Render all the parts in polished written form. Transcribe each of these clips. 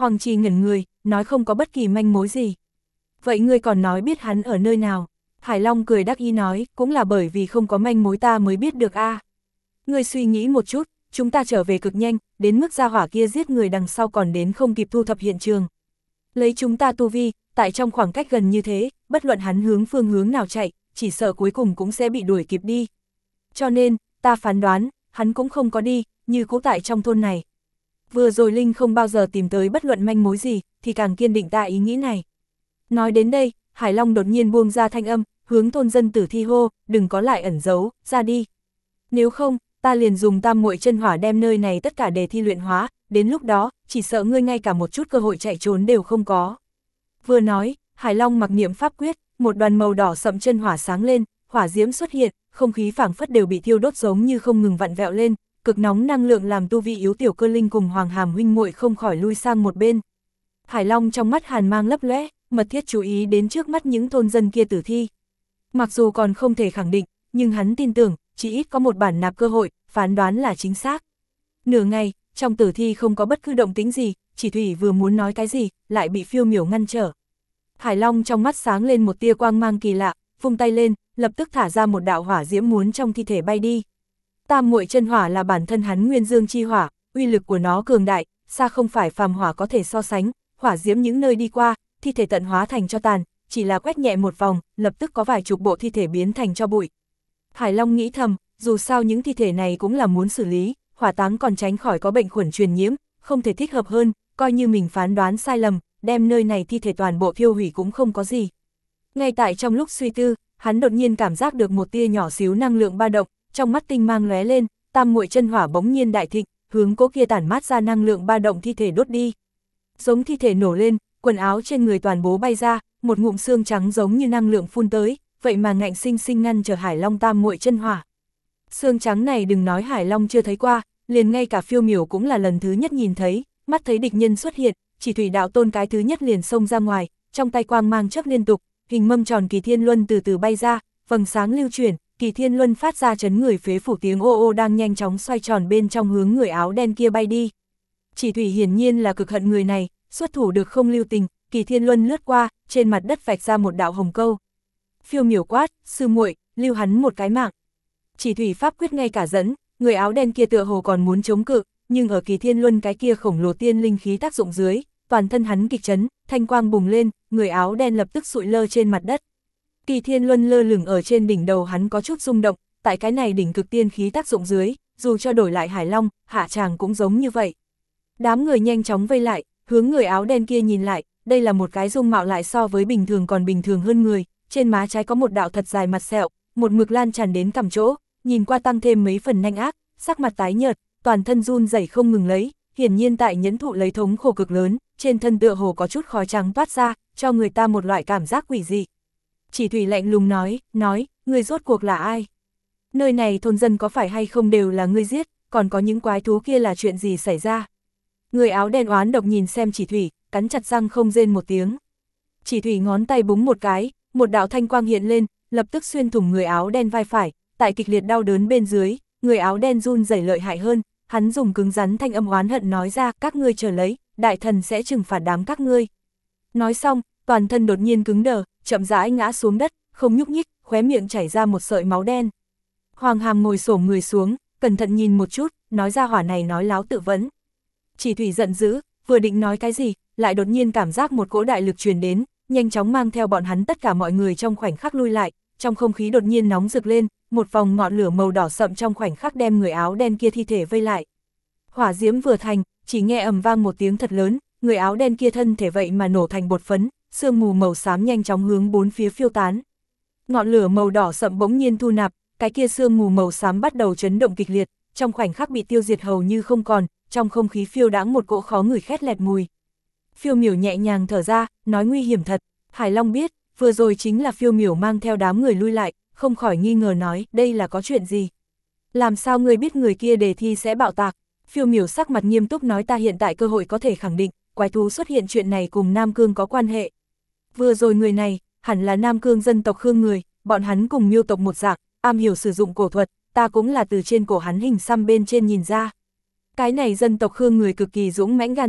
Hoàng Trì ngẩn người, nói không có bất kỳ manh mối gì. Vậy ngươi còn nói biết hắn ở nơi nào? Hải Long cười đắc ý nói, cũng là bởi vì không có manh mối ta mới biết được a. Ngươi suy nghĩ một chút, chúng ta trở về cực nhanh, đến mức gia hỏa kia giết người đằng sau còn đến không kịp thu thập hiện trường. Lấy chúng ta tu vi, tại trong khoảng cách gần như thế, bất luận hắn hướng phương hướng nào chạy, chỉ sợ cuối cùng cũng sẽ bị đuổi kịp đi. Cho nên, ta phán đoán, hắn cũng không có đi, như cũ tại trong thôn này. Vừa rồi Linh không bao giờ tìm tới bất luận manh mối gì, thì càng kiên định ta ý nghĩ này. Nói đến đây, Hải Long đột nhiên buông ra thanh âm, hướng thôn dân tử thi hô, đừng có lại ẩn giấu, ra đi. Nếu không, ta liền dùng tam muội chân hỏa đem nơi này tất cả đề thi luyện hóa, đến lúc đó, chỉ sợ ngươi ngay cả một chút cơ hội chạy trốn đều không có. Vừa nói, Hải Long mặc niệm pháp quyết, một đoàn màu đỏ sậm chân hỏa sáng lên, hỏa diễm xuất hiện, không khí phảng phất đều bị thiêu đốt giống như không ngừng vặn vẹo lên, cực nóng năng lượng làm tu vi yếu tiểu cơ linh cùng Hoàng Hàm huynh muội không khỏi lui sang một bên. Hải Long trong mắt hàn mang lấp lóe, mật thiết chú ý đến trước mắt những thôn dân kia tử thi. Mặc dù còn không thể khẳng định, nhưng hắn tin tưởng, chỉ ít có một bản nạp cơ hội, phán đoán là chính xác. Nửa ngày, trong tử thi không có bất cứ động tĩnh gì, Chỉ Thủy vừa muốn nói cái gì, lại bị Phiêu Miểu ngăn trở. Hải Long trong mắt sáng lên một tia quang mang kỳ lạ, vung tay lên, lập tức thả ra một đạo hỏa diễm muốn trong thi thể bay đi. Tam muội chân hỏa là bản thân hắn nguyên dương chi hỏa, uy lực của nó cường đại, xa không phải phàm hỏa có thể so sánh, hỏa diễm những nơi đi qua, thi thể tận hóa thành tro tàn, chỉ là quét nhẹ một vòng, lập tức có vài chục bộ thi thể biến thành tro bụi. Hải Long nghĩ thầm, dù sao những thi thể này cũng là muốn xử lý, hỏa táng còn tránh khỏi có bệnh khuẩn truyền nhiễm, không thể thích hợp hơn, coi như mình phán đoán sai lầm, đem nơi này thi thể toàn bộ thiêu hủy cũng không có gì. Ngay tại trong lúc suy tư, hắn đột nhiên cảm giác được một tia nhỏ xíu năng lượng ba động, trong mắt tinh mang lóe lên, tam muội chân hỏa bỗng nhiên đại thịnh, hướng cố kia tản mát ra năng lượng ba động thi thể đốt đi. Giống thi thể nổ lên, quần áo trên người toàn bố bay ra, một ngụm xương trắng giống như năng lượng phun tới, vậy mà ngạnh sinh sinh ngăn trở Hải Long tam muội chân hỏa. Xương trắng này đừng nói Hải Long chưa thấy qua, liền ngay cả Phiêu Miểu cũng là lần thứ nhất nhìn thấy, mắt thấy địch nhân xuất hiện, Chỉ Thủy đạo tôn cái thứ nhất liền xông ra ngoài, trong tay quang mang chớp liên tục, hình mâm tròn Kỳ Thiên Luân từ từ bay ra, vầng sáng lưu chuyển, Kỳ Thiên Luân phát ra chấn người phế phủ tiếng ô ô đang nhanh chóng xoay tròn bên trong hướng người áo đen kia bay đi. Chỉ Thủy hiển nhiên là cực hận người này, xuất thủ được không lưu tình, Kỳ Thiên Luân lướt qua, trên mặt đất vạch ra một đạo hồng câu. Phiêu Miểu quát, sư muội, lưu hắn một cái mạng. Chỉ Thủy pháp quyết ngay cả dẫn, người áo đen kia tựa hồ còn muốn chống cự, nhưng ở Kỳ Thiên Luân cái kia khổng lồ tiên linh khí tác dụng dưới, toàn thân hắn kịch chấn, thanh quang bùng lên, người áo đen lập tức sụi lơ trên mặt đất. Kỳ Thiên Luân lơ lửng ở trên đỉnh đầu hắn có chút rung động, tại cái này đỉnh cực tiên khí tác dụng dưới, dù cho đổi lại Hải Long, hạ tràng cũng giống như vậy. Đám người nhanh chóng vây lại, hướng người áo đen kia nhìn lại, đây là một cái dung mạo lại so với bình thường còn bình thường hơn người, trên má trái có một đạo thật dài mặt sẹo, một mực lan tràn đến cằm chỗ, nhìn qua tăng thêm mấy phần nhanh ác, sắc mặt tái nhợt, toàn thân run rẩy không ngừng lấy, hiển nhiên tại nhẫn thụ lấy thống khổ cực lớn, trên thân tựa hồ có chút khói trắng toát ra, cho người ta một loại cảm giác quỷ dị. Chỉ Thủy lạnh lùng nói, ngươi rốt cuộc là ai? Nơi này thôn dân có phải hay không đều là ngươi giết, còn có những quái thú kia là chuyện gì xảy ra? Người áo đen oán độc nhìn xem Chỉ Thủy, cắn chặt răng không rên một tiếng. Chỉ Thủy ngón tay búng một cái, một đạo thanh quang hiện lên, lập tức xuyên thủng người áo đen vai phải, tại kịch liệt đau đớn bên dưới, người áo đen run rẩy lợi hại hơn, hắn dùng cứng rắn thanh âm oán hận nói ra, các ngươi chờ lấy, đại thần sẽ trừng phạt đám các ngươi. Nói xong, toàn thân đột nhiên cứng đờ, chậm rãi ngã xuống đất, không nhúc nhích, khóe miệng chảy ra một sợi máu đen. Hoàng Hàm ngồi xổm người xuống, cẩn thận nhìn một chút, nói ra hỏa này nói láo tự vấn. Chỉ Thủy giận dữ, vừa định nói cái gì, lại đột nhiên cảm giác một cỗ đại lực truyền đến, nhanh chóng mang theo bọn hắn tất cả mọi người trong khoảnh khắc lui lại, trong không khí đột nhiên nóng rực lên, một vòng ngọn lửa màu đỏ sậm trong khoảnh khắc đem người áo đen kia thi thể vây lại. Hỏa diễm vừa thành, chỉ nghe ầm vang một tiếng thật lớn, người áo đen kia thân thể vậy mà nổ thành bột phấn, sương mù màu xám nhanh chóng hướng bốn phía phiêu tán. Ngọn lửa màu đỏ sậm bỗng nhiên thu nạp, cái kia sương mù màu xám bắt đầu chấn động kịch liệt, trong khoảnh khắc bị tiêu diệt hầu như không còn, trong không khí phiêu đãng một cỗ khó ngửi khét lẹt mùi. Phiêu Miểu nhẹ nhàng thở ra, nói nguy hiểm thật. Hải Long biết, vừa rồi chính là Phiêu Miểu mang theo đám người lui lại, không khỏi nghi ngờ nói, đây là có chuyện gì? Làm sao ngươi biết người kia đề thi sẽ bạo tạc? Phiêu Miểu sắc mặt nghiêm túc nói, ta hiện tại cơ hội có thể khẳng định, quái thú xuất hiện chuyện này cùng Nam Cương có quan hệ. Vừa rồi người này, hẳn là Nam Cương dân tộc Khương người, bọn hắn cùng Miêu tộc một dạng, am hiểu sử dụng cổ thuật, ta cũng là từ trên cổ hắn hình xăm bên trên nhìn ra. Cái này dân tộc Khương người cực kỳ dũng mãnh gan dạ,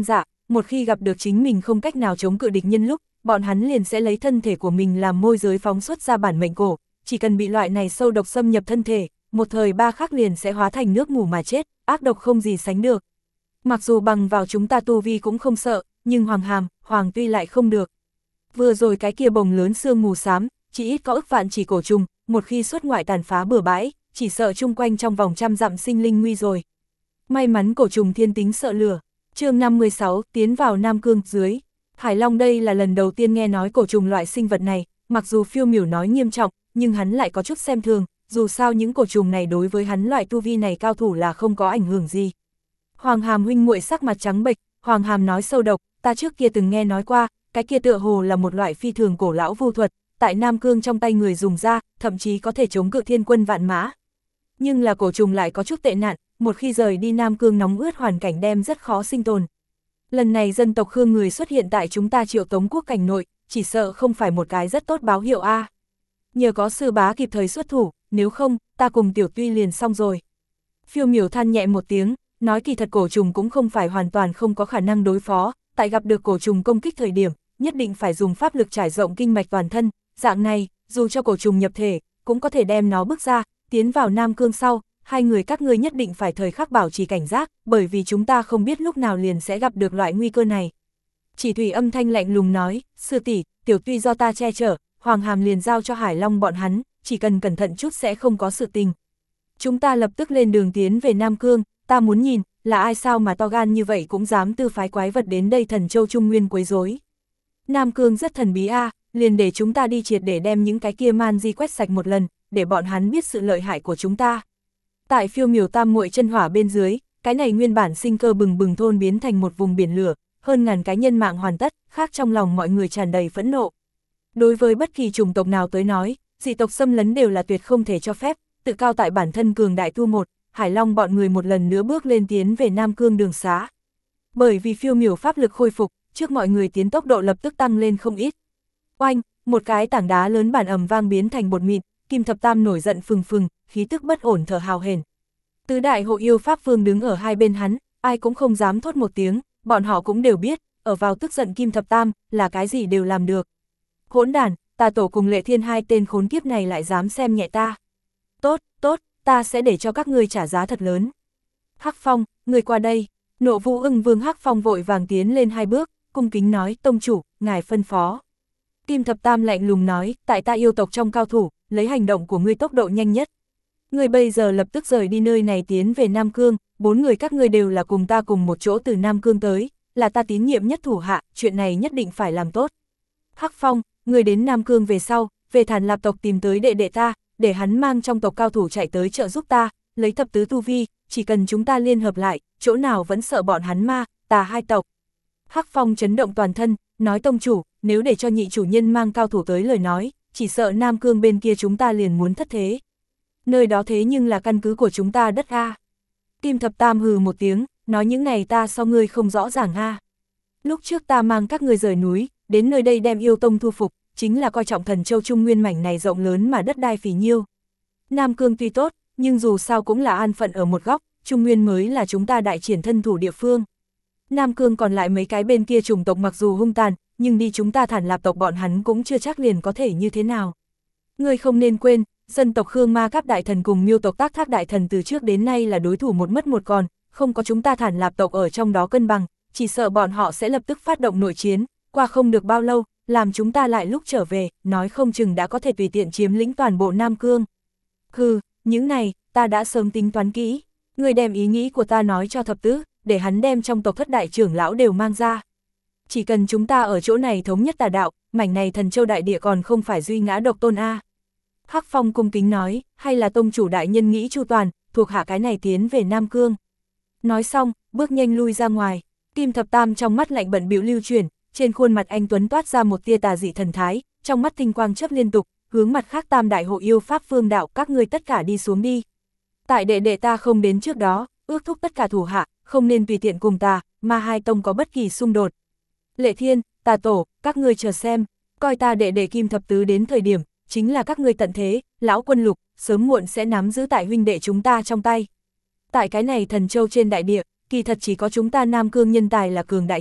một khi gặp được chính mình không cách nào chống cự địch nhân lúc, bọn hắn liền sẽ lấy thân thể của mình làm môi giới phóng xuất ra bản mệnh cổ, chỉ cần bị loại này sâu độc xâm nhập thân thể, một thời ba khắc liền sẽ hóa thành nước mù mà chết, ác độc không gì sánh được. Mặc dù bằng vào chúng ta tu vi cũng không sợ, nhưng Hoàng tuy lại không được. Vừa rồi cái kia bồng lớn sương mù xám, chỉ ít có ức vạn chỉ cổ trùng, một khi xuất ngoại tàn phá bừa bãi, chỉ sợ chung quanh trong vòng trăm dặm sinh linh nguy rồi. May mắn cổ trùng thiên tính sợ lửa. Chương 56, tiến vào Nam Cương dưới. Hải Long đây là lần đầu tiên nghe nói cổ trùng loại sinh vật này, mặc dù Phiêu Miểu nói nghiêm trọng, nhưng hắn lại có chút xem thường, dù sao những cổ trùng này đối với hắn loại tu vi này cao thủ là không có ảnh hưởng gì. Hoàng Hàm huynh muội sắc mặt trắng bệch, Hoàng Hàm nói sâu độc, ta trước kia từng nghe nói qua, cái kia tựa hồ là một loại phi thường cổ lão vu thuật, tại Nam Cương trong tay người dùng ra, thậm chí có thể chống cự thiên quân vạn mã. Nhưng là cổ trùng lại có chút tệ nạn, một khi rời đi Nam Cương nóng ướt hoàn cảnh đem rất khó sinh tồn. Lần này dân tộc Khương người xuất hiện tại chúng ta Triệu Tống quốc cảnh nội, chỉ sợ không phải một cái rất tốt báo hiệu a. Nhờ có sư bá kịp thời xuất thủ, nếu không, ta cùng Tiểu Tuy liền xong rồi. Phiêu Miểu than nhẹ một tiếng, nói kỳ thật cổ trùng cũng không phải hoàn toàn không có khả năng đối phó, tại gặp được cổ trùng công kích thời điểm, nhất định phải dùng pháp lực trải rộng kinh mạch toàn thân, dạng này, dù cho cổ trùng nhập thể, cũng có thể đem nó bước ra, tiến vào Nam Cương sau, hai người các ngươi nhất định phải thời khắc bảo trì cảnh giác, bởi vì chúng ta không biết lúc nào liền sẽ gặp được loại nguy cơ này. Chỉ Thủy âm thanh lạnh lùng nói, sư tỷ, Tiểu Tuy do ta che chở, Hoàng Hàm liền giao cho Hải Long bọn hắn, chỉ cần cẩn thận chút sẽ không có sự tình. Chúng ta lập tức lên đường tiến về Nam Cương, ta muốn nhìn, là ai sao mà to gan như vậy cũng dám tư phái quái vật đến đây Thần Châu Trung Nguyên quấy rối. Nam Cương rất thần bí a, liền để chúng ta đi triệt để đem những cái kia man di quét sạch một lần, để bọn hắn biết sự lợi hại của chúng ta. Tại Phiêu Miểu tam muội chân hỏa bên dưới, cái này nguyên bản sinh cơ bừng bừng thôn biến thành một vùng biển lửa, hơn ngàn cái nhân mạng hoàn tất, khác trong lòng mọi người tràn đầy phẫn nộ. Đối với bất kỳ chủng tộc nào tới nói, dị tộc xâm lấn đều là tuyệt không thể cho phép, tự cao tại bản thân cường đại tu một, Hải Long bọn người một lần nữa bước lên tiến về Nam Cương đường xá. Bởi vì Phiêu Miểu pháp lực khôi phục, trước mọi người tiến tốc độ lập tức tăng lên không ít. Oanh, một cái tảng đá lớn bản ầm vang biến thành bột mịn, Kim Thập Tam nổi giận phừng phừng, khí tức bất ổn thở hào hển. Tứ đại hộ yêu pháp vương đứng ở hai bên hắn, ai cũng không dám thốt một tiếng, bọn họ cũng đều biết, ở vào tức giận Kim Thập Tam, là cái gì đều làm được. Hỗn đàn, ta tổ cùng Lệ Thiên hai tên khốn kiếp này lại dám xem nhẹ ta. Tốt, tốt, ta sẽ để cho các ngươi trả giá thật lớn. Hắc Phong, người qua đây. Nộ Vũ Ưng Vương Hắc Phong vội vàng tiến lên hai bước, cung kính nói, tông chủ, ngài phân phó. Kim Thập Tam lạnh lùng nói, tại ta yêu tộc trong cao thủ, lấy hành động của ngươi tốc độ nhanh nhất. Ngươi bây giờ lập tức rời đi nơi này tiến về Nam Cương, 4 người các ngươi đều là cùng ta cùng một chỗ từ Nam Cương tới, là ta tín nhiệm nhất thủ hạ, chuyện này nhất định phải làm tốt. Hắc Phong, ngươi đến Nam Cương về sau, về Thản Lạp tộc tìm tới đệ đệ ta, để hắn mang trong tộc cao thủ chạy tới trợ giúp ta, lấy thập tứ tu vi, chỉ cần chúng ta liên hợp lại, chỗ nào vẫn sợ bọn hắn ma, tà hai tộc. Hắc Phong chấn động toàn thân, nói tông chủ, nếu để cho nhị chủ nhân mang cao thủ tới lời nói, chỉ sợ Nam Cương bên kia chúng ta liền muốn thất thế. Nơi đó thế nhưng là căn cứ của chúng ta đất a. Kim Thập Tam hừ một tiếng, nói những này ta so ngươi không rõ ràng a. Lúc trước ta mang các ngươi rời núi, đến nơi đây đem yêu tông thu phục, chính là coi trọng Thần Châu Trung Nguyên mảnh này rộng lớn mà đất đai phì nhiêu. Nam Cương tuy tốt, nhưng dù sao cũng là an phận ở một góc, Trung Nguyên mới là chúng ta đại triển thân thủ địa phương. Nam Cương còn lại mấy cái bên kia chủng tộc mặc dù hung tàn, nhưng đi chúng ta Thản Lạp tộc bọn hắn cũng chưa chắc liền có thể như thế nào. Ngươi không nên quên, dân tộc Khương Ma Cáp đại thần cùng Miêu tộc Tác Thác đại thần từ trước đến nay là đối thủ một mất một còn, không có chúng ta Thản Lạp tộc ở trong đó cân bằng, chỉ sợ bọn họ sẽ lập tức phát động nội chiến, qua không được bao lâu, làm chúng ta lại lúc trở về, nói không chừng đã có thể tùy tiện chiếm lĩnh toàn bộ Nam Cương. Hừ, những này, ta đã sớm tính toán kỹ, ngươi đem ý nghĩ của ta nói cho thập tứ, để hắn đem trong tộc thất đại trưởng lão đều mang ra. Chỉ cần chúng ta ở chỗ này thống nhất tà đạo, mảnh này Thần Châu đại địa còn không phải duy ngã độc tôn a. Hắc Phong cung kính nói, hay là tông chủ đại nhân nghĩ chu toàn, thuộc hạ cái này tiến về Nam Cương. Nói xong, bước nhanh lui ra ngoài, Kim Thập Tam trong mắt lạnh bận bĩu lưu chuyển, trên khuôn mặt anh tuấn toát ra một tia tà dị thần thái, trong mắt tinh quang chớp liên tục, hướng mặt khác Tam đại hộ yêu pháp phương đạo, các ngươi tất cả đi xuống đi. Tại đệ đệ ta không đến trước đó, ước thúc tất cả thủ hạ, không nên tùy tiện cùng ta, mà hai tông có bất kỳ xung đột. Lệ Thiên, Tà Tổ, các ngươi chờ xem, coi ta đệ đệ Kim Thập Tứ đến thời điểm, chính là các ngươi tận thế, lão quân lục, sớm muộn sẽ nắm giữ tại huynh đệ chúng ta trong tay. Tại cái này Thần Châu trên đại địa, kỳ thật chỉ có chúng ta Nam Cương nhân tài là cường đại nhất,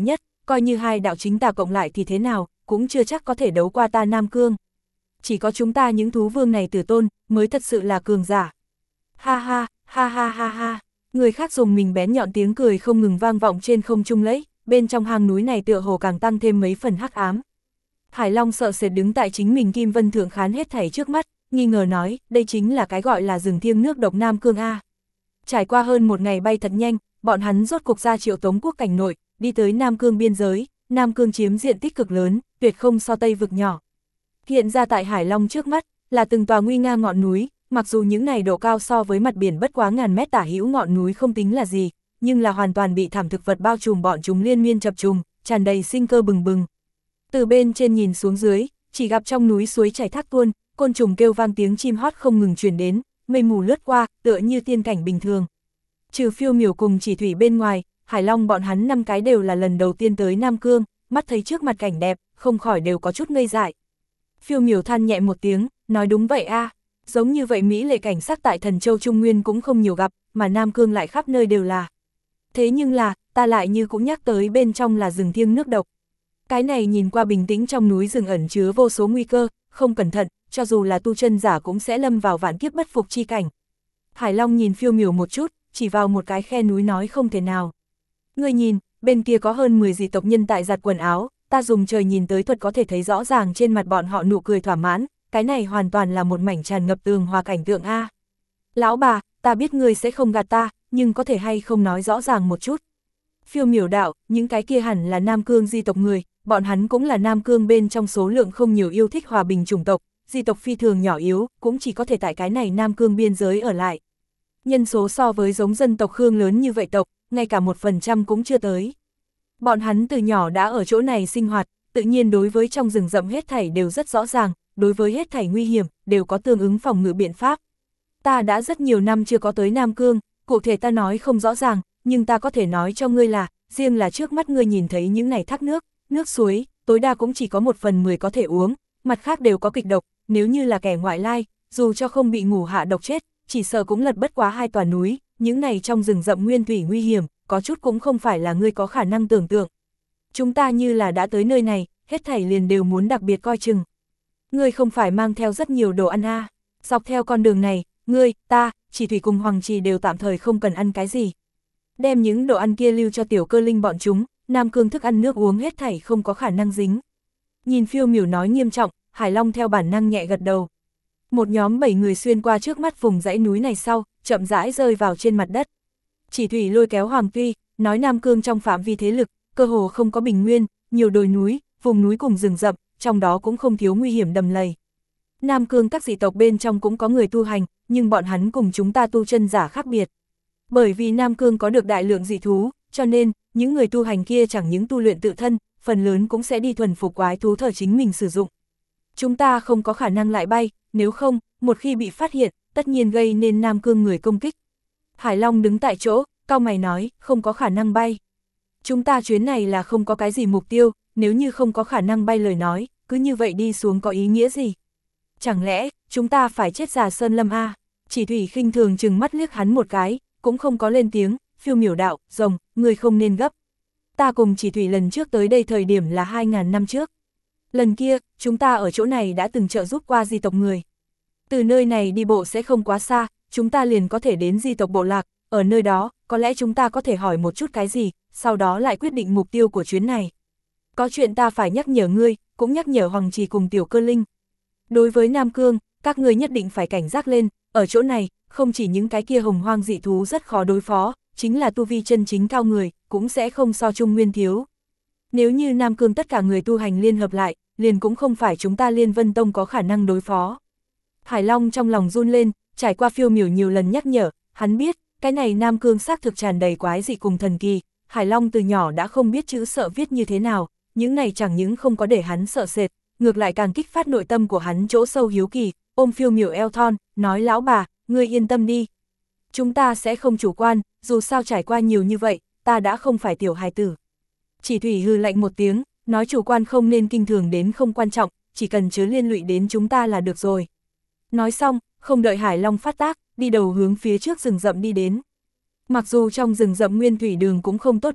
coi như hai đạo chính tà cộng lại thì thế nào, cũng chưa chắc có thể đấu qua ta Nam Cương. Chỉ có chúng ta những thú vương này tử tôn, mới thật sự là cường giả. Ha ha, ha ha ha ha, người khác dùng mình bén nhọn tiếng cười không ngừng vang vọng trên không trung lấy, bên trong hang núi này tựa hồ càng tăng thêm mấy phần hắc ám. Hải Long sợ sệt đứng tại chính mình Kim Vân Thượng Khán hết thảy trước mắt, nghi ngờ nói, đây chính là cái gọi là rừng thiêng nước độc Nam Cương A. Trải qua hơn một ngày bay thật nhanh, bọn hắn rốt cục ra Triệu Tống quốc cảnh nội, đi tới Nam Cương biên giới, Nam Cương chiếm diện tích cực lớn, tuyệt không so Tây vực nhỏ. Hiện ra tại Hải Long trước mắt, là từng tòa nguy nga ngọn núi, mặc dù những này độ cao so với mặt biển bất quá ngàn mét tả hữu ngọn núi không tính là gì, nhưng là hoàn toàn bị thảm thực vật bao trùm bọn chúng liên miên chập trùng, tràn đầy sinh cơ bừng bừng. Từ bên trên nhìn xuống dưới, chỉ gặp trong núi suối chảy thác tuôn, côn trùng kêu vang tiếng chim hót không ngừng truyền đến, mây mù lướt qua, tựa như tiên cảnh bình thường. Trừ Phiêu Miểu cùng Chỉ Thủy bên ngoài, Hải Long bọn hắn 5 cái đều là lần đầu tiên tới Nam Cương, mắt thấy trước mặt cảnh đẹp, không khỏi đều có chút ngây dại. Phiêu Miểu than nhẹ một tiếng, nói đúng vậy a, giống như vậy mỹ lệ cảnh sắc tại Thần Châu Trung Nguyên cũng không nhiều gặp, mà Nam Cương lại khắp nơi đều là. Thế nhưng là, ta lại như cũng nhắc tới bên trong là rừng thiêng nước độc. Cái này nhìn qua bình tĩnh trong núi rừng ẩn chứa vô số nguy cơ, không cẩn thận, cho dù là tu chân giả cũng sẽ lâm vào vạn kiếp bất phục chi cảnh. Hải Long nhìn Phiêu Miểu một chút, chỉ vào một cái khe núi nói không thể nào. Ngươi nhìn, bên kia có hơn 10 dị tộc nhân tại giặt quần áo, ta dùng trời nhìn tới thuật có thể thấy rõ ràng trên mặt bọn họ nụ cười thỏa mãn, cái này hoàn toàn là một mảnh tràn ngập tường hòa cảnh tượng A. Lão bà, ta biết ngươi sẽ không gạt ta, nhưng có thể hay không nói rõ ràng một chút. Phiêu Miểu đạo, những cái kia hẳn là Nam Cương di tộc người, bọn hắn cũng là Nam Cương bên trong số lượng không nhiều yêu thích hòa bình chủng tộc, di tộc phi thường nhỏ yếu, cũng chỉ có thể tại cái này Nam Cương biên giới ở lại. Nhân số so với giống dân tộc Khương lớn như vậy tộc, ngay cả 1% cũng chưa tới. Bọn hắn từ nhỏ đã ở chỗ này sinh hoạt, tự nhiên đối với trong rừng rậm hết thảy đều rất rõ ràng, đối với hết thảy nguy hiểm, đều có tương ứng phòng ngự biện pháp. Ta đã rất nhiều năm chưa có tới Nam Cương, cụ thể ta nói không rõ ràng, nhưng ta có thể nói cho ngươi là, riêng là trước mắt ngươi nhìn thấy những này thác nước, nước suối, tối đa cũng chỉ có 1/10 có thể uống, mặt khác đều có kịch độc, nếu như là kẻ ngoại lai, dù cho không bị ngủ hạ độc chết, chỉ sợ cũng lật bất quá 2 tòa núi, những này trong rừng rậm nguyên thủy nguy hiểm, có chút cũng không phải là ngươi có khả năng tưởng tượng. Chúng ta như là đã tới nơi này, hết thảy liền đều muốn đặc biệt coi chừng. Ngươi không phải mang theo rất nhiều đồ ăn a? Dọc theo con đường này, ngươi, ta, Chỉ Thủy cùng Hoàng Trì đều tạm thời không cần ăn cái gì. Đem những đồ ăn kia lưu cho Tiểu Cơ Linh bọn chúng, Nam Cương thức ăn nước uống hết thảy không có khả năng dính. Nhìn Phiêu Miểu nói nghiêm trọng, Hải Long theo bản năng nhẹ gật đầu. Một nhóm 7 người xuyên qua trước mắt vùng dãy núi này sau, chậm rãi rơi vào trên mặt đất. Chỉ Thủy lôi kéo Hoàng Tuy, nói Nam Cương trong phạm vi thế lực, cơ hồ không có bình nguyên, nhiều đồi núi, vùng núi cùng rừng rậm, trong đó cũng không thiếu nguy hiểm đầm lầy. Nam Cương các dị tộc bên trong cũng có người tu hành, nhưng bọn hắn cùng chúng ta tu chân giả khác biệt. Bởi vì Nam Cương có được đại lượng dị thú, cho nên, những người tu hành kia chẳng những tu luyện tự thân, phần lớn cũng sẽ đi thuần phục quái thú thờ chính mình sử dụng. Chúng ta không có khả năng lại bay, nếu không, một khi bị phát hiện, tất nhiên gây nên Nam Cương người công kích. Hải Long đứng tại chỗ, cau mày nói, không có khả năng bay. Chúng ta chuyến này là không có cái gì mục tiêu, nếu như không có khả năng bay lời nói, cứ như vậy đi xuống có ý nghĩa gì? Chẳng lẽ, chúng ta phải chết già sơn lâm a? Chỉ Thủy khinh thường chừng mắt liếc hắn một cái, cũng không có lên tiếng, Phiêu Miểu đạo, rồng, người không nên gấp. Ta cùng Chỉ Thủy lần trước tới đây thời điểm là 2000 năm trước. Lần kia, chúng ta ở chỗ này đã từng trợ giúp qua di tộc người. Từ nơi này đi bộ sẽ không quá xa, chúng ta liền có thể đến di tộc bộ lạc, ở nơi đó, có lẽ chúng ta có thể hỏi một chút cái gì, sau đó lại quyết định mục tiêu của chuyến này. Có chuyện ta phải nhắc nhở ngươi, cũng nhắc nhở Hoàng Trì cùng Tiểu Cơ Linh. Đối với Nam Cương, các ngươi nhất định phải cảnh giác lên, ở chỗ này, không chỉ những cái kia hồng hoang dị thú rất khó đối phó, chính là tu vi chân chính cao người, cũng sẽ không so Trung Nguyên thiếu. Nếu như Nam Cương tất cả người tu hành liên hợp lại, liền cũng không phải chúng ta Liên Vân Tông có khả năng đối phó. Hải Long trong lòng run lên, trải qua Phiêu Miểu nhiều lần nhắc nhở, hắn biết, cái này Nam Cương xác thực tràn đầy quái dị cùng thần kỳ, Hải Long từ nhỏ đã không biết chữ sợ viết như thế nào, những này chẳng những không có để hắn sợ sệt, ngược lại càng kích phát nội tâm của hắn chỗ sâu hiếu kỳ, ôm Phiêu Miểu eo thon, nói lão bà, ngươi yên tâm đi. Chúng ta sẽ không chủ quan, dù sao trải qua nhiều như vậy, ta đã không phải tiểu hài tử. Chỉ Thủy hừ lạnh một tiếng, nói chủ quan không nên kinh thường đến không quan trọng, chỉ cần chớ liên lụy đến chúng ta là được rồi. Nói xong, không đợi Hải Long phát tác, đi đầu hướng phía trước rừng rậm đi đến. Mặc dù trong rừng rậm nguyên thủy đường cũng không tốt đi,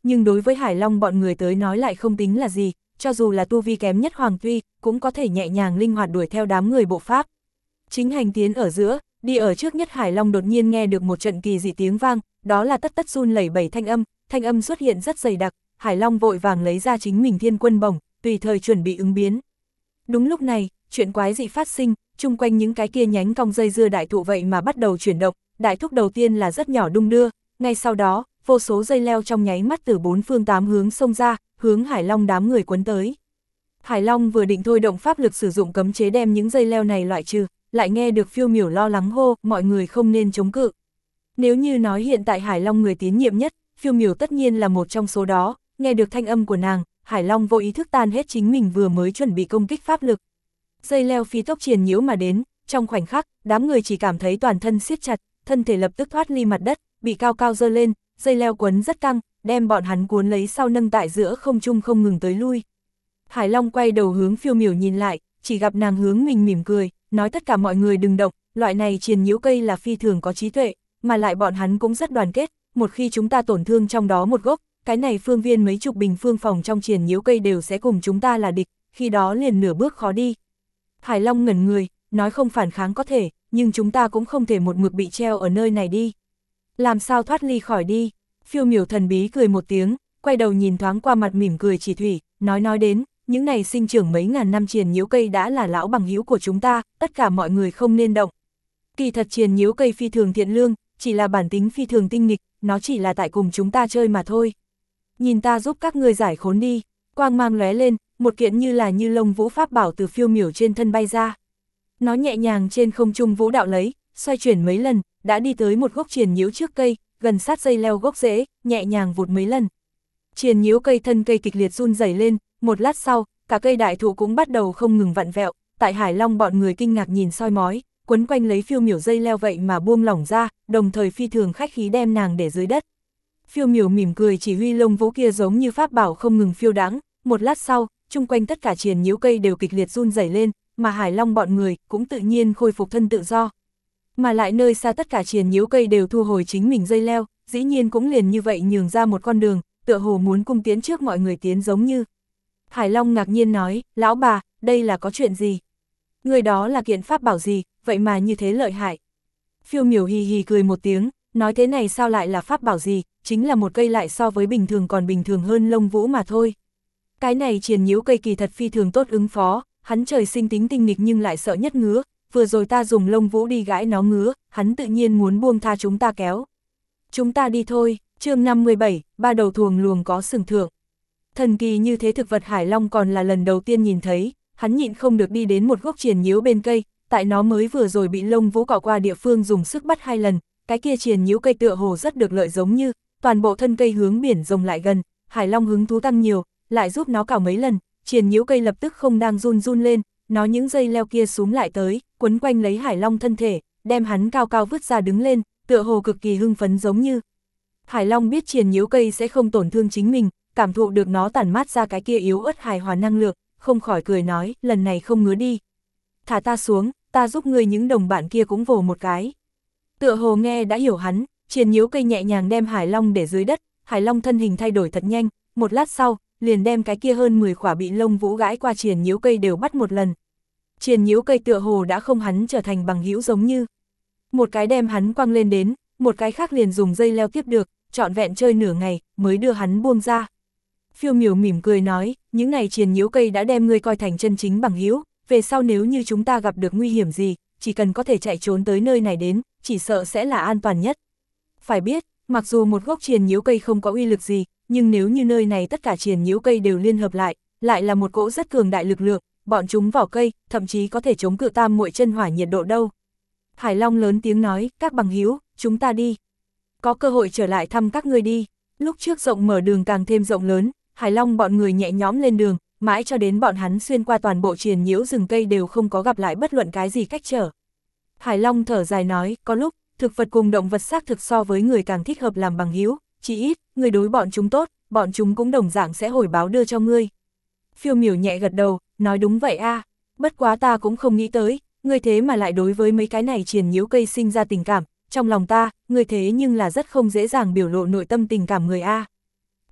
nhưng đối với Hải Long bọn người tới nói lại không tính là gì, cho dù là tu vi kém nhất Hoàng Tuy, cũng có thể nhẹ nhàng linh hoạt đuổi theo đám người bộ pháp. Chính hành tiến ở giữa, đi ở trước nhất Hải Long đột nhiên nghe được một trận kỳ dị tiếng vang, đó là tất tất run lẩy bẩy thanh âm xuất hiện rất dày đặc, Hải Long vội vàng lấy ra chính mình Thiên Quân Bổng, tùy thời chuẩn bị ứng biến. Đúng lúc này, chuyện quái dị phát sinh, chung quanh những cái kia nhánh cong dây dưa đại thụ vậy mà bắt đầu chuyển động, đại thúc đầu tiên là rất nhỏ đung đưa, ngay sau đó, vô số dây leo trong nháy mắt từ bốn phương tám hướng xông ra, hướng Hải Long đám người quấn tới. Hải Long vừa định thôi động pháp lực sử dụng cấm chế đem những dây leo này loại trừ, lại nghe được Phiêu Miểu lo lắng hô, mọi người không nên chống cự. Nếu như nói hiện tại Hải Long người tín nhiệm nhất, Phiêu Miểu tất nhiên là một trong số đó, nghe được thanh âm của nàng, Hải Long vô ý thức tan hết chính mình vừa mới chuẩn bị công kích pháp lực. Dây leo phi tốc triền nhiễu mà đến, trong khoảnh khắc, đám người chỉ cảm thấy toàn thân siết chặt, thân thể lập tức thoát ly mặt đất, bị cao cao giơ lên, dây leo quấn rất căng, đem bọn hắn cuốn lấy sau nâng tại giữa không trung không ngừng tới lui. Hải Long quay đầu hướng Phiêu Miểu nhìn lại, chỉ gặp nàng hướng mình mỉm cười, nói tất cả mọi người đừng động, loại này triền nhiễu cây là phi thường có trí tuệ, mà lại bọn hắn cũng rất đoàn kết, một khi chúng ta tổn thương trong đó một gốc, cái này phương viên mấy chục bình phương phòng trong triền nhiễu cây đều sẽ cùng chúng ta là địch, khi đó liền nửa bước khó đi. Hải Long ngẩn người, nói không phản kháng có thể, nhưng chúng ta cũng không thể một mực bị treo ở nơi này đi. Làm sao thoát ly khỏi đi? Phiêu Miểu thần bí cười một tiếng, quay đầu nhìn thoáng qua mặt mỉm cười Chỉ Thủy, nói đến, những này sinh trưởng mấy ngàn năm triền nhiễu cây đã là lão bằng hữu của chúng ta, tất cả mọi người không nên động. Kỳ thật triền nhiễu cây phi thường thiện lương, chỉ là bản tính phi thường tinh nghịch, nó chỉ là tại cùng chúng ta chơi mà thôi. Nhìn ta giúp các ngươi giải khốn đi, quang mang lóe lên, một kiện như lông vũ pháp bảo từ Phiêu Miểu trên thân bay ra. Nó nhẹ nhàng trên không trung vũ đạo lấy, xoay chuyển mấy lần, đã đi tới một gốc triền nhiễu trước cây, gần sát dây leo gốc rễ, nhẹ nhàng vụt mấy lần. Triền nhiễu cây thân cây kịch liệt run rẩy lên, một lát sau, cả cây đại thụ cũng bắt đầu không ngừng vặn vẹo, tại Hải Long bọn người kinh ngạc nhìn soi mói, quấn quanh lấy Phiêu Miểu dây leo vậy mà buông lỏng ra, đồng thời phi thường khách khí đem nàng để dưới đất. Phiêu Miểu mỉm cười chỉ huy lông vũ kia giống như pháp bảo không ngừng phiêu đãng, một lát sau, chung quanh tất cả triền nhiễu cây đều kịch liệt run rẩy lên, mà Hải Long bọn người cũng tự nhiên khôi phục thân tự do. Mà lại nơi xa tất cả triền nhiễu cây đều thu hồi chính mình dây leo, dĩ nhiên cũng liền như vậy nhường ra một con đường, tựa hồ muốn cung tiến trước mọi người tiến giống như. Hải Long ngạc nhiên nói, lão bà, đây là có chuyện gì? Người đó là kiện pháp bảo gì, vậy mà như thế lợi hại? Phiêu Miểu hì hì cười một tiếng, nói thế này sao lại là pháp bảo gì, chính là một cây lại so với bình thường còn bình thường hơn lông vũ mà thôi. Cái này triền nhiễu cây kỳ thật phi thường tốt ứng phó, hắn trời sinh tính tinh nghịch nhưng lại sợ nhất ngứa, vừa rồi ta dùng lông vũ đi gãi nó ngứa, hắn tự nhiên muốn buông tha chúng ta kéo. Chúng ta đi thôi, chương 57, ba đầu thuồng luồng có sừng thượng. Thần kỳ như thế thực vật Hải Long còn là lần đầu tiên nhìn thấy, hắn nhịn không được đi đến một gốc triền nhiễu bên cây, tại nó mới vừa rồi bị lông vũ cọ qua địa phương dùng sức bắt 2 lần, cái kia triền nhiễu cây tựa hồ rất được lợi giống như, toàn bộ thân cây hướng biển rồng lại gần, Hải Long hứng thú tăng nhiều, lại giúp nó cào mấy lần, triền nhiễu cây lập tức không đang run lên, nó những dây leo kia xúm lại tới, quấn quanh lấy Hải Long thân thể, đem hắn cao cao vứt ra đứng lên, tựa hồ cực kỳ hưng phấn giống như. Hải Long biết triền nhiễu cây sẽ không tổn thương chính mình, cảm thụ được nó tản mát ra cái kia yếu ớt hài hòa năng lượng, không khỏi cười nói, lần này không ngứa đi. Thả ta xuống, ta giúp ngươi những đồng bạn kia cũng vồ một cái. Tựa hồ nghe đã hiểu hắn, triền nhiễu cây nhẹ nhàng đem Hải Long để dưới đất, Hải Long thân hình thay đổi thật nhanh, một lát sau, liền đem cái kia hơn 10 khỏa bị lông vũ gãi qua triền nhiễu cây đều bắt một lần. Triền nhiễu cây tựa hồ đã không hắn trở thành bằng hữu giống như. Một cái đem hắn quăng lên đến, một cái khác liền dùng dây leo tiếp được, trọn vẹn chơi nửa ngày, mới đưa hắn buông ra. Phiêu Miểu mỉm cười nói, những này triền nhiễu cây đã đem ngươi coi thành chân chính bằng hữu, về sau nếu như chúng ta gặp được nguy hiểm gì, chỉ cần có thể chạy trốn tới nơi này đến, chỉ sợ sẽ là an toàn nhất. Phải biết, mặc dù một gốc triền nhiễu cây không có uy lực gì, nhưng nếu như nơi này tất cả triền nhiễu cây đều liên hợp lại là một cỗ rất cường đại lực lượng, bọn chúng vỏ cây, thậm chí có thể chống cự tam muội chân hỏa nhiệt độ đâu. Hải Long lớn tiếng nói, các bằng hữu, chúng ta đi. Có cơ hội trở lại thăm các ngươi đi. Lúc trước rộng mở đường càng thêm rộng lớn, Hải Long bọn người nhẹ nhõm lên đường, mãi cho đến bọn hắn xuyên qua toàn bộ triền nhiễu rừng cây đều không có gặp lại bất luận cái gì cách trở. Hải Long thở dài nói, có lúc, thực vật cùng động vật xác thực so với người càng thích hợp làm bằng hữu, chỉ ít, người đối bọn chúng tốt, bọn chúng cũng đồng dạng sẽ hồi báo đưa cho ngươi. Phiêu Miểu nhẹ gật đầu, nói đúng vậy a, bất quá ta cũng không nghĩ tới, ngươi thế mà lại đối với mấy cái này triền nhiễu cây sinh ra tình cảm, trong lòng ta, ngươi thế nhưng là rất không dễ dàng biểu lộ nội tâm tình cảm người a.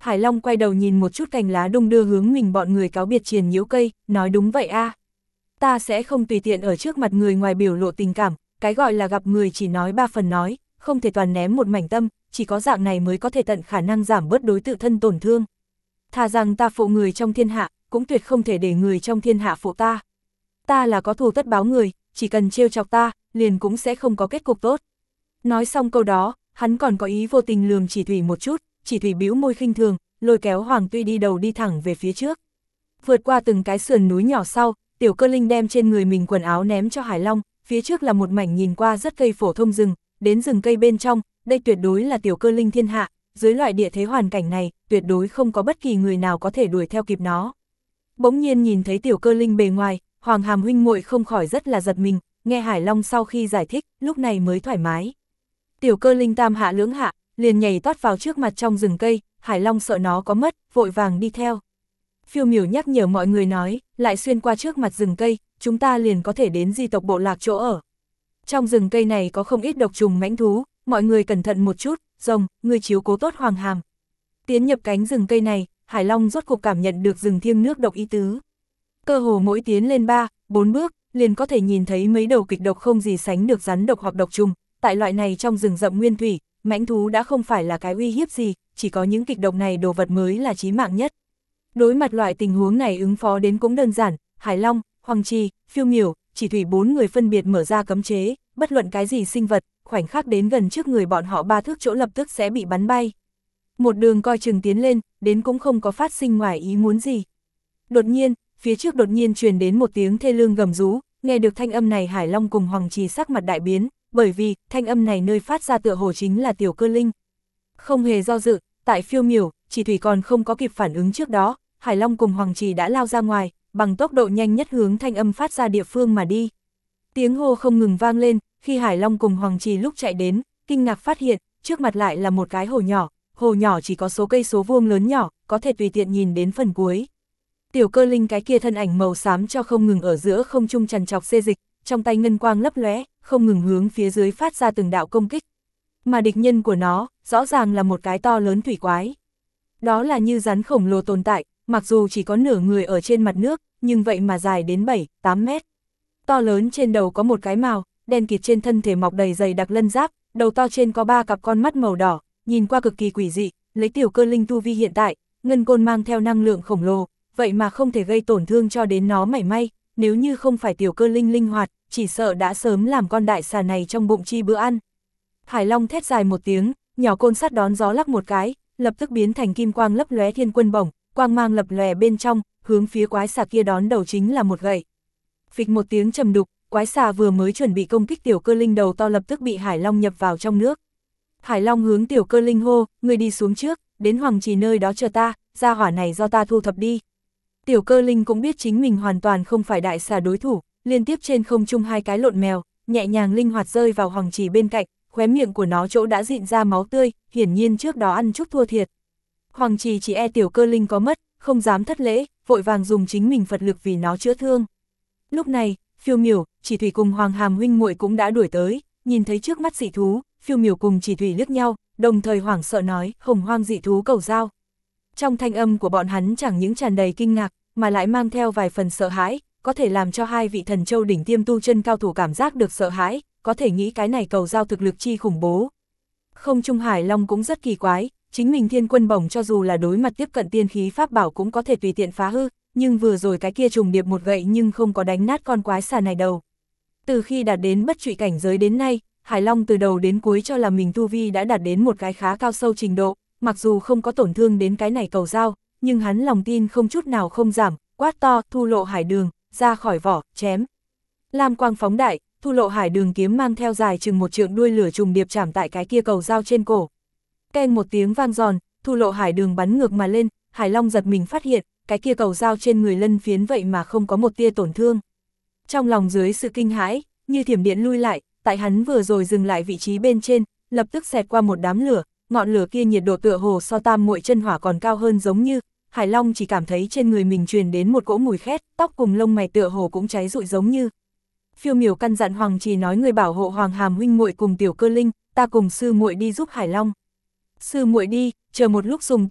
Hải Long quay đầu nhìn một chút cành lá đung đưa hướng mình bọn người cáo biệt triền nhiễu cây, nói đúng vậy a. Ta sẽ không tùy tiện ở trước mặt người ngoài biểu lộ tình cảm, cái gọi là gặp người chỉ nói 3 phần nói, không thể toàn ném một mảnh tâm, chỉ có dạng này mới có thể tận khả năng giảm bớt đối tự thân tổn thương. Thà rằng ta phụ người trong thiên hạ, cũng tuyệt không thể để người trong thiên hạ phụ ta. Ta là có thù tất báo người, chỉ cần trêu chọc ta, liền cũng sẽ không có kết cục tốt. Nói xong câu đó, hắn còn có ý vô tình lườm Chỉ Thủy một chút, Chỉ Thủy bĩu môi khinh thường, lôi kéo Hoàng Tuy đi đầu đi thẳng về phía trước. Vượt qua từng cái sườn núi nhỏ sau, Tiểu Cơ Linh đem trên người mình quần áo ném cho Hải Long, phía trước là một mảnh nhìn qua rất cây phổ thông rừng, đến rừng cây bên trong, đây tuyệt đối là Tiểu Cơ Linh thiên hạ, dưới loại địa thế hoàn cảnh này, tuyệt đối không có bất kỳ người nào có thể đuổi theo kịp nó. Bỗng nhiên nhìn thấy Tiểu Cơ Linh bề ngoài, Hoàng Hàm huynh muội không khỏi rất là giật mình, nghe Hải Long sau khi giải thích, lúc này mới thoải mái. Tiểu Cơ Linh tam hạ lưỡng hạ, liền nhảy tót vào trước mặt trong rừng cây, Hải Long sợ nó có mất, vội vàng đi theo. Phiêu Miểu nhắc nhở mọi người nói, lại xuyên qua trước mặt rừng cây, chúng ta liền có thể đến di tộc bộ lạc chỗ ở. Trong rừng cây này có không ít độc trùng mãnh thú, mọi người cẩn thận một chút, rồng, người chiếu cố tốt Hoàng Hàm. Tiến nhập cánh rừng cây này, Hải Long rốt cuộc cảm nhận được rừng thiêng nước độc ý tứ. Cơ hồ mỗi tiến lên 3-4 bước, liền có thể nhìn thấy mấy đầu kịch độc không gì sánh được rắn độc hoặc độc trùng. Tại loại này trong rừng rậm nguyên thủy, mãnh thú đã không phải là cái uy hiếp gì, chỉ có những kịch độc này đồ vật mới là chí mạng nhất. Đối mặt loại tình huống này ứng phó đến cũng đơn giản, Hải Long, Hoàng Trì, Phiêu Miểu, Chỉ Thủy 4 người phân biệt mở ra cấm chế, bất luận cái gì sinh vật, khoảnh khắc đến gần trước người bọn họ 3 thước chỗ lập tức sẽ bị bắn bay. Một đường coi chừng tiến lên, đến cũng không có phát sinh ngoài ý muốn gì. Đột nhiên, phía trước đột nhiên truyền đến một tiếng thê lương gầm rú, nghe được thanh âm này Hải Long cùng Hoàng Trì sắc mặt đại biến, bởi vì thanh âm này nơi phát ra tựa hồ chính là Tiểu Cơ Linh. Không hề do dự, tại Phiêu Miểu, Chỉ Thủy còn không có kịp phản ứng trước đó, Hải Long cùng Hoàng Trì đã lao ra ngoài, bằng tốc độ nhanh nhất hướng thanh âm phát ra địa phương mà đi. Tiếng hô không ngừng vang lên, khi Hải Long cùng Hoàng Trì lúc chạy đến, kinh ngạc phát hiện, trước mặt lại là một cái hồ nhỏ chỉ có số cây số vuông lớn nhỏ, có thể tùy tiện nhìn đến phần cuối. Tiểu Cơ Linh cái kia thân ảnh màu xám cho không ngừng ở giữa không trung trằn trọc xê dịch, trong tay ngân quang lấp lóe, không ngừng hướng phía dưới phát ra từng đạo công kích. Mà địch nhân của nó, rõ ràng là một cái to lớn thủy quái. Đó là như rắn khổng lồ tồn tại, mặc dù chỉ có nửa người ở trên mặt nước, nhưng vậy mà dài đến 7-8 mét. To lớn trên đầu có một cái mào, đen kịt trên thân thể mọc đầy dày đặc lân giáp, đầu to trên có 3 cặp con mắt màu đỏ, nhìn qua cực kỳ quỷ dị, lấy Tiểu Cơ Linh tu vi hiện tại, ngân côn mang theo năng lượng khổng lồ, vậy mà không thể gây tổn thương cho đến nó mảy may, nếu như không phải Tiểu Cơ Linh linh hoạt, chỉ sợ đã sớm làm con đại xà này trong bụng chi bữa ăn. Hải Long thét dài một tiếng, nhỏ côn sắt đón gió lắc một cái, lập tức biến thành kim quang lấp lóe thiên quân bổng, quang mang lập lòe bên trong, hướng phía quái xà kia đón đầu chính là một gậy. Phịch một tiếng trầm đục, quái xà vừa mới chuẩn bị công kích Tiểu Cơ Linh đầu to lập tức bị Hải Long nhập vào trong nước. Hải Long hướng Tiểu Cơ Linh hô, người đi xuống trước, đến Hoàng Trì nơi đó chờ ta, gia hỏa này do ta thu thập đi. Tiểu Cơ Linh cũng biết chính mình hoàn toàn không phải đại xà đối thủ, liên tiếp trên không trung 2 cái lộn mèo, nhẹ nhàng linh hoạt rơi vào Hoàng Trì bên cạnh, khóe miệng của nó chỗ đã dịn ra máu tươi, hiển nhiên trước đó ăn chút thua thiệt. Hoàng Trì chỉ e Tiểu Cơ Linh có mất, không dám thất lễ, vội vàng dùng chính mình Phật lực vì nó chữa thương. Lúc này, Phiêu Miểu, Chỉ Thủy cùng Hoàng Hàm huynh muội cũng đã đuổi tới, nhìn thấy trước mắt dị thú, Phiêu Miểu cùng Chỉ Thủy liếc nhau, đồng thời hoảng sợ nói, hồng hoang dị thú cầu giao. Trong thanh âm của bọn hắn chẳng những tràn đầy kinh ngạc, mà lại mang theo vài phần sợ hãi, có thể làm cho 2 vị thần châu đỉnh tiêm tu chân cao thủ cảm giác được sợ hãi, có thể nghĩ cái này cầu giao thực lực chi khủng bố. Không Trung Hải Long cũng rất kỳ quái, chính mình thiên quân bổng cho dù là đối mặt tiếp cận tiên khí pháp bảo cũng có thể tùy tiện phá hư, nhưng vừa rồi cái kia trùng điệp một gậy nhưng không có đánh nát con quái xà này đầu. Từ khi đạt đến bất trụy cảnh giới đến nay, Hải Long từ đầu đến cuối cho là mình tu vi đã đạt đến một cái khá cao sâu trình độ, mặc dù không có tổn thương đến cái này cầu giao, nhưng hắn lòng tin không chút nào không giảm, quát to, Thu Lộ Hải Đường, ra khỏi vỏ, chém. Lam quang phóng đại, Thu Lộ Hải Đường kiếm mang theo dài chừng 1 trượng đuôi lửa trùng điệp chạm tại cái kia cầu giao trên cổ. Keng một tiếng vang giòn, Thu Lộ Hải Đường bắn ngược mà lên, Hải Long giật mình phát hiện, cái kia cầu giao trên người lân phiến vậy mà không có một tia tổn thương. Trong lòng dưới sự kinh hãi, như thiểm điện lui lại, tại hắn vừa rồi dừng lại vị trí bên trên, lập tức xẹt qua một đám lửa, ngọn lửa kia nhiệt độ tựa hồ so tam muội chân hỏa còn cao hơn giống như, Hải Long chỉ cảm thấy trên người mình truyền đến một cỗ mùi khét, tóc cùng lông mày tựa hồ cũng cháy rụi giống như. Phiêu Miểu căn dặn Hoàng Trì nói người bảo hộ Hoàng Hàm huynh muội cùng Tiểu Cơ Linh, ta cùng sư muội đi giúp Hải Long. Sư muội đi, chờ một lúc dùng toàn lực,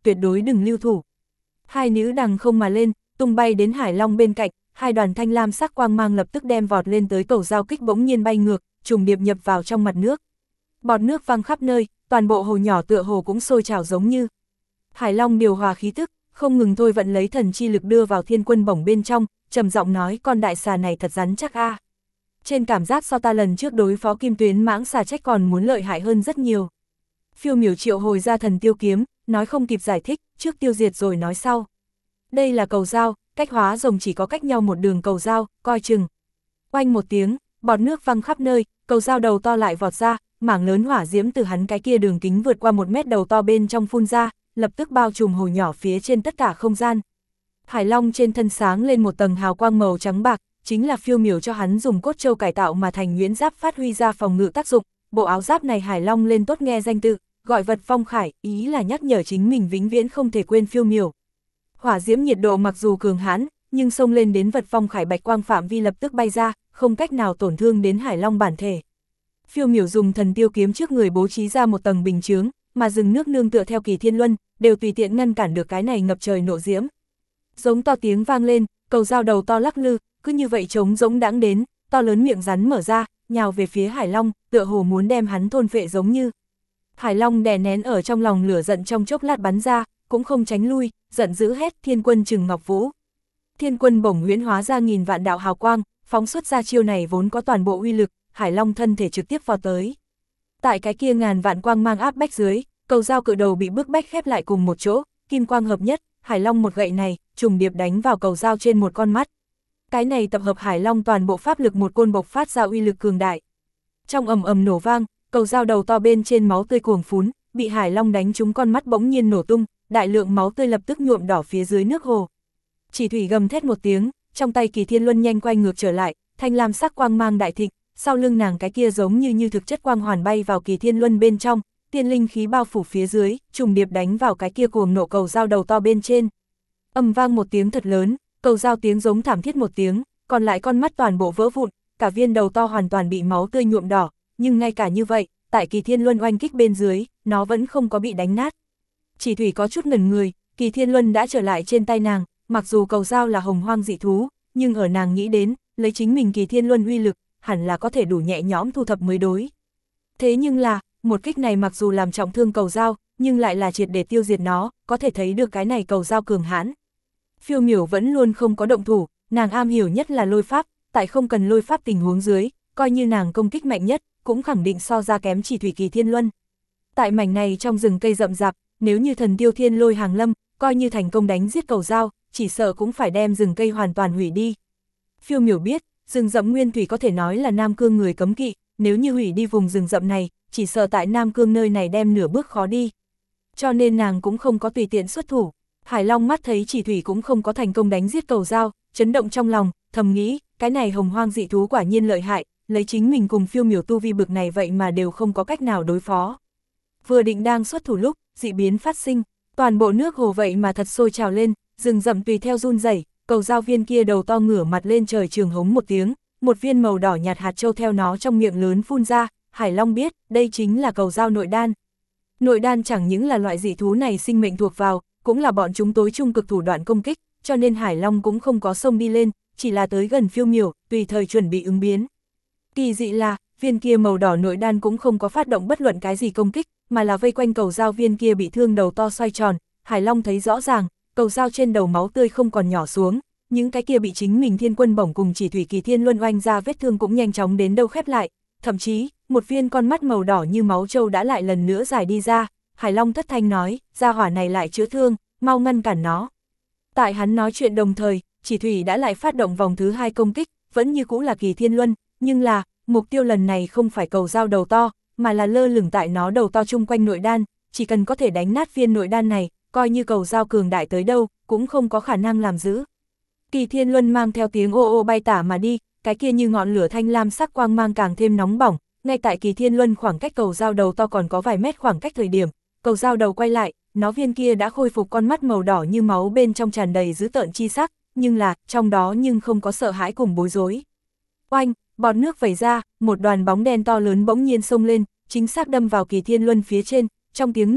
tuyệt đối đừng lưu thủ. Hai nữ đằng không mà lên, tung bay đến Hải Long bên cạnh, hai đoàn thanh lam sắc quang mang lập tức đem vọt lên tới cầu dao kích bỗng nhiên bay ngược, trùng điệp nhập vào trong mặt nước. Bọt nước văng khắp nơi, toàn bộ hồ nhỏ tựa hồ cũng sôi trào giống như. Hải Long điều hòa khí tức, không ngừng thôi vận lấy thần chi lực đưa vào thiên quân bổng bên trong, trầm giọng nói con đại xà này thật rắn chắc a. Trên cảm giác so ta lần trước đối phó kim tuyến mãng xà trách còn muốn lợi hại hơn rất nhiều. Phiêu Miểu triệu hồi ra thần tiêu kiếm, nói không kịp giải thích, trước tiêu diệt rồi nói sau. Đây là cầu dao, cách hóa rồng chỉ có cách nhau một đường cầu dao, coi chừng. Oanh một tiếng, bọt nước văng khắp nơi, cầu dao đầu to lại vọt ra, mảng lớn hỏa diễm từ hắn cái kia đường kính vượt qua 1 mét đầu to bên trong phun ra, lập tức bao trùm hồ nhỏ phía trên tất cả không gian. Hải Long trên thân sáng lên một tầng hào quang màu trắng bạc, chính là Phiêu Miểu cho hắn dùng cốt châu cải tạo mà thành nhuyễn giáp phát huy ra phòng ngự tác dụng. Bộ áo giáp này Hải Long lên tốt nghe danh tự, gọi vật phong khải, ý là nhắc nhở chính mình vĩnh viễn không thể quên Phiêu Miểu. Hỏa diễm nhiệt độ mặc dù cường hãn, nhưng xông lên đến vật phong khải bạch quang phạm vi lập tức bay ra, không cách nào tổn thương đến Hải Long bản thể. Phiêu Miểu dùng thần tiêu kiếm trước người bố trí ra một tầng bình chướng, mà rừng nước nương tựa theo Kỳ Thiên Luân, đều tùy tiện ngăn cản được cái này ngập trời nộ diễm. Giống to tiếng vang lên, cầu dao đầu to lắc lư, cứ như vậy trống rỗng đãng đến, to lớn miệng rắn mở ra, nhào về phía Hải Long, tựa hồ muốn đem hắn thôn phệ giống như. Hải Long đè nén ở trong lòng lửa giận trong chốc lát bắn ra, cũng không tránh lui, giận dữ hét Thiên Quân Trừng Ngọc Vũ. Thiên Quân bổng huyễn hóa ra nghìn vạn đạo hào quang, phóng xuất ra chiêu này vốn có toàn bộ uy lực, Hải Long thân thể trực tiếp vào tới. Tại cái kia ngàn vạn quang mang áp bách dưới, cầu dao cự đầu bị bức bách khép lại cùng một chỗ, kim quang hợp nhất, Hải Long một gậy này, trùng điệp đánh vào cầu dao trên một con mắt. Cái này tập hợp Hải Long toàn bộ pháp lực một côn bộc phát ra uy lực cường đại. Trong ầm ầm nổ vang, cầu dao đầu to bên trên máu tươi cuồng phún, bị Hải Long đánh trúng con mắt bỗng nhiên nổ tung, đại lượng máu tươi lập tức nhuộm đỏ phía dưới nước hồ. Chỉ thủy gầm thét một tiếng, trong tay Kỳ Thiên Luân nhanh quay ngược trở lại, thanh lam sắc quang mang đại thịnh, sau lưng nàng cái kia giống như thực chất quang hoàn bay vào Kỳ Thiên Luân bên trong, tiên linh khí bao phủ phía dưới, trùng điệp đánh vào cái kia cuồng nộ cầu dao đầu to bên trên. Ầm vang một tiếng thật lớn, cầu dao tiếng giống thảm thiết một tiếng, còn lại con mắt toàn bộ vỡ vụn, cả viên đầu to hoàn toàn bị máu tươi nhuộm đỏ, nhưng ngay cả như vậy, tại Kỳ Thiên Luân oanh kích bên dưới, nó vẫn không có bị đánh nát. Chỉ thủy có chút ngẩn người, Kỳ Thiên Luân đã trở lại trên tay nàng, mặc dù cầu dao là hồng hoang dị thú, nhưng ở nàng nghĩ đến, lấy chính mình Kỳ Thiên Luân uy lực, hẳn là có thể đủ nhẹ nhõm thu thập mới đối. Thế nhưng là, một kích này mặc dù làm trọng thương cầu dao, nhưng lại là triệt để tiêu diệt nó, có thể thấy được cái này cầu dao cường hãn. Phiêu Miểu vẫn luôn không có động thủ, nàng am hiểu nhất là lôi pháp, tại không cần lôi pháp tình huống dưới, coi như nàng công kích mạnh nhất, cũng khẳng định so ra kém chỉ thủy Kỳ Thiên Luân. Tại mảnh này trong rừng cây rậm rạp, nếu như thần tiêu thiên lôi hàng lâm, coi như thành công đánh giết cầu dao, chỉ sợ cũng phải đem rừng cây hoàn toàn hủy đi. Phiêu Miểu biết, rừng rậm nguyên thủy có thể nói là Nam Cương người cấm kỵ, nếu như hủy đi vùng rừng rậm này, chỉ sợ tại Nam Cương nơi này đem nửa bước khó đi. Cho nên nàng cũng không có tùy tiện xuất thủ. Hải Long mắt thấy chỉ thủy cũng không có thành công đánh giết cầu dao, chấn động trong lòng, thầm nghĩ, cái này hồng hoang dị thú quả nhiên lợi hại, lấy chính mình cùng Phiêu Miểu tu vi bực này vậy mà đều không có cách nào đối phó. Vừa định đang xuất thủ lúc, dị biến phát sinh, toàn bộ nước hồ vậy mà thật sôi trào lên, rừng rậm tùy theo run rẩy, cầu dao viên kia đầu to ngửa mặt lên trời trường hống một tiếng, một viên màu đỏ nhạt hạt châu theo nó trong miệng lớn phun ra, Hải Long biết, đây chính là cầu dao nội đan. Nội đan chẳng những là loại dị thú này sinh mệnh thuộc vào, cũng là bọn chúng tối trung cực thủ đoạn công kích, cho nên Hải Long cũng không có xông đi lên, chỉ là tới gần Phiêu Miểu, tùy thời chuẩn bị ứng biến. Kỳ dị là, viên kia màu đỏ nội đan cũng không có phát động bất luận cái gì công kích, mà là vây quanh cầu dao viên kia bị thương đầu to xoay tròn, Hải Long thấy rõ ràng, cầu dao trên đầu máu tươi không còn nhỏ xuống, những cái kia bị chính mình Thiên Quân bổng cùng chỉ thủy Kỳ Thiên Luân oanh ra vết thương cũng nhanh chóng đến đâu khép lại, thậm chí, một viên con mắt màu đỏ như máu trâu đã lại lần nữa giải đi ra, Hải Long thất thanh nói, gia hỏa này lại chữa thương, mau ngăn cản nó. Tại hắn nói chuyện đồng thời, chỉ thủy đã lại phát động vòng thứ 2 công kích, vẫn như cũ là Kỳ Thiên Luân, nhưng là, mục tiêu lần này không phải cầu dao đầu to, mà là lơ lửng tại nó đầu to chung quanh nội đan, chỉ cần có thể đánh nát viên nội đan này, coi như cầu dao cường đại tới đâu, cũng không có khả năng làm giữ. Kỳ Thiên Luân mang theo tiếng ô ô bay tả mà đi, cái kia như ngọn lửa thanh lam sắc quang mang càng thêm nóng bỏng, ngay tại Kỳ Thiên Luân khoảng cách cầu dao đầu to còn có vài mét khoảng cách thời điểm, cầu dao đầu quay lại, nó viên kia đã khôi phục con mắt màu đỏ như máu bên trong tràn đầy dữ tợn chi sắc, nhưng là, trong đó nhưng không có sợ hãi cùng bối rối. Oanh, bọt nước vẩy ra, một đoàn bóng đen to lớn bỗng nhiên xông lên, chính xác đâm vào Kỳ Thiên Luân phía trên, trong tiếng nổ,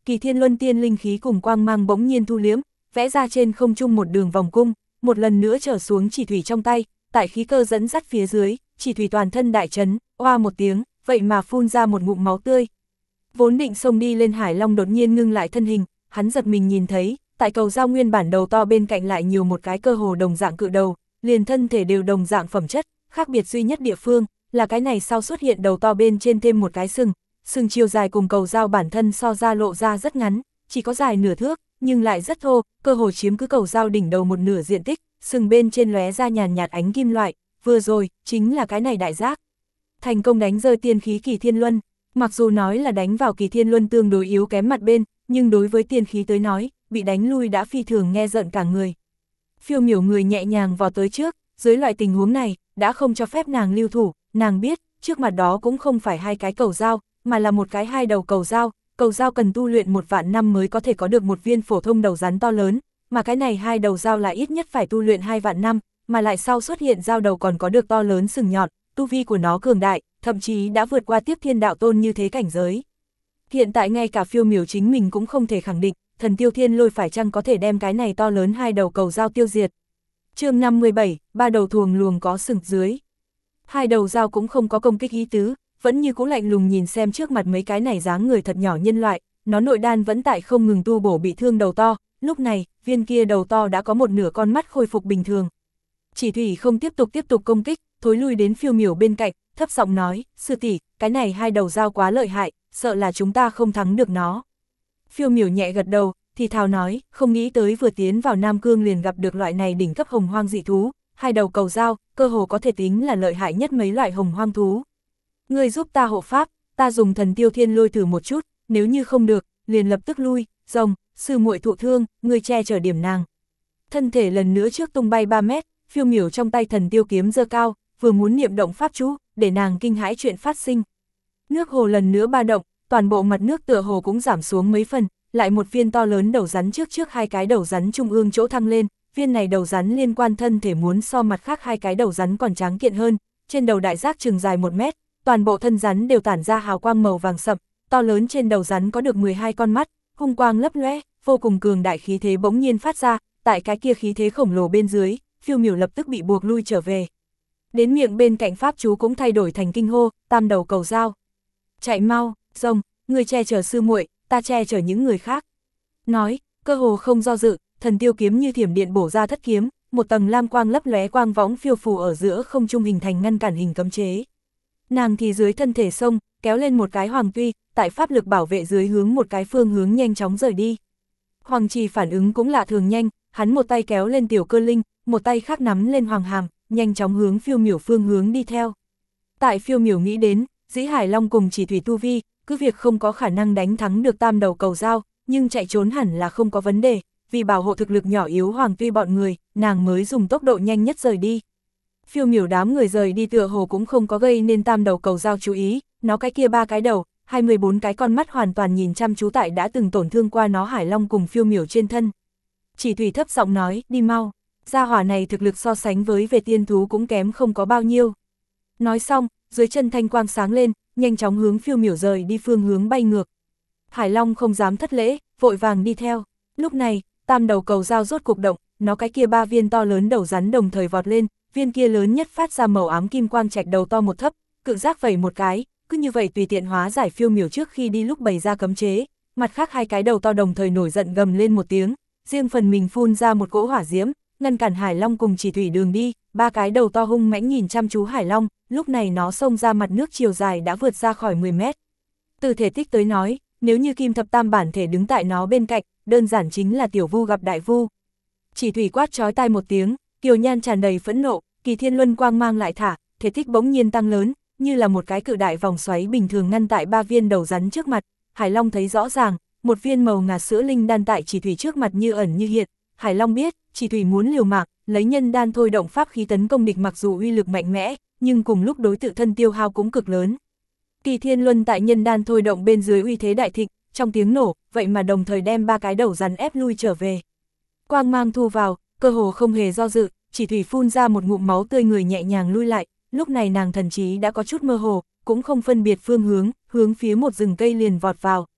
Kỳ Thiên Luân tiên linh khí cùng quang mang bỗng nhiên thu liếm, vẽ ra trên không trung một đường vòng cung, một lần nữa trở xuống chỉ thủy trong tay, tại khí cơ dẫn dắt phía dưới, chỉ thủy toàn thân đại chấn, oa một tiếng, vậy mà phun ra một ngụm máu tươi. Vốn định xông đi lên Hải Long đột nhiên ngưng lại thân hình, hắn giật mình nhìn thấy, tại cầu dao nguyên bản đầu to bên cạnh lại nhiều một cái cơ hồ đồng dạng cự đầu, liền thân thể đều đồng dạng phẩm chất, khác biệt duy nhất địa phương, là cái này sau xuất hiện đầu to bên trên thêm một cái sừng chiều dài cùng cầu dao bản thân so ra lộ ra rất ngắn, chỉ có dài nửa thước, nhưng lại rất thô, cơ hồ chiếm cứ cầu dao đỉnh đầu một nửa diện tích, sừng bên trên lóe ra nhàn nhạt ánh kim loại, vừa rồi, chính là cái này đại giác. Thành công đánh rơi tiên khí Kỳ Thiên Luân, mặc dù nói là đánh vào Kỳ Thiên Luân tương đối yếu kém mặt bên, nhưng đối với tiên khí tới nói, bị đánh lui đã phi thường nghe giận cả người. Phiêu Miểu người nhẹ nhàng vào tới trước, dưới loại tình huống này, đã không cho phép nàng lưu thủ, nàng biết, trước mặt đó cũng không phải hai cái cầu dao, mà là một cái hai đầu cầu dao cần tu luyện 1 vạn năm mới có thể có được một viên phổ thông đầu rắn to lớn, mà cái này hai đầu dao là ít nhất phải tu luyện 2 vạn năm, mà lại sau xuất hiện dao đầu còn có được to lớn sừng nhọn, tu vi của nó cường đại, thậm chí đã vượt qua tiếp thiên đạo tôn như thế cảnh giới. Hiện tại ngay cả Phiêu Miểu chính mình cũng không thể khẳng định, thần tiêu thiên lôi phải chăng có thể đem cái này to lớn hai đầu cầu dao tiêu diệt. Chương 57, ba đầu thuồng luồng có sừng dưới. Hai đầu dao cũng không có công kích ý tứ, vẫn như cũ lạnh lùng nhìn xem trước mặt mấy cái này dáng người thật nhỏ nhân loại, nó nội đan vẫn tại không ngừng tu bổ bị thương đầu to, lúc này, viên kia đầu to đã có một nửa con mắt khôi phục bình thường. Chỉ thủy không tiếp tục công kích, thối lui đến Phiêu Miểu bên cạnh, thấp giọng nói, sư tỷ, cái này hai đầu dao quá lợi hại, sợ là chúng ta không thắng được nó. Phiêu Miểu nhẹ gật đầu, thì thào nói, không nghĩ tới vừa tiến vào Nam Cương liền gặp được loại này đỉnh cấp hồng hoang dị thú, hai đầu cầu dao, cơ hồ có thể tính là lợi hại nhất mấy loại hồng hoang thú. Ngươi giúp ta hộ pháp, ta dùng thần tiêu thiên lôi thử một chút, nếu như không được, liền lập tức lui, rồng, sư muội thụ thương, ngươi che chở điểm nàng. Thân thể lần nữa trước tung bay 3 mét, Phiêu Miểu trong tay thần tiêu kiếm giơ cao, vừa muốn niệm động pháp chú, để nàng kinh hãi chuyện phát sinh. Nước hồ lần nữa ba động, toàn bộ mặt nước tựa hồ cũng giảm xuống mấy phần, lại một viên to lớn đầu rắn trước hai cái đầu rắn trung ương chỗ thăng lên, viên này đầu rắn liên quan thân thể muốn so mặt khác hai cái đầu rắn còn tráng kiện hơn, trên đầu đại giác chừng dài 1 mét, toàn bộ thân rắn đều tản ra hào quang màu vàng sậm, to lớn trên đầu rắn có được 12 con mắt, hung quang lấp lóe, vô cùng cường đại khí thế bỗng nhiên phát ra, tại cái kia khí thế khổng lồ bên dưới, Phiêu Miểu lập tức bị buộc lui trở về. Đến miệng bên cạnh pháp chú cũng thay đổi thành kinh hô, tam đầu cầu dao. Chạy mau, rồng, người che chở sư muội, ta che chở những người khác. Nói, cơ hồ không do dự, thần tiêu kiếm như thiểm điện bổ ra thất kiếm, một tầng lam quang lấp lóe quang võng phiêu phù ở giữa không trung hình thành ngăn cản hình cấm chế. Nàng thì dưới thân thể sông, kéo lên một cái hoàng tuy, tại pháp lực bảo vệ dưới hướng một cái phương hướng nhanh chóng rời đi. Hoàng Trì phản ứng cũng lạ thường nhanh, hắn một tay kéo lên tiểu cơ linh, một tay khác nắm lên hoàng hàm, nhanh chóng hướng Phiêu Miểu phương hướng đi theo. Tại Phiêu Miểu nghĩ đến, Dĩ Hải Long cùng Chỉ Thủy tu vi, cứ việc không có khả năng đánh thắng được tam đầu cầu dao, nhưng chạy trốn hẳn là không có vấn đề, vì bảo hộ thực lực nhỏ yếu Hoàng Tuy bọn người, nàng mới dùng tốc độ nhanh nhất rời đi. Phiêu Miểu đám người rời đi tựa hồ cũng không có gây nên tam đầu cầu dao chú ý, nó cái kia 3 cái đầu, 24 cái con mắt hoàn toàn nhìn chăm chú tại đã từng tổn thương qua nó Hải Long cùng Phiêu Miểu trên thân. Chỉ Thủy thấp giọng nói, đi mau, gia hỏa này thực lực so sánh với về tiên thú cũng kém không có bao nhiêu. Nói xong, dưới chân thanh quang sáng lên, nhanh chóng hướng Phiêu Miểu rời đi phương hướng bay ngược. Hải Long không dám thất lễ, vội vàng đi theo. Lúc này, tam đầu cầu dao rốt cuộc động, nó cái kia 3 viên to lớn đầu rắn đồng thời vọt lên, viên kia lớn nhất phát ra màu ám kim quang trạch đầu to một thấp, cự giác vẩy một cái, cứ như vậy tùy tiện hóa giải Phiêu Miểu trước khi đi lúc bày ra cấm chế, mặt khác 2 cái đầu to đồng thời nổi giận gầm lên một tiếng, riêng phần mình phun ra một cỗ hỏa diễm, ngăn cản Hải Long cùng Chỉ Thủy đường đi. 3 cái đầu to hung mãnh nhìn chăm chú Hải Long, lúc này nó xông ra mặt nước chiều dài đã vượt ra khỏi 10 mét. Từ thể tích tới nói, nếu như Kim Thập Tam bản thể đứng tại nó bên cạnh, đơn giản chính là tiểu vu gặp đại vu. Chỉ Thủy quát chói tai một tiếng, kiều nhan tràn đầy phẫn nộ, Kỳ Thiên Luân quang mang lại thả, thể tích bỗng nhiên tăng lớn, như là một cái cự đại vòng xoáy bình thường ngăn tại 3 viên đầu rắn trước mặt. Hải Long thấy rõ ràng, một viên màu ngà sữa linh đan tại Chỉ Thủy trước mặt như ẩn như hiện. Hải Long biết, Chỉ Thủy muốn liều mạng, lấy nhân đan thôi động pháp khí tấn công địch, mặc dù uy lực mạnh mẽ, nhưng cùng lúc đối tự thân tiêu hao cũng cực lớn. Kỳ Thiên Luân tại nhân đan thôi động bên dưới uy thế đại thịnh, trong tiếng nổ, vậy mà đồng thời đem 3 cái đầu rắn ép lui trở về. Quang mang thu vào, cơ hồ không hề do dự, Chỉ Thủy phun ra một ngụm máu tươi người nhẹ nhàng lui lại, lúc này nàng thần trí đã có chút mơ hồ, cũng không phân biệt phương hướng, hướng phía một rừng cây liền vọt vào.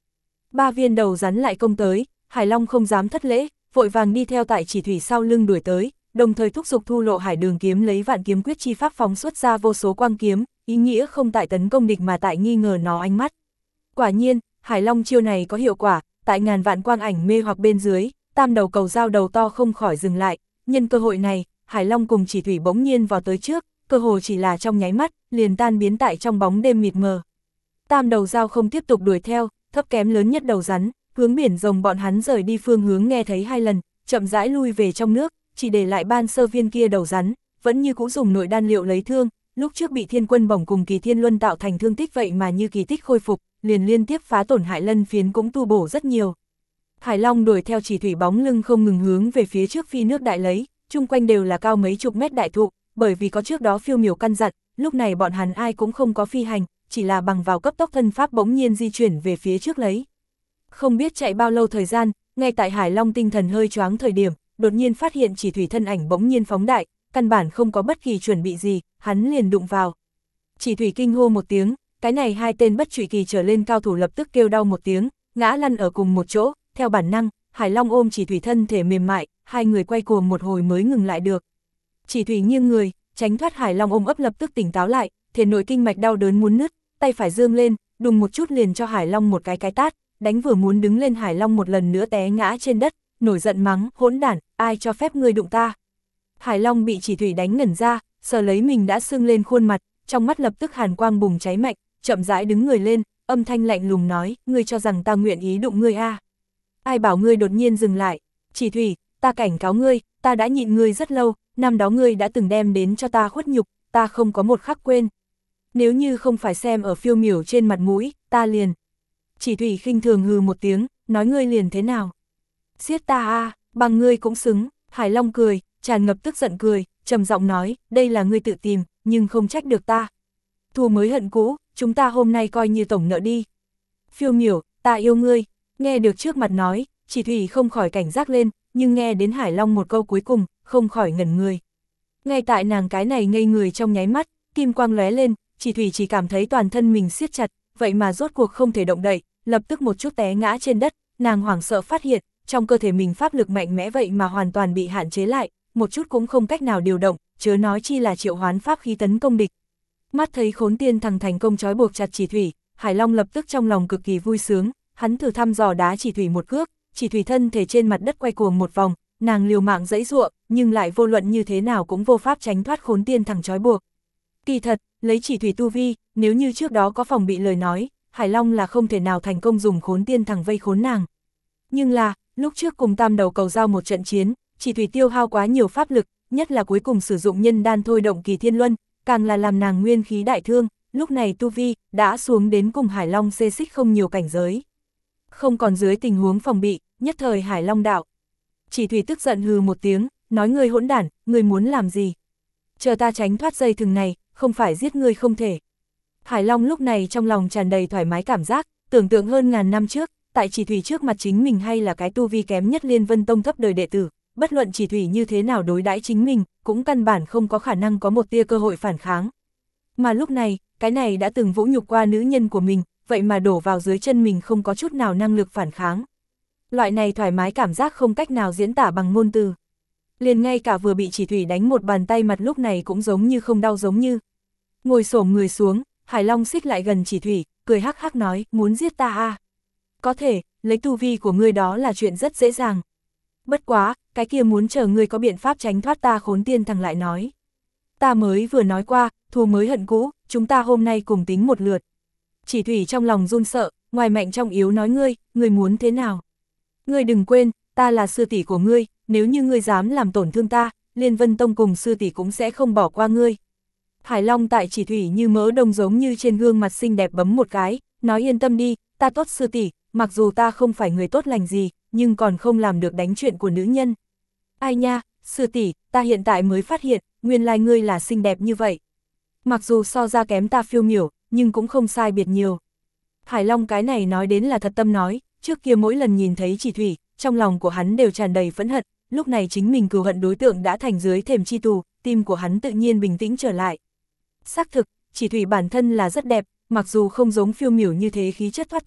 3 viên đầu rắn lại công tới, Hải Long không dám thất lễ, vội vàng đi theo tại chỉ thủy sau lưng đuổi tới, đồng thời thúc giục Thu Lộ Hải Đường kiếm lấy vạn kiếm quyết chi pháp phóng xuất ra vô số quang kiếm, ý nghĩa không tại tấn công địch mà tại nghi ngờ nó ánh mắt. Quả nhiên, Hải Long chiêu này có hiệu quả, tại ngàn vạn quang ảnh mê hoặc bên dưới, tam đầu cầu dao đầu to không khỏi dừng lại, nhân cơ hội này, Hải Long cùng chỉ thủy bỗng nhiên vào tới trước, cơ hồ chỉ là trong nháy mắt, liền tan biến tại trong bóng đêm mịt mờ. Tam đầu dao không tiếp tục đuổi theo, thấp kém lớn nhất đầu rắn, hướng biển rồng bọn hắn rời đi phương hướng nghe thấy 2 lần, chậm rãi lui về trong nước, chỉ để lại ban sơ viên kia đầu rắn, vẫn như cũ dùng nội đan liệu lấy thương, lúc trước bị Thiên Quân Bổng cùng Kỳ Thiên Luân tạo thành thương tích vậy mà như kỳ tích khôi phục, liền liên tiếp phá tổn hại lân phiến cũng tu bổ rất nhiều. Hải Long đuổi theo chỉ thủy bóng lưng không ngừng hướng về phía trước phi nước đại lấy, chung quanh đều là cao mấy chục mét đại thụ, bởi vì có trước đó Phiêu Miểu căn dặn, lúc này bọn hắn ai cũng không có phi hành, chỉ là bằng vào cấp tốc thân pháp bỗng nhiên di chuyển về phía trước lấy. Không biết chạy bao lâu thời gian, ngay tại Hải Long tinh thần hơi choáng thời điểm, đột nhiên phát hiện chỉ thủy thân ảnh bỗng nhiên phóng đại, căn bản không có bất kỳ chuẩn bị gì, hắn liền đụng vào. Chỉ thủy kinh hô một tiếng, cái này 2 tên bất trụy kỳ trở lên cao thủ lập tức kêu đau một tiếng, ngã lăn ở cùng một chỗ, theo bản năng, Hải Long ôm chỉ thủy thân thể mềm mại, 2 người quay cuồng một hồi mới ngừng lại được. Chỉ thủy nghiêng người, tránh thoát Hải Long ôm ấp lập tức tỉnh táo lại, thể nội kinh mạch đau đớn muốn nứt, tay phải giương lên, đùng một chút liền cho Hải Long một cái tát, đánh vừa muốn đứng lên Hải Long một lần nữa té ngã trên đất, nổi giận mắng, hỗn đản, ai cho phép ngươi đụng ta. Hải Long bị chỉ thủy đánh ngẩn ra, sờ lấy mình đã sưng lên khuôn mặt, trong mắt lập tức hàn quang bùng cháy mạnh, chậm rãi đứng người lên, âm thanh lạnh lùng nói, ngươi cho rằng ta nguyện ý đụng ngươi à? Ai bảo ngươi đột nhiên dừng lại? Chỉ thủy, ta cảnh cáo ngươi, ta đã nhịn ngươi rất lâu, năm đó ngươi đã từng đem đến cho ta khuất nhục, ta không có một khắc quên. Nếu như không phải xem ở Phiêu Miểu trên mặt mũi, ta liền. Chỉ thủy khinh thường hừ một tiếng, nói ngươi liền thế nào? Giết ta à, bằng ngươi cũng xứng. Hải Long cười, tràn ngập tức giận cười, trầm giọng nói, đây là ngươi tự tìm, nhưng không trách được ta. Thù mới hận cũ, chúng ta hôm nay coi như tổng nợ đi. Phiêu Miểu, ta yêu ngươi. Nghe được trước mặt nói, chỉ thủy không khỏi cảnh giác lên, nhưng nghe đến Hải Long một câu cuối cùng, không khỏi ngẩn người. Ngay tại nàng cái này ngây người trong nháy mắt, kim quang lóe lên, chỉ thủy chỉ cảm thấy toàn thân mình siết chặt, vậy mà rốt cuộc không thể động đậy, lập tức một chút té ngã trên đất, nàng hoảng sợ phát hiện, trong cơ thể mình pháp lực mạnh mẽ vậy mà hoàn toàn bị hạn chế lại, một chút cũng không cách nào điều động, chớ nói chi là triệu hoán pháp khí tấn công địch. Mắt thấy Khốn Tiên Thằng thành công trói buộc chặt chỉ thủy, Hải Long lập tức trong lòng cực kỳ vui sướng, hắn thử thăm dò đá chỉ thủy một cước, chỉ thủy thân thể trên mặt đất quay cuồng một vòng, nàng liều mạng giãy giụa, nhưng lại vô luận như thế nào cũng vô pháp tránh thoát Khốn Tiên Thằng trói buộc. Kỳ thật, lấy chỉ thủy tu vi, nếu như trước đó có phòng bị lời nói, Hải Long là không thể nào thành công dùng Khốn Tiên Thằng vây khốn nàng. Nhưng là, lúc trước cùng tam đầu cầu giao một trận chiến, chỉ thủy tiêu hao quá nhiều pháp lực, nhất là cuối cùng sử dụng nhân đan thôi động Kỳ Thiên Luân, càng là làm nàng nguyên khí đại thương, lúc này tu vi đã xuống đến cùng Hải Long xê xích không nhiều cảnh giới. Không còn dưới tình huống phòng bị, nhất thời Hải Long đạo. Chỉ thủy tức giận hừ một tiếng, nói ngươi hỗn đản, ngươi muốn làm gì? Chờ ta tránh thoát dây thừng này, không phải giết ngươi không thể. Hải Long lúc này trong lòng tràn đầy thoải mái cảm giác, tưởng tượng hơn ngàn năm trước, tại chỉ thủy trước mặt chính mình hay là cái tu vi kém nhất Liên Vân Tông thấp đời đệ tử, bất luận chỉ thủy như thế nào đối đãi chính mình, cũng căn bản không có khả năng có một tia cơ hội phản kháng. Mà lúc này, cái này đã từng vũ nhục qua nữ nhân của mình, vậy mà đổ vào dưới chân mình không có chút nào năng lực phản kháng. Loại này thoải mái cảm giác không cách nào diễn tả bằng ngôn từ. Liền ngay cả vừa bị chỉ thủy đánh một bàn tay mặt lúc này cũng giống như không đau giống như. Ngồi xổm người xuống, Hải Long xích lại gần chỉ thủy, cười hắc hắc nói, muốn giết ta à? Có thể, lấy tu vi của ngươi đó là chuyện rất dễ dàng. Bất quá, cái kia muốn chờ ngươi có biện pháp tránh thoát ta Khốn Tiên Thằng lại nói. Ta mới vừa nói qua, thù mới hận cũ, chúng ta hôm nay cùng tính một lượt. Chỉ thủy trong lòng run sợ, ngoài mạnh trong yếu nói ngươi muốn thế nào? Ngươi đừng quên, ta là sư tỷ của ngươi, nếu như ngươi dám làm tổn thương ta, Liên Vân Tông cùng sư tỷ cũng sẽ không bỏ qua ngươi. Hải Long tại chỉ thủy như mỡ đông giống như trên gương mặt xinh đẹp bấm một cái, nói yên tâm đi, ta tốt sư tỷ, mặc dù ta không phải người tốt lành gì, nhưng còn không làm được đánh chuyện của nữ nhân. Ai nha, sư tỷ, ta hiện tại mới phát hiện, nguyên lai ngươi là xinh đẹp như vậy. Mặc dù so ra kém ta Phiêu Miểu, nhưng cũng không sai biệt nhiều. Hải Long cái này nói đến là thật tâm nói, trước kia mỗi lần nhìn thấy chỉ thủy, trong lòng của hắn đều tràn đầy phẫn hận, lúc này chính mình cừu hận đối tượng đã thành dưới thềm chi tù, tim của hắn tự nhiên bình tĩnh trở lại. Xác thực, chỉ thủy bản thân là rất đẹp, mặc dù không giống Phiêu Miểu như thế khí chất thoát tục,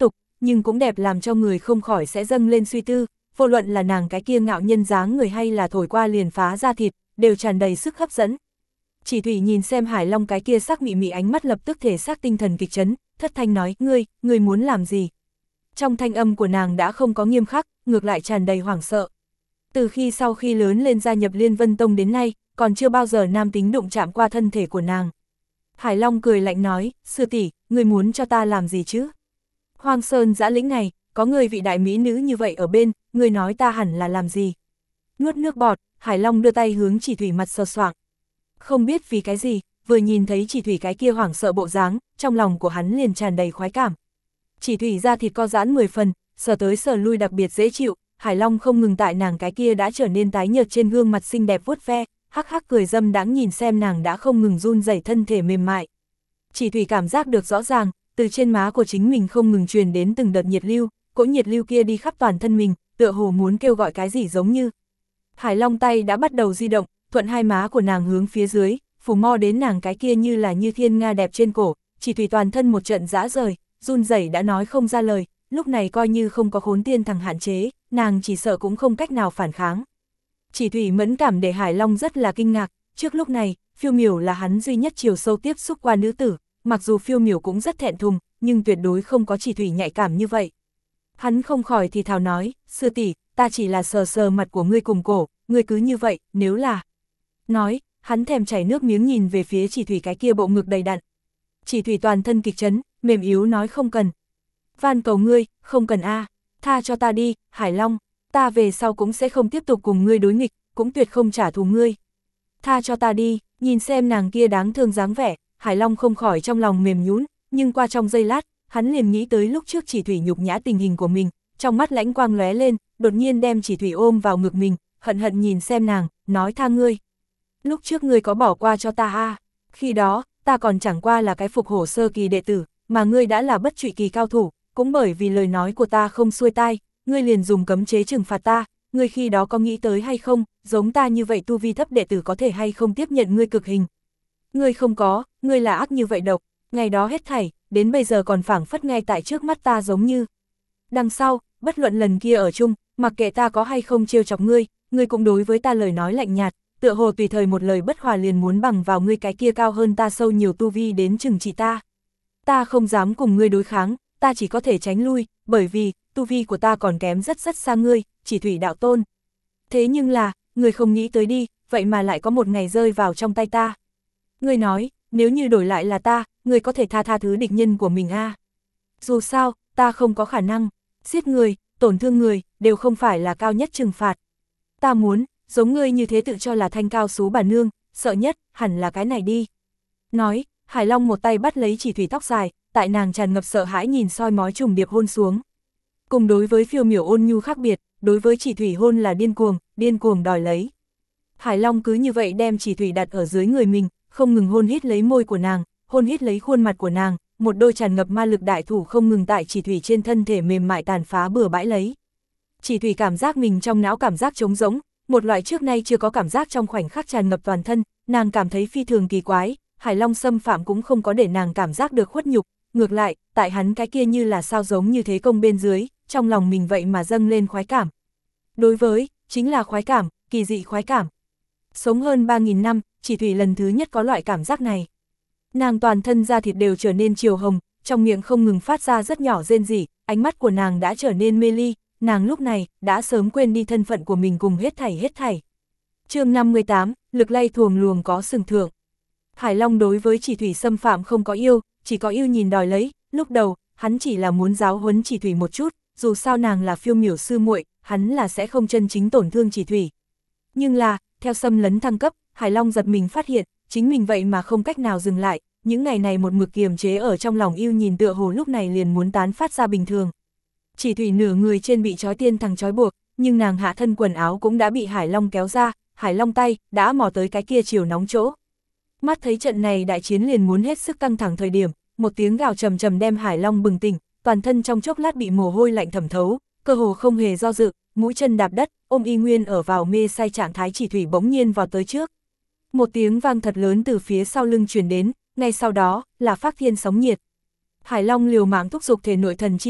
nhưng cũng đẹp làm cho người không khỏi sẽ dâng lên suy tư, vô luận là nàng cái kia ngạo nhân dáng người hay là thổi qua liền phá da thịt, đều tràn đầy sức hấp dẫn. Chỉ Thủy nhìn xem Hải Long cái kia sắc mị mị ánh mắt lập tức thể xác tinh thần kịch chấn, thất thanh nói, ngươi muốn làm gì? Trong thanh âm của nàng đã không có nghiêm khắc, ngược lại tràn đầy hoảng sợ. Từ khi sau khi lớn lên gia nhập Liên Vân Tông đến nay, còn chưa bao giờ nam tính đụng chạm qua thân thể của nàng. Hải Long cười lạnh nói, sư tỷ, ngươi muốn cho ta làm gì chứ? Hoang Sơn Dã Lĩnh này, có người vị đại mỹ nữ như vậy ở bên, ngươi nói ta hẳn là làm gì? Nuốt nước bọt, Hải Long đưa tay hướng Chỉ Thủy mặt sờ soạng. Không biết vì cái gì, vừa nhìn thấy Chỉ Thủy cái kia hoảng sợ bộ dáng, trong lòng của hắn liền tràn đầy khoái cảm. Chỉ Thủy da thịt co giãn 10 phần, sờ tới sờ lui đặc biệt dễ chịu, Hải Long không ngừng tại nàng cái kia đã trở nên tái nhợt trên gương mặt xinh đẹp vuốt ve, hắc hắc cười dâm đãng nhìn xem nàng đã không ngừng run rẩy thân thể mềm mại. Chỉ Thủy cảm giác được rõ ràng, từ trên má của chính mình không ngừng truyền đến từng đợt nhiệt lưu, cỗ nhiệt lưu kia đi khắp toàn thân mình, tựa hồ muốn kêu gọi cái gì giống như. Hải Long tay đã bắt đầu di động, thuận hai má của nàng hướng phía dưới, phủ mo đến nàng cái kia như là như thiên nga đẹp trên cổ, Chỉ Thủy toàn thân một trận rã rời, run rẩy đã nói không ra lời, lúc này coi như không có Khốn Tiên Thằng hạn chế, nàng chỉ sợ cũng không cách nào phản kháng. Chỉ Thủy mẫn cảm để Hải Long rất là kinh ngạc, trước lúc này, Phiêu Miểu là hắn duy nhất chiều sâu tiếp xúc qua nữ tử, mặc dù Phiêu Miểu cũng rất thẹn thùng, nhưng tuyệt đối không có Chỉ Thủy nhạy cảm như vậy. Hắn không khỏi thì thào nói, sư tỷ, ta chỉ là sờ sờ mặt của ngươi cùng cổ, ngươi cứ như vậy, nếu là. Nói, hắn thèm chảy nước miếng nhìn về phía Chỉ Thủy cái kia bộ ngực đầy đặn. Chỉ Thủy toàn thân kịch chấn, mềm yếu nói không cần. Van cầu ngươi, không cần a, tha cho ta đi, Hải Long, ta về sau cũng sẽ không tiếp tục cùng ngươi đối nghịch, cũng tuyệt không trả thù ngươi. Tha cho ta đi, nhìn xem nàng kia đáng thương dáng vẻ, Hải Long không khỏi trong lòng mềm nhũn, nhưng qua trong giây lát, hắn liền nghĩ tới lúc trước Chỉ Thủy nhục nhã tình hình của mình, trong mắt lãnh quang lóe lên, đột nhiên đem Chỉ Thủy ôm vào ngực mình, hận hận nhìn xem nàng, nói tha ngươi. Lúc trước ngươi có bỏ qua cho ta a, khi đó, ta còn chẳng qua là cái phục hổ sơ kỳ đệ tử, mà ngươi đã là bất trụy kỳ cao thủ, cũng bởi vì lời nói của ta không xuôi tai, ngươi liền dùng cấm chế trừng phạt ta, ngươi khi đó có nghĩ tới hay không, giống ta như vậy tu vi thấp đệ tử có thể hay không tiếp nhận ngươi cực hình. Ngươi không có, ngươi là ác như vậy độc, ngày đó hết thảy, đến bây giờ còn phảng phất ngay tại trước mắt ta giống như. Đằng sau, bất luận lần kia ở chung, mặc kệ ta có hay không trêu chọc ngươi, ngươi cũng đối với ta lời nói lạnh nhạt, tựa hồ tùy thời một lời bất hòa liền muốn bằng vào ngươi cái kia cao hơn ta sâu nhiều tu vi đến trừng trị ta. Ta không dám cùng ngươi đối kháng, ta chỉ có thể tránh lui, bởi vì, tu vi của ta còn kém rất rất xa ngươi, Chỉ Thủy đạo tôn. Thế nhưng là, ngươi không nghĩ tới đi, vậy mà lại có một ngày rơi vào trong tay ta. Ngươi nói, nếu như đổi lại là ta, ngươi có thể tha thứ địch nhân của mình a? Dù sao, ta không có khả năng, giết người, tổn thương người, đều không phải là cao nhất trừng phạt. Ta muốn, giống ngươi như thế tự cho là thanh cao xú bà nương, sợ nhất, hẳn là cái này đi. Nói, Hải Long một tay bắt lấy Chỉ Thủy tóc dài, tại nàng tràn ngập sợ hãi nhìn soi mói trùng điệp hôn xuống. Cùng đối với Phiêu Miểu ôn nhu khác biệt, đối với Chỉ Thủy hôn là điên cuồng đòi lấy. Hải Long cứ như vậy đem Chỉ Thủy đặt ở dưới người mình, không ngừng hôn hít lấy môi của nàng, hôn hít lấy khuôn mặt của nàng, một đôi tràn ngập ma lực đại thủ không ngừng tại Chỉ Thủy trên thân thể mềm mại tàn phá bừa bãi lấy. Chỉ Thủy cảm giác mình trong não cảm giác trống rỗng, một loại trước nay chưa có cảm giác trong khoảnh khắc tràn ngập toàn thân, nàng cảm thấy phi thường kỳ quái, Hải Long xâm phạm cũng không có để nàng cảm giác được khuất nhục, ngược lại, tại hắn cái kia như là sao giống như thế công bên dưới, trong lòng mình vậy mà dâng lên khoái cảm. Đối với, chính là khoái cảm, kỳ dị khoái cảm. Sống hơn 3.000 năm, Chỉ Thủy lần thứ nhất có loại cảm giác này. Nàng toàn thân da thịt đều trở nên chiều hồng, trong miệng không ngừng phát ra rất nhỏ rên rỉ, ánh mắt của nàng đã trở nên mê ly, nàng lúc này đã sớm quên đi thân phận của mình cùng hết thảy. Chương 58, lực lay thuồng luồng có sừng thượng. Hải Long đối với Chỉ Thủy xâm phạm không có yêu, chỉ có yêu nhìn đòi lấy, lúc đầu, hắn chỉ là muốn giáo huấn Chỉ Thủy một chút, dù sao nàng là Phiêu Miểu sư muội, hắn là sẽ không chân chính tổn thương Chỉ Thủy. Nhưng là, theo xâm lấn thăng cấp, Hải Long giật mình phát hiện, chính mình vậy mà không cách nào dừng lại, những ngày này một mực kiềm chế ở trong lòng yêu nhìn tựa hồ lúc này liền muốn tán phát ra bình thường. Chỉ Thủy nửa người trên bị trói tiên thằng trói buộc, nhưng nàng hạ thân quần áo cũng đã bị Hải Long kéo ra, Hải Long tay đã mò tới cái kia chiều nóng chỗ. Mắt thấy trận này đại chiến liền muốn hết sức căng thẳng thời điểm, một tiếng gào trầm trầm đem Hải Long bừng tỉnh, toàn thân trong chốc lát bị mồ hôi lạnh thẩm thấu, cơ hồ không hề do dự, mũi chân đạp đất, ôm y nguyên ở vào mê say trạng thái Chỉ Thủy bỗng nhiên vào tới trước. Một tiếng vang thật lớn từ phía sau lưng truyền đến, ngay sau đó là phác thiên sóng nhiệt. Hải Long liều mạng thúc giục thể nội thần chi lực,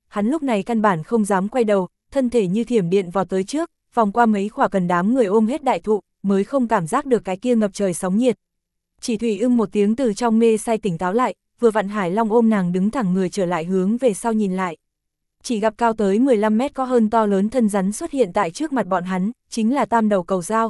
hắn lúc này căn bản không dám quay đầu, thân thể như thiểm điện vào tới trước, vòng qua mấy khỏa cần đám người ôm hết đại thụ, mới không cảm giác được cái kia ngập trời sóng nhiệt. Chỉ Thủy ưng một tiếng từ trong mê say tỉnh táo lại, vừa vặn Hải Long ôm nàng đứng thẳng người trở lại hướng về sau nhìn lại. Chỉ gặp cao tới 15 mét có hơn to lớn thân rắn xuất hiện tại trước mặt bọn hắn, chính là tam đầu cầu dao.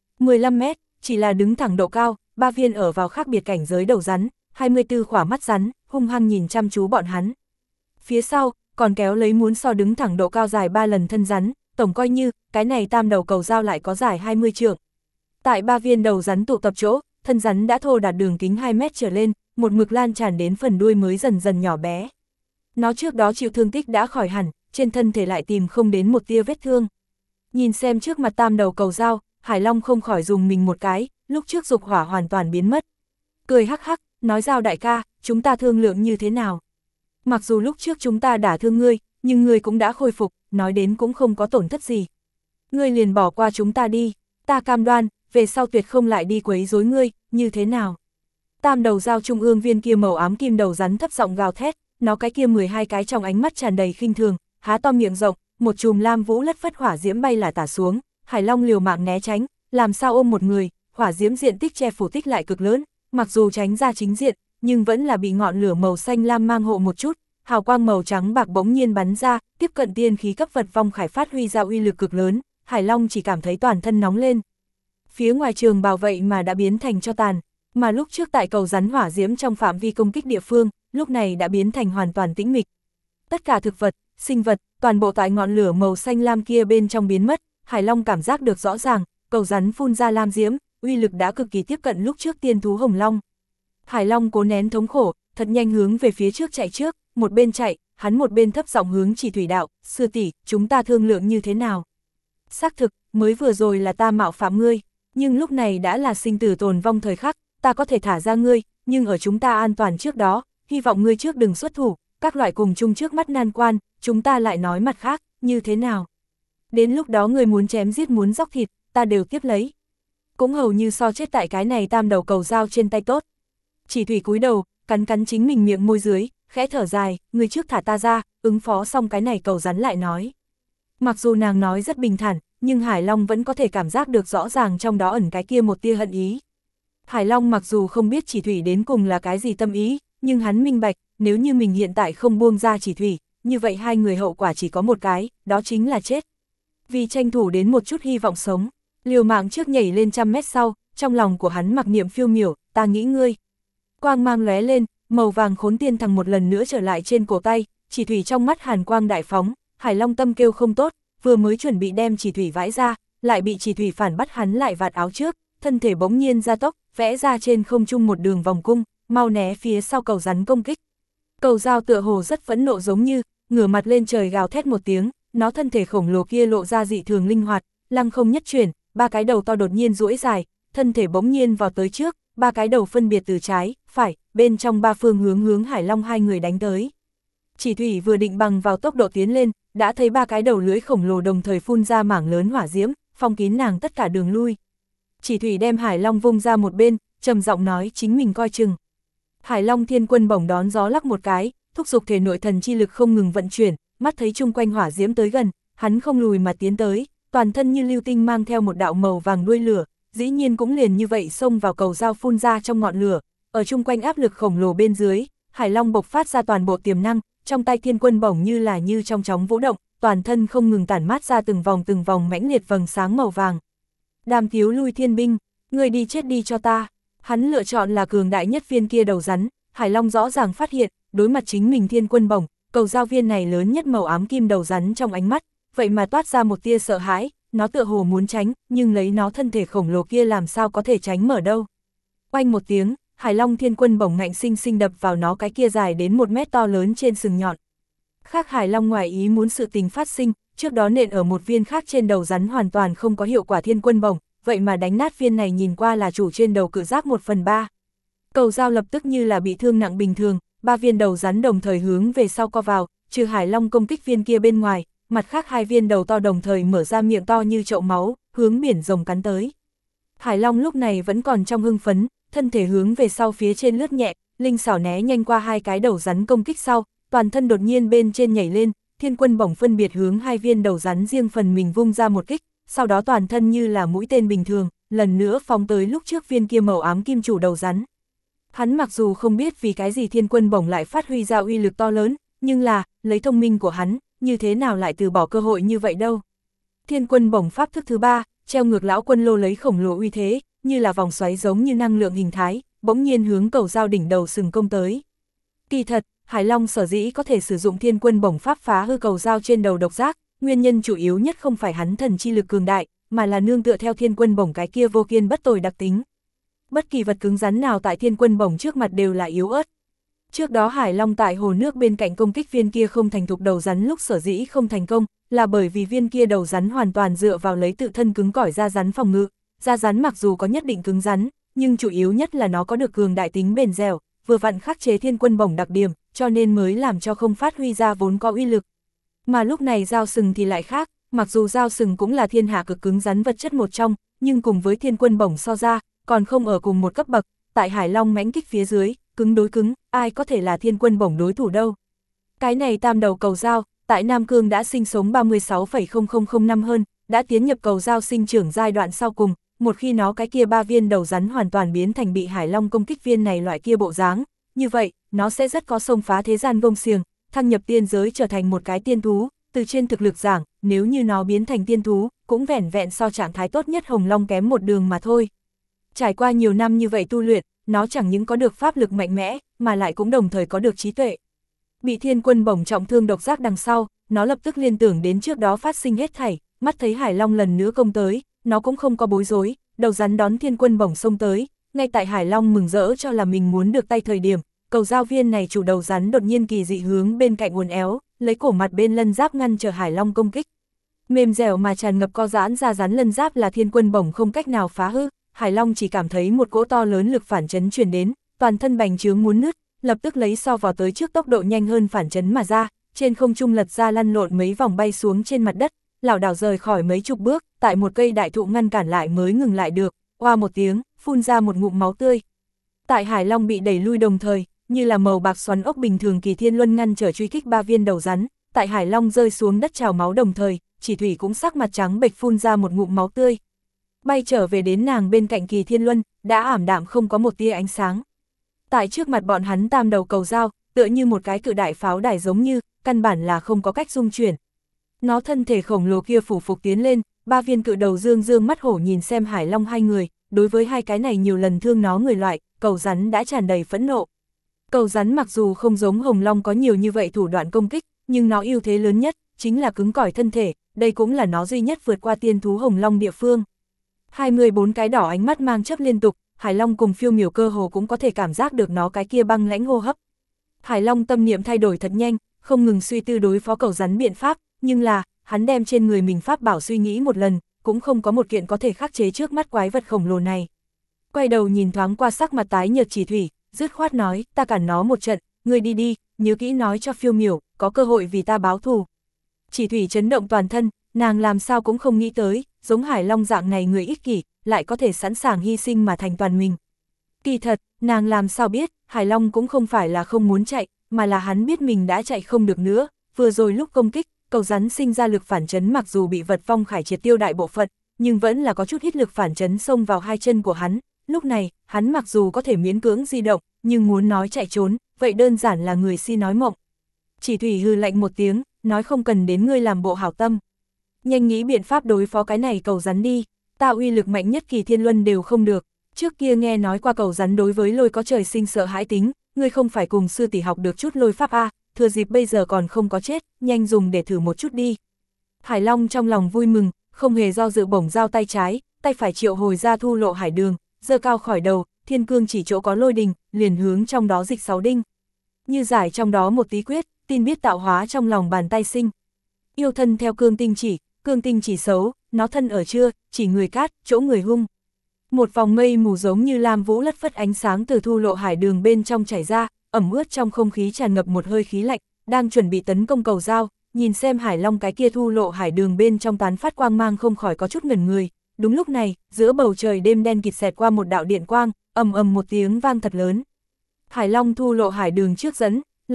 15 mét, chỉ là đứng thẳng độ cao, 3 viên ở vào khác biệt cảnh giới đầu rắn, 24 khỏa mắt rắn, hung hăng nhìn chăm chú bọn hắn. Phía sau, còn kéo lấy muốn so đứng thẳng độ cao dài 3 lần thân rắn, tổng coi như, cái này tam đầu cầu dao lại có dài 20 trượng. Tại 3 viên đầu rắn tụ tập chỗ, thân rắn đã thô đạt đường kính 2 mét trở lên, một mực lan tràn đến phần đuôi mới dần dần nhỏ bé. Nó trước đó chịu thương tích đã khỏi hẳn, trên thân thể lại tìm không đến một tia vết thương. Nhìn xem trước mặt tam đầu cầu dao, Hải Long không khỏi dùng mình một cái, lúc trước dục hỏa hoàn toàn biến mất. Cười hắc hắc, nói Dao đại ca, chúng ta thương lượng như thế nào? Mặc dù lúc trước chúng ta đả thương ngươi, nhưng ngươi cũng đã khôi phục, nói đến cũng không có tổn thất gì. Ngươi liền bỏ qua chúng ta đi, ta cam đoan, về sau tuyệt không lại đi quấy rối ngươi, như thế nào? Tam đầu dao trung ương viên kia màu ám kim đầu rắn thấp giọng gào thét, nó cái kia 12 cái trong ánh mắt tràn đầy khinh thường, há to miệng rộng, một chùm lam vũ lất phất hỏa diễm bay là tả xuống, Hải Long liều mạng né tránh, làm sao ôm một người, hỏa diễm diện tích che phủ tích lại cực lớn, mặc dù tránh ra chính diện, nhưng vẫn là bị ngọn lửa màu xanh lam mang hộ một chút, hào quang màu trắng bạc bỗng nhiên bắn ra, tiếp cận tiên khí cấp vật vong khải phát huy ra uy lực cực lớn, Hải Long chỉ cảm thấy toàn thân nóng lên. Phía ngoài trường bào vậy mà đã biến thành tro tàn, mà lúc trước tại cầu rắn hỏa diễm trong phạm vi công kích địa phương, lúc này đã biến thành hoàn toàn tĩnh mịch. Tất cả thực vật, sinh vật, toàn bộ tại ngọn lửa màu xanh lam kia bên trong biến mất, Hải Long cảm giác được rõ ràng, cầu rắn phun ra lam diễm, uy lực đã cực kỳ tiếp cận lúc trước tiên thú hồng long. Hải Long cố nén thống khổ, thật nhanh hướng về phía trước chạy trước, một bên chạy, hắn một bên thấp giọng hướng Chỉ Thủy đạo, sư tỷ, chúng ta thương lượng như thế nào? Xác thực, mới vừa rồi là ta mạo phạm ngươi, nhưng lúc này đã là sinh tử tồn vong thời khắc, ta có thể thả ra ngươi, nhưng ở chúng ta an toàn trước đó, hy vọng ngươi trước đừng xuất thủ, các loại cùng chung trước mắt nan quan, chúng ta lại nói mặt khác, như thế nào? Đến lúc đó ngươi muốn chém giết muốn dóc thịt, ta đều tiếp lấy. Cũng hầu như so chết tại cái này tam đầu cầu dao trên tay tốt. Chỉ Thủy cúi đầu, cắn cắn chính mình miệng môi dưới, khẽ thở dài, ngươi trước thả ta ra, ứng phó xong cái này cầu rắn lại nói. Mặc dù nàng nói rất bình thản, nhưng Hải Long vẫn có thể cảm giác được rõ ràng trong đó ẩn cái kia một tia hận ý. Hải Long mặc dù không biết Chỉ Thủy đến cùng là cái gì tâm ý, nhưng hắn minh bạch, nếu như mình hiện tại không buông ra Chỉ Thủy, như vậy hai người hậu quả chỉ có một cái, đó chính là chết. Vì tranh thủ đến một chút hy vọng sống, liều mạng trước nhảy lên 100 mét sau, trong lòng của hắn mặc niệm phiêu miểu, ta nghĩ ngươi. Quang mang lóe lên, màu vàng khốn tiên thằng một lần nữa trở lại trên cổ tay, Chỉ Thủy trong mắt hàn quang đại phóng, Hải Long tâm kêu không tốt, vừa mới chuẩn bị đem Chỉ Thủy vãi ra, lại bị Chỉ Thủy phản bắt hắn lại vạt áo trước, thân thể bỗng nhiên gia tốc, vẽ ra trên không trung một đường vòng cung, mau né phía sau cầu rắn công kích. Cầu dao tựa hồ rất phẫn nộ giống như, ngửa mặt lên trời gào thét một tiếng, nó thân thể khổng lồ kia lộ ra dị thường linh hoạt, lăng không nhất chuyển, ba cái đầu to đột nhiên duỗi dài, thân thể bỗng nhiên vào tới trước, ba cái đầu phân biệt từ trái, phải, bên trong ba phương hướng Hải Long hai người đánh tới. Chỉ Thủy vừa định bằng vào tốc độ tiến lên, đã thấy ba cái đầu lưỡi khổng lồ đồng thời phun ra mảng lớn hỏa diễm, phong kín nàng tất cả đường lui. Chỉ Thủy đem Hải Long vung ra một bên, trầm giọng nói chính mình coi chừng. Hải Long thiên quân bổng đón gió lắc một cái, thúc giục thể nội thần chi lực không ngừng vận chuyển, mắt thấy chung quanh hỏa diễm tới gần, hắn không lùi mà tiến tới, toàn thân như lưu tinh mang theo một đạo màu vàng đuôi lửa, dĩ nhiên cũng liền như vậy xông vào cầu dao phun ra trong ngọn lửa, ở chung quanh áp lực khổng lồ bên dưới, Hải Long bộc phát ra toàn bộ tiềm năng, trong tay thiên quân bổng như là như trong chóng vũ động, toàn thân không ngừng tản mát ra từng vòng mãnh liệt vầng sáng màu vàng. Đàm thiếu lui thiên binh, người đi chết đi cho ta. Hắn lựa chọn là cường đại nhất viên kia đầu rắn, Hải Long rõ ràng phát hiện, đối mặt chính mình thiên quân bổng, cầu dao viên này lớn nhất màu ám kim đầu rắn trong ánh mắt, vậy mà toát ra một tia sợ hãi, nó tựa hồ muốn tránh, nhưng lấy nó thân thể khổng lồ kia làm sao có thể tránh mở đâu. Oanh một tiếng, Hải Long thiên quân bổng ngạnh sinh sinh đập vào nó cái kia dài đến 1 mét to lớn trên sừng nhọn. Khác Hải Long ngoài ý muốn sự tình phát sinh, trước đó nện ở một viên khác trên đầu rắn hoàn toàn không có hiệu quả thiên quân bổng, vậy mà đánh nát viên này nhìn qua là chủ trên đầu cự giác 1/3. Cầu dao lập tức như là bị thương nặng bình thường, 3 viên đầu rắn đồng thời hướng về sau co vào, trừ Hải Long công kích viên kia bên ngoài, mặt khác 2 viên đầu to đồng thời mở ra miệng to như chậu máu, hướng biển rồng cắn tới. Hải Long lúc này vẫn còn trong hưng phấn, thân thể hướng về sau phía trên lướt nhẹ, linh xảo né nhanh qua 2 cái đầu rắn công kích sau, toàn thân đột nhiên bên trên nhảy lên, Thiên Quân bổng phân biệt hướng hai viên đầu rắn riêng phần mình vung ra một kích, sau đó toàn thân như là mũi tên bình thường, lần nữa phóng tới lúc trước viên kia màu ám kim chủ đầu rắn. Hắn mặc dù không biết vì cái gì Thiên Quân bổng lại phát huy ra uy lực to lớn, nhưng là, lấy thông minh của hắn, như thế nào lại từ bỏ cơ hội như vậy đâu. Thiên Quân bổng pháp thức thứ 3, treo ngược lão quân lô lấy khổng lồ uy thế, như là vòng xoáy giống như năng lượng hình thái, bỗng nhiên hướng cầu dao đỉnh đầu sừng công tới. Kỳ thật, Hải Long sở dĩ có thể sử dụng Thiên Quân bổng pháp phá hư cầu dao trên đầu độc giác, nguyên nhân chủ yếu nhất không phải hắn thần chi lực cường đại, mà là nương tựa theo Thiên Quân bổng cái kia vô kiên bất tồi đặc tính. Bất kỳ vật cứng rắn nào tại Thiên Quân bổng trước mặt đều là yếu ớt. Trước đó Hải Long tại hồ nước bên cạnh công kích viên kia không thành thục đầu rắn lúc sở dĩ không thành công, là bởi vì viên kia đầu rắn hoàn toàn dựa vào lấy tự thân cứng cỏi da rắn phòng ngự. Da rắn mặc dù có nhất định cứng rắn, nhưng chủ yếu nhất là nó có được cường đại tính bền dẻo, vừa vặn khắc chế Thiên Quân bổng đặc điểm, cho nên mới làm cho không phát huy ra vốn có uy lực. Mà lúc này dao sừng thì lại khác, mặc dù dao sừng cũng là thiên hạ cực cứng rắn vật chất một trong, nhưng cùng với Thiên Quân bổng so ra, còn không ở cùng một cấp bậc, tại Hải Long mãnh kích phía dưới, cứng đối cứng, ai có thể là Thiên Quân bổng đối thủ đâu. Cái này tam đầu cầu dao, tại Nam Cương đã sinh sống 36,0005 năm hơn, đã tiến nhập cầu dao sinh trưởng giai đoạn sau cùng, một khi nó cái kia 3 viên đầu rắn hoàn toàn biến thành bị Hải Long công kích viên này loại kia bộ dáng, như vậy, nó sẽ rất có xông phá thế gian gông xiềng, thăng nhập tiên giới trở thành một cái tiên thú, từ trên thực lực giảng, nếu như nó biến thành tiên thú, cũng vẻn vẹn so trạng thái tốt nhất Hồng Long kém một đường mà thôi. Trải qua nhiều năm như vậy tu luyện, nó chẳng những có được pháp lực mạnh mẽ, mà lại cũng đồng thời có được trí tuệ. Bị Thiên Quân bổng trọng thương độc giác đằng sau, nó lập tức liên tưởng đến trước đó phát sinh hết thảy, mắt thấy Hải Long lần nữa công tới, nó cũng không có bối rối, đầu rắn đón Thiên Quân bổng xông tới, ngay tại Hải Long mừng rỡ cho là mình muốn được tay thời điểm, cầu giao viên này chủ đầu rắn đột nhiên kỳ dị hướng bên cạnh uốn éo, lấy cổ mặt bên lân giáp ngăn trở Hải Long công kích. Mềm dẻo mà tràn ngập co giãn ra rắn lân giáp là Thiên Quân bổng không cách nào phá hư, Hải Long chỉ cảm thấy một cỗ to lớn lực phản chấn truyền đến, toàn thân bành trướng muốn nứt, lập tức lấy so vào tới trước tốc độ nhanh hơn phản chấn mà ra, trên không trung lật ra lăn lộn mấy vòng bay xuống trên mặt đất, lảo đảo rời khỏi mấy chục bước, tại một cây đại thụ ngăn cản lại mới ngừng lại được, oa một tiếng, phun ra một ngụm máu tươi. Tại Hải Long bị đẩy lui đồng thời, như là màu bạc xoắn ốc bình thường Kỳ Thiên Luân ngăn trở truy kích 3 viên đầu rắn, tại Hải Long rơi xuống đất trào máu đồng thời, Chỉ Thủy cũng sắc mặt trắng bệch phun ra một ngụm máu tươi. Bay trở về đến nàng bên cạnh Kỳ Thiên Luân, đã ảm đạm không có một tia ánh sáng. Tại trước mặt bọn hắn tam đầu cầu dao, tựa như một cái cự đại pháo đài giống như, căn bản là không có cách dung chuyển. Nó thân thể khổng lồ kia phủ phục tiến lên, 3 viên cự đầu dương dương mắt hổ nhìn xem Hải Long hai người, đối với hai cái này nhiều lần thương nó người loại, cầu rắn đã tràn đầy phẫn nộ. Cầu rắn mặc dù không giống Hồng Long có nhiều như vậy thủ đoạn công kích, nhưng nó ưu thế lớn nhất, chính là cứng cỏi thân thể, đây cũng là nó duy nhất vượt qua tiên thú Hồng Long địa phương. 24 cái đỏ ánh mắt mang chớp liên tục, Hải Long cùng Phiêu Miểu cơ hồ cũng có thể cảm giác được nó cái kia băng lãnh hô hấp. Hải Long tâm niệm thay đổi thật nhanh, không ngừng suy tư đối phó cầu rắn biện pháp, nhưng là, hắn đem trên người mình pháp bảo suy nghĩ một lần, cũng không có một kiện có thể khắc chế trước mắt quái vật khổng lồ này. Quay đầu nhìn thoáng qua sắc mặt tái nhợt Chỉ Thủy, dứt khoát nói, ta cản nó một trận, ngươi đi đi, nhớ kỹ nói cho Phiêu Miểu, có cơ hội vì ta báo thù. Chỉ Thủy chấn động toàn thân, nàng làm sao cũng không nghĩ tới, giống Hải Long dạng này người ích kỷ, lại có thể sẵn sàng hy sinh mà thành toàn mình. Kỳ thật, nàng làm sao biết, Hải Long cũng không phải là không muốn chạy, mà là hắn biết mình đã chạy không được nữa, vừa rồi lúc công kích, cầu rắn sinh ra lực phản chấn mặc dù bị vật phong khải triệt tiêu đại bộ phận, nhưng vẫn là có chút hít lực phản chấn xông vào hai chân của hắn, lúc này, hắn mặc dù có thể miễn cưỡng di động, nhưng muốn nói chạy trốn, vậy đơn giản là người si nói mộng. Chỉ Thủy hừ lạnh một tiếng, nói không cần đến ngươi làm bộ hảo tâm. Nhanh nghĩ biện pháp đối phó cái này cầu rắn đi, ta uy lực mạnh nhất Kỳ Thiên Luân đều không được, trước kia nghe nói qua cầu rắn đối với lôi có trời sinh sợ hãi tính, ngươi không phải cùng sư tỷ học được chút lôi pháp a, thừa dịp bây giờ còn không có chết, nhanh dùng để thử một chút đi. Hải Long trong lòng vui mừng, không hề do dự bổng dao tay trái, tay phải triệu hồi ra Thu Lộ Hải Đường, giơ cao khỏi đầu, thiên cương chỉ chỗ có lôi đình, liền hướng trong đó dịch 6 đinh. Như giải trong đó một tí quyết, tin biết tạo hóa trong lòng bàn tay sinh. Yêu thân theo cương tinh chỉ xấu, nó thân ở chưa, chỉ người cát, chỗ người hung. Một vòng mây mù giống như lam vũ lất phất ánh sáng từ Thu Lộ Hải Đường bên trong chảy ra, ẩm ướt trong không khí tràn ngập một hơi khí lạnh, đang chuẩn bị tấn công cầu dao, nhìn xem Hải Long cái kia Thu Lộ Hải Đường bên trong tán phát quang mang không khỏi có chút ngẩn người. Đúng lúc này, giữa bầu trời đêm đen kịt xẹt qua một đạo điện quang, ầm ầm một tiếng vang thật lớn. Hải Long Thu Lộ Hải Đường trước dẫn, lập tức,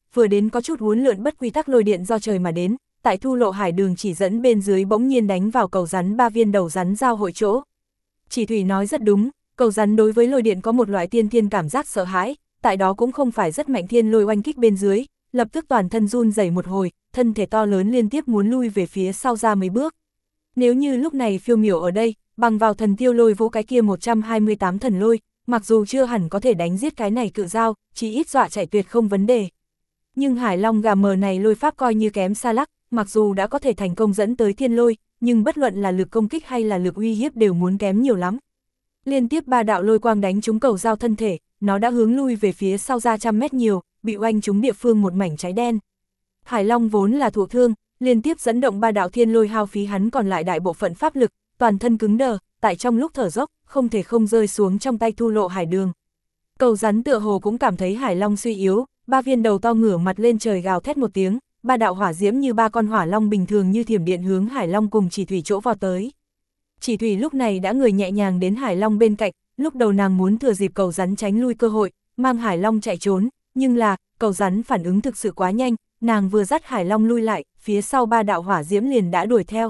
vừa đến có chút uốn lượn bất quy tắc lôi điện do trời mà đến, tại Thu Lộ Hải đường chỉ dẫn bên dưới bỗng nhiên đánh vào cầu rắn 3 viên đầu rắn giao hội chỗ. Chỉ Thủy nói rất đúng, cầu rắn đối với lôi điện có một loại tiên thiên cảm giác sợ hãi, tại đó cũng không phải rất mạnh thiên lôi oanh kích bên dưới, lập tức toàn thân run rẩy một hồi, thân thể to lớn liên tiếp muốn lui về phía sau ra mấy bước. Nếu như lúc này Phiêu Miểu ở đây, bằng vào thần tiêu lôi vũ cái kia 128 thần lôi, mặc dù chưa hẳn có thể đánh giết cái này cự dao, chỉ ít dọa chạy tuyệt không vấn đề. Nhưng Hải Long gà mờ này lôi pháp coi như kém xa lắc, mặc dù đã có thể thành công dẫn tới thiên lôi, nhưng bất luận là lực công kích hay là lực uy hiếp đều muốn kém nhiều lắm. Liên tiếp 3 đạo lôi quang đánh trúng cầu dao thân thể, nó đã hướng lui về phía sau ra trăm mét nhiều, bị oanh trúng địa phương một mảnh cháy đen. Hải Long vốn là thụ thương, liên tiếp dẫn động 3 đạo thiên lôi hao phí hắn còn lại đại bộ phận pháp lực, toàn thân cứng đờ, tại trong lúc thở dốc, không thể không rơi xuống trong tay Thu Lộ Hải đường. Cầu rắn tựa hồ cũng cảm thấy Hải Long suy yếu, 3 viên đầu to ngửa mặt lên trời gào thét một tiếng, 3 đạo hỏa diễm như 3 con hỏa long bình thường như thiểm điện hướng Hải Long cùng Chỉ Thủy chỗ vào tới. Chỉ Thủy lúc này đã người nhẹ nhàng đến Hải Long bên cạnh, lúc đầu nàng muốn thừa dịp cầu rắn tránh lui cơ hội, mang Hải Long chạy trốn, nhưng là, cầu rắn phản ứng thực sự quá nhanh, nàng vừa dắt Hải Long lui lại, phía sau 3 đạo hỏa diễm liền đã đuổi theo.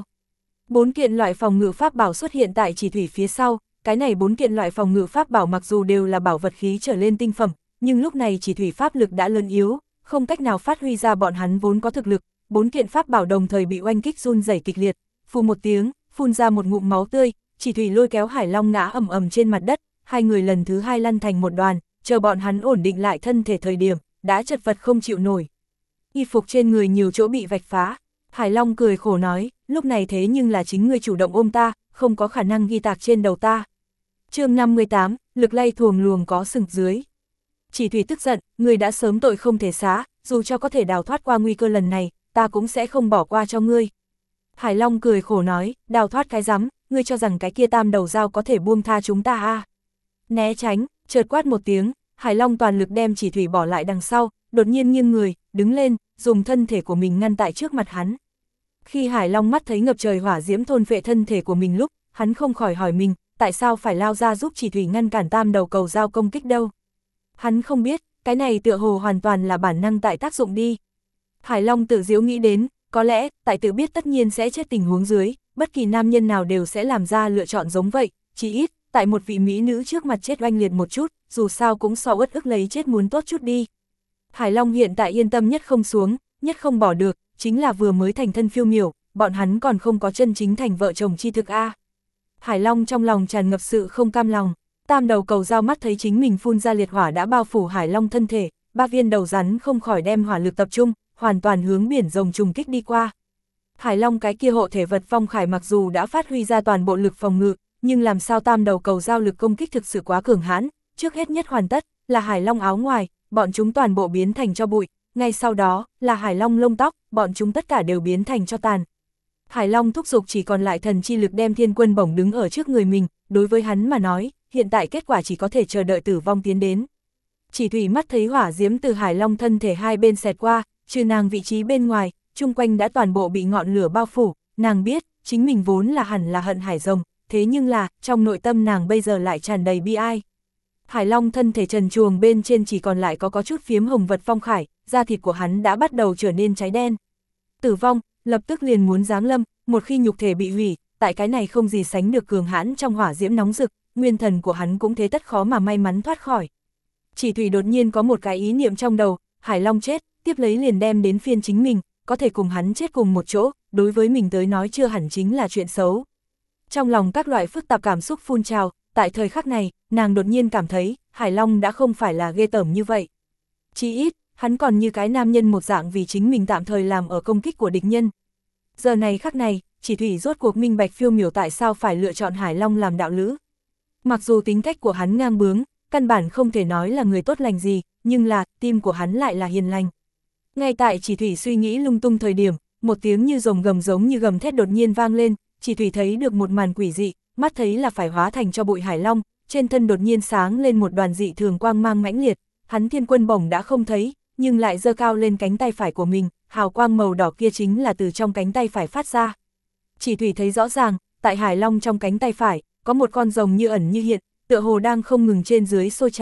4 kiện loại phòng ngự pháp bảo xuất hiện tại Chỉ Thủy phía sau, cái này 4 kiện loại phòng ngự pháp bảo mặc dù đều là bảo vật khí trở lên tinh phẩm, nhưng lúc này Chỉ Thủy pháp lực đã lớn yếu, không cách nào phát huy ra bọn hắn vốn có thực lực, 4 kiện pháp bảo đồng thời bị oanh kích run rẩy kịch liệt, phù một tiếng, phun ra một ngụm máu tươi, Chỉ Thủy lôi kéo Hải Long ngã ầm ầm trên mặt đất, hai người lần thứ hai lăn thành một đoàn, chờ bọn hắn ổn định lại thân thể thời điểm, đã chật vật không chịu nổi. Y phục trên người nhiều chỗ bị vạch phá, Hải Long cười khổ nói, lúc này thế nhưng là chính ngươi chủ động ôm ta, không có khả năng ghi tạc trên đầu ta. Chương 58, lực lay thuồng luồng có sừng dưới. Chỉ Thủy tức giận, ngươi đã sớm tội không thể xá, dù cho có thể đào thoát qua nguy cơ lần này, ta cũng sẽ không bỏ qua cho ngươi. Hải Long cười khổ nói, đào thoát cái rắm, ngươi cho rằng cái kia tam đầu dao có thể buông tha chúng ta à? Né tránh, chợt quát một tiếng, Hải Long toàn lực đem Chỉ Thủy bỏ lại đằng sau, đột nhiên nghiêng người, đứng lên, dùng thân thể của mình ngăn tại trước mặt hắn. Khi Hải Long mắt thấy ngập trời hỏa diễm thôn phệ thân thể của mình lúc, hắn không khỏi hỏi mình, tại sao phải lao ra giúp Chỉ Thủy ngăn cản tam đầu cầu dao công kích đâu? Hắn không biết, cái này tựa hồ hoàn toàn là bản năng tại tác dụng đi. Hải Long tự giễu nghĩ đến, có lẽ, tại tự biết tất nhiên sẽ chết tình huống dưới, bất kỳ nam nhân nào đều sẽ làm ra lựa chọn giống vậy, chỉ ít, tại một vị mỹ nữ trước mặt chết oanh liệt một chút, dù sao cũng so uất ức lấy chết muốn tốt chút đi. Hải Long hiện tại yên tâm nhất không xuống, nhất không bỏ được, chính là vừa mới thành thân Phiêu Miểu, bọn hắn còn không có chân chính thành vợ chồng chi thực a. Hải Long trong lòng tràn ngập sự không cam lòng, tam đầu cầu dao mắt thấy chính mình phun ra liệt hỏa đã bao phủ Hải Long thân thể, 3 viên đầu rắn không khỏi đem hỏa lực tập trung, hoàn toàn hướng biển rồng trùng kích đi qua. Hải Long cái kia hộ thể vật phong khải mặc dù đã phát huy ra toàn bộ lực phòng ngự, nhưng làm sao tam đầu cầu dao lực công kích thực sự quá cường hãn, trước hết nhất hoàn tất, là Hải Long áo ngoài, bọn chúng toàn bộ biến thành tro bụi, ngay sau đó, là Hải Long lông tóc, bọn chúng tất cả đều biến thành tro tàn. Hải Long thúc giục chỉ còn lại thần chi lực đem thiên quân bổng đứng ở trước người mình, đối với hắn mà nói, hiện tại kết quả chỉ có thể chờ đợi tử vong tiến đến. Chỉ Thủy mắt thấy hỏa diễm từ Hải Long thân thể hai bên xẹt qua, trừ nàng vị trí bên ngoài, chung quanh đã toàn bộ bị ngọn lửa bao phủ, nàng biết, chính mình vốn là hẳn là hận hải rồng, thế nhưng là, trong nội tâm nàng bây giờ lại tràn đầy bi ai. Hải Long thân thể trần truồng bên trên chỉ còn lại có chút phiếm hồng vật phong khải, da thịt của hắn đã bắt đầu trở nên cháy đen. Tử vong, lập tức liền muốn giáng lâm, một khi nhục thể bị hủy, tại cái này không gì sánh được cường hãn trong hỏa diễm nóng rực, nguyên thần của hắn cũng thế tất khó mà may mắn thoát khỏi. Chỉ Thủy đột nhiên có một cái ý niệm trong đầu, Hải Long chết, tiếp lấy liền đem đến phiên chính mình, có thể cùng hắn chết cùng một chỗ, đối với mình tới nói chưa hẳn chính là chuyện xấu. Trong lòng các loại phức tạp cảm xúc phun trào, tại thời khắc này, nàng đột nhiên cảm thấy, Hải Long đã không phải là ghê tởm như vậy. Chỉ ít, hắn còn như cái nam nhân một dạng vì chính mình tạm thời làm ở công kích của địch nhân. Giờ này khắc này, Chỉ Thủy rốt cuộc minh bạch Phiêu Miểu tại sao phải lựa chọn Hải Long làm đạo lữ. Mặc dù tính cách của hắn ngang bướng, căn bản không thể nói là người tốt lành gì, nhưng là, tim của hắn lại là hiền lành. Ngay tại Chỉ Thủy suy nghĩ lung tung thời điểm, một tiếng như rồng gầm giống như gầm thét đột nhiên vang lên, Chỉ Thủy thấy được một màn quỷ dị, mắt thấy là phải hóa thành cho bụi Hải Long, trên thân đột nhiên sáng lên một đoàn dị thường quang mang mãnh liệt, hắn thiên quân bổng đã không thấy, nhưng lại giơ cao lên cánh tay phải của mình, hào quang màu đỏ kia chính là từ trong cánh tay phải phát ra. Chỉ Thủy thấy rõ ràng, tại Hải Long trong cánh tay phải, có một con rồng như ẩn như hiện, tựa hồ đang không ngừng trên dưới sôi trào,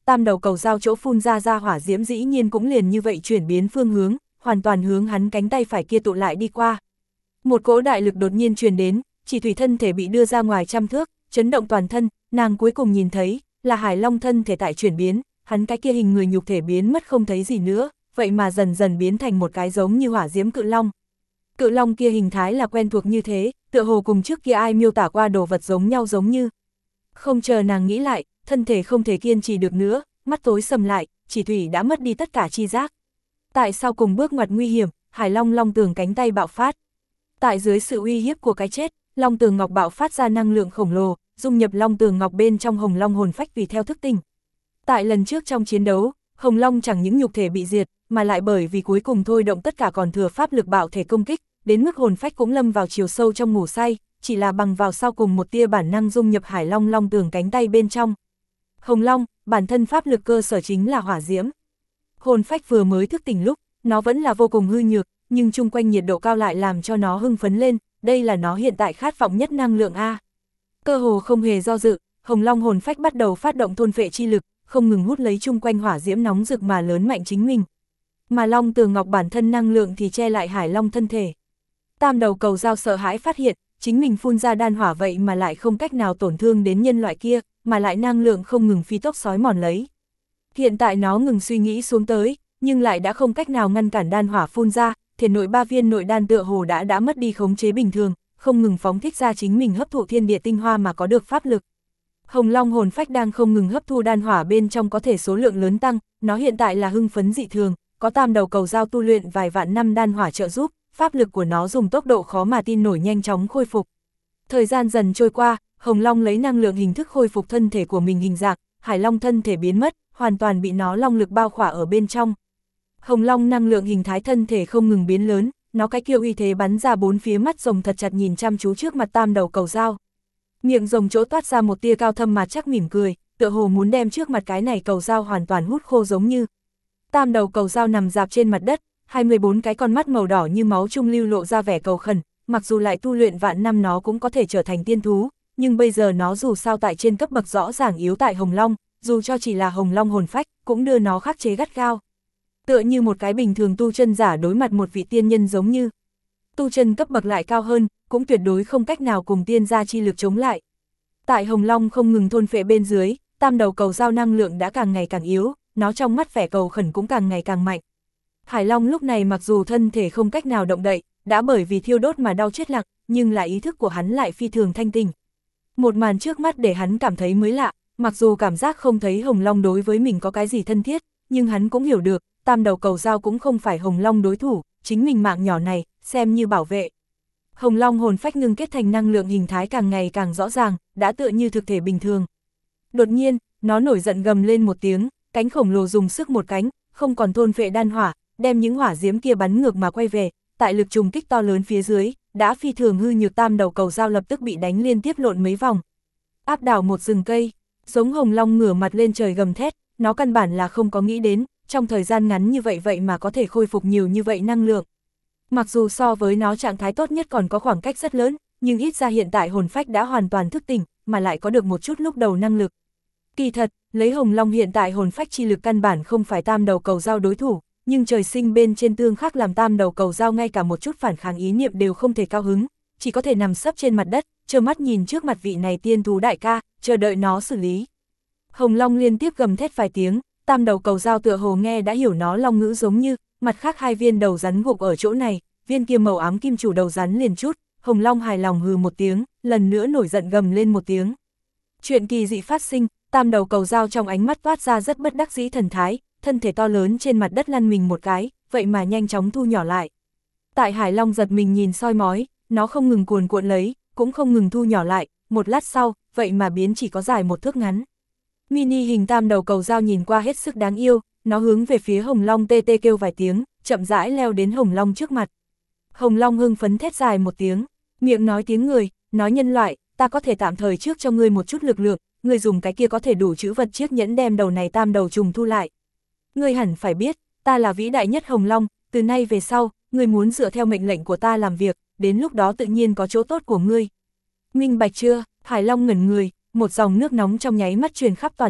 tam đầu cầu dao chỗ phun ra hỏa diễm dĩ nhiên cũng liền như vậy chuyển biến phương hướng, hoàn toàn hướng hắn cánh tay phải kia tụ lại đi qua. Một cỗ đại lực đột nhiên truyền đến, chỉ thủy thân thể bị đưa ra ngoài trăm thước, chấn động toàn thân, nàng cuối cùng nhìn thấy, là Hải Long thân thể tại chuyển biến, hắn cái kia hình người nhục thể biến mất không thấy gì nữa, vậy mà dần dần biến thành một cái giống như hỏa diễm cự long. Cự long kia hình thái là quen thuộc như thế, tựa hồ cùng trước kia ai miêu tả qua đồ vật giống nhau giống như. Không chờ nàng nghĩ lại, thân thể không thể kiên trì được nữa, mắt tối sầm lại, chỉ thủy đã mất đi tất cả chi giác. Tại sao cùng bước ngoặt nguy hiểm, Hải Long long tường cánh tay bạo phát. Tại dưới sự uy hiếp của cái chết, long tường ngọc bạo phát ra năng lượng khổng lồ, dung nhập long tường ngọc bên trong hồng long hồn phách tùy theo thức tỉnh. Tại lần trước trong chiến đấu, hồng long chẳng những nhục thể bị diệt, mà lại bởi vì cuối cùng thôi động tất cả còn thừa pháp lực bạo thể công kích, đến mức hồn phách cũng lâm vào chiều sâu trong ngủ say, chỉ là bằng vào sau cùng một tia bản năng dung nhập Hải Long long tường cánh tay bên trong. Hồng long, bản thân pháp lực cơ sở chính là hỏa diễm. Hồn phách vừa mới thức tỉnh lúc, nó vẫn là vô cùng hư nhược, nhưng chung quanh nhiệt độ cao lại làm cho nó hưng phấn lên, đây là nó hiện tại khát vọng nhất năng lượng A. Cơ hồ không hề do dự, hồng long hồn phách bắt đầu phát động thôn phệ chi lực, không ngừng hút lấy chung quanh hỏa diễm nóng rực mà lớn mạnh chính mình. Mà long tường ngọc bản thân năng lượng thì che lại Hải Long thân thể. Tam đầu cầu dao sợ hãi phát hiện, chính mình phun ra đan hỏa vậy mà lại không cách nào tổn thương đến nhân loại kia, mà lại năng lượng không ngừng phi tốc xói mòn lấy. Hiện tại nó ngừng suy nghĩ xuống tới, nhưng lại đã không cách nào ngăn cản đan hỏa phun ra, thể nội 3 viên nội đan tựa hồ đã mất đi khống chế bình thường, không ngừng phóng thích ra chính mình hấp thụ thiên địa tinh hoa mà có được pháp lực. Hồng long hồn phách đang không ngừng hấp thu đan hỏa bên trong có thể số lượng lớn tăng, nó hiện tại là hưng phấn dị thường, có tam đầu cầu dao tu luyện vài vạn năm đan hỏa trợ giúp, pháp lực của nó dùng tốc độ khó mà tin nổi nhanh chóng khôi phục. Thời gian dần trôi qua, hồng long lấy năng lượng hình thức khôi phục thân thể của mình hình dạng, Hải Long thân thể biến mất, hoàn toàn bị nó long lực bao khỏa ở bên trong. Hồng long năng lượng hình thái thân thể không ngừng biến lớn, nó cái kiêu uy thế bắn ra bốn phía, mắt rồng thật chặt nhìn chăm chú trước mặt tam đầu cầu dao. Miệng rồng chỗ toát ra một tia cao thâm mà chắc mỉm cười, tựa hồ muốn đem trước mặt cái này cầu dao hoàn toàn hút khô giống như. Tam đầu cầu dao nằm dạp trên mặt đất, 24 cái con mắt màu đỏ như máu trung lưu lộ ra vẻ cầu khẩn, mặc dù lại tu luyện vạn năm nó cũng có thể trở thành tiên thú, nhưng bây giờ nó dù sao tại trên cấp bậc rõ ràng yếu tại hồng long, dù cho chỉ là hồng long hồn phách, cũng đưa nó khắc chế gắt gao. Tựa như một cái bình thường tu chân giả đối mặt một vị tiên nhân giống như. Tu chân cấp bậc lại cao hơn, cũng tuyệt đối không cách nào cùng tiên gia chi lực chống lại. Tại hồng long không ngừng thôn phệ bên dưới, tam đầu cầu dao năng lượng đã càng ngày càng yếu, nó trong mắt vẻ cầu khẩn cũng càng ngày càng mạnh. Hải Long lúc này mặc dù thân thể không cách nào động đậy, đã bởi vì thiêu đốt mà đau chết lặng, nhưng là ý thức của hắn lại phi thường thanh tỉnh. Một màn trước mắt để hắn cảm thấy mới lạ, mặc dù cảm giác không thấy hồng long đối với mình có cái gì thân thiết, nhưng hắn cũng hiểu được, tam đầu cầu dao cũng không phải hồng long đối thủ, chính mình mạng nhỏ này, xem như bảo vệ. Hồng long hồn phách ngưng kết thành năng lượng hình thái càng ngày càng rõ ràng, đã tựa như thực thể bình thường. Đột nhiên, nó nổi giận gầm lên một tiếng, cánh khổng lồ dùng sức một cánh, không còn thôn phệ đan hỏa, đem những hỏa diễm kia bắn ngược mà quay về, tại lực trùng kích to lớn phía dưới, đã phi thường hư nhược tam đầu cầu dao lập tức bị đánh liên tiếp lộn mấy vòng. Áp đảo một rừng cây, giống hồng long ngửa mặt lên trời gầm thét, nó căn bản là không có nghĩ đến, trong thời gian ngắn như vậy mà có thể khôi phục nhiều như vậy năng lượng. Mặc dù so với nó trạng thái tốt nhất còn có khoảng cách rất lớn, nhưng ít ra hiện tại hồn phách đã hoàn toàn thức tỉnh, mà lại có được một chút lúc đầu năng lực. Kỳ thật, lấy hồng long hiện tại hồn phách chi lực căn bản không phải tam đầu cầu dao đối thủ, nhưng trời sinh bên trên tương khắc làm tam đầu cầu dao ngay cả một chút phản kháng ý niệm đều không thể cao hứng, chỉ có thể nằm sấp trên mặt đất, trơ mắt nhìn trước mặt vị này tiên thú đại ca, chờ đợi nó xử lý. Hồng long liên tiếp gầm thét vài tiếng, tam đầu cầu dao tựa hồ nghe đã hiểu nó long ngữ giống như, mặt khác hai viên đầu rắn gục ở chỗ này, viên kia màu ám kim chủ đầu rắn liền chút, hồng long hài lòng hừ một tiếng, lần nữa nổi giận gầm lên một tiếng. Chuyện kỳ dị phát sinh, tam đầu cầu dao trong ánh mắt toát ra rất bất đắc dĩ thần thái, thân thể to lớn trên mặt đất lăn mình một cái, vậy mà nhanh chóng thu nhỏ lại. Tại Hải Long giật mình nhìn soi mói, nó không ngừng cuồn cuộn lấy, cũng không ngừng thu nhỏ lại, một lát sau, vậy mà biến chỉ có dài một thước ngắn. Mini hình tam đầu cầu dao nhìn qua hết sức đáng yêu, nó hướng về phía hồng long tê tê kêu vài tiếng, chậm rãi leo đến hồng long trước mặt. Hồng long hưng phấn thét dài một tiếng, miệng nói tiếng người, nói nhân loại, ta có thể tạm thời trước cho ngươi một chút lực lượng, ngươi dùng cái kia có thể đủ trữ vật chiếc nhẫn đem đầu này tam đầu trùng thu lại. Ngươi hẳn phải biết, ta là vĩ đại nhất hồng long, từ nay về sau, ngươi muốn dựa theo mệnh lệnh của ta làm việc, đến lúc đó tự nhiên có chỗ tốt của ngươi. Minh bạch chưa? Hải Long ngẩn người, một dòng nước nóng trong nháy mắt truyền khắp toàn thân,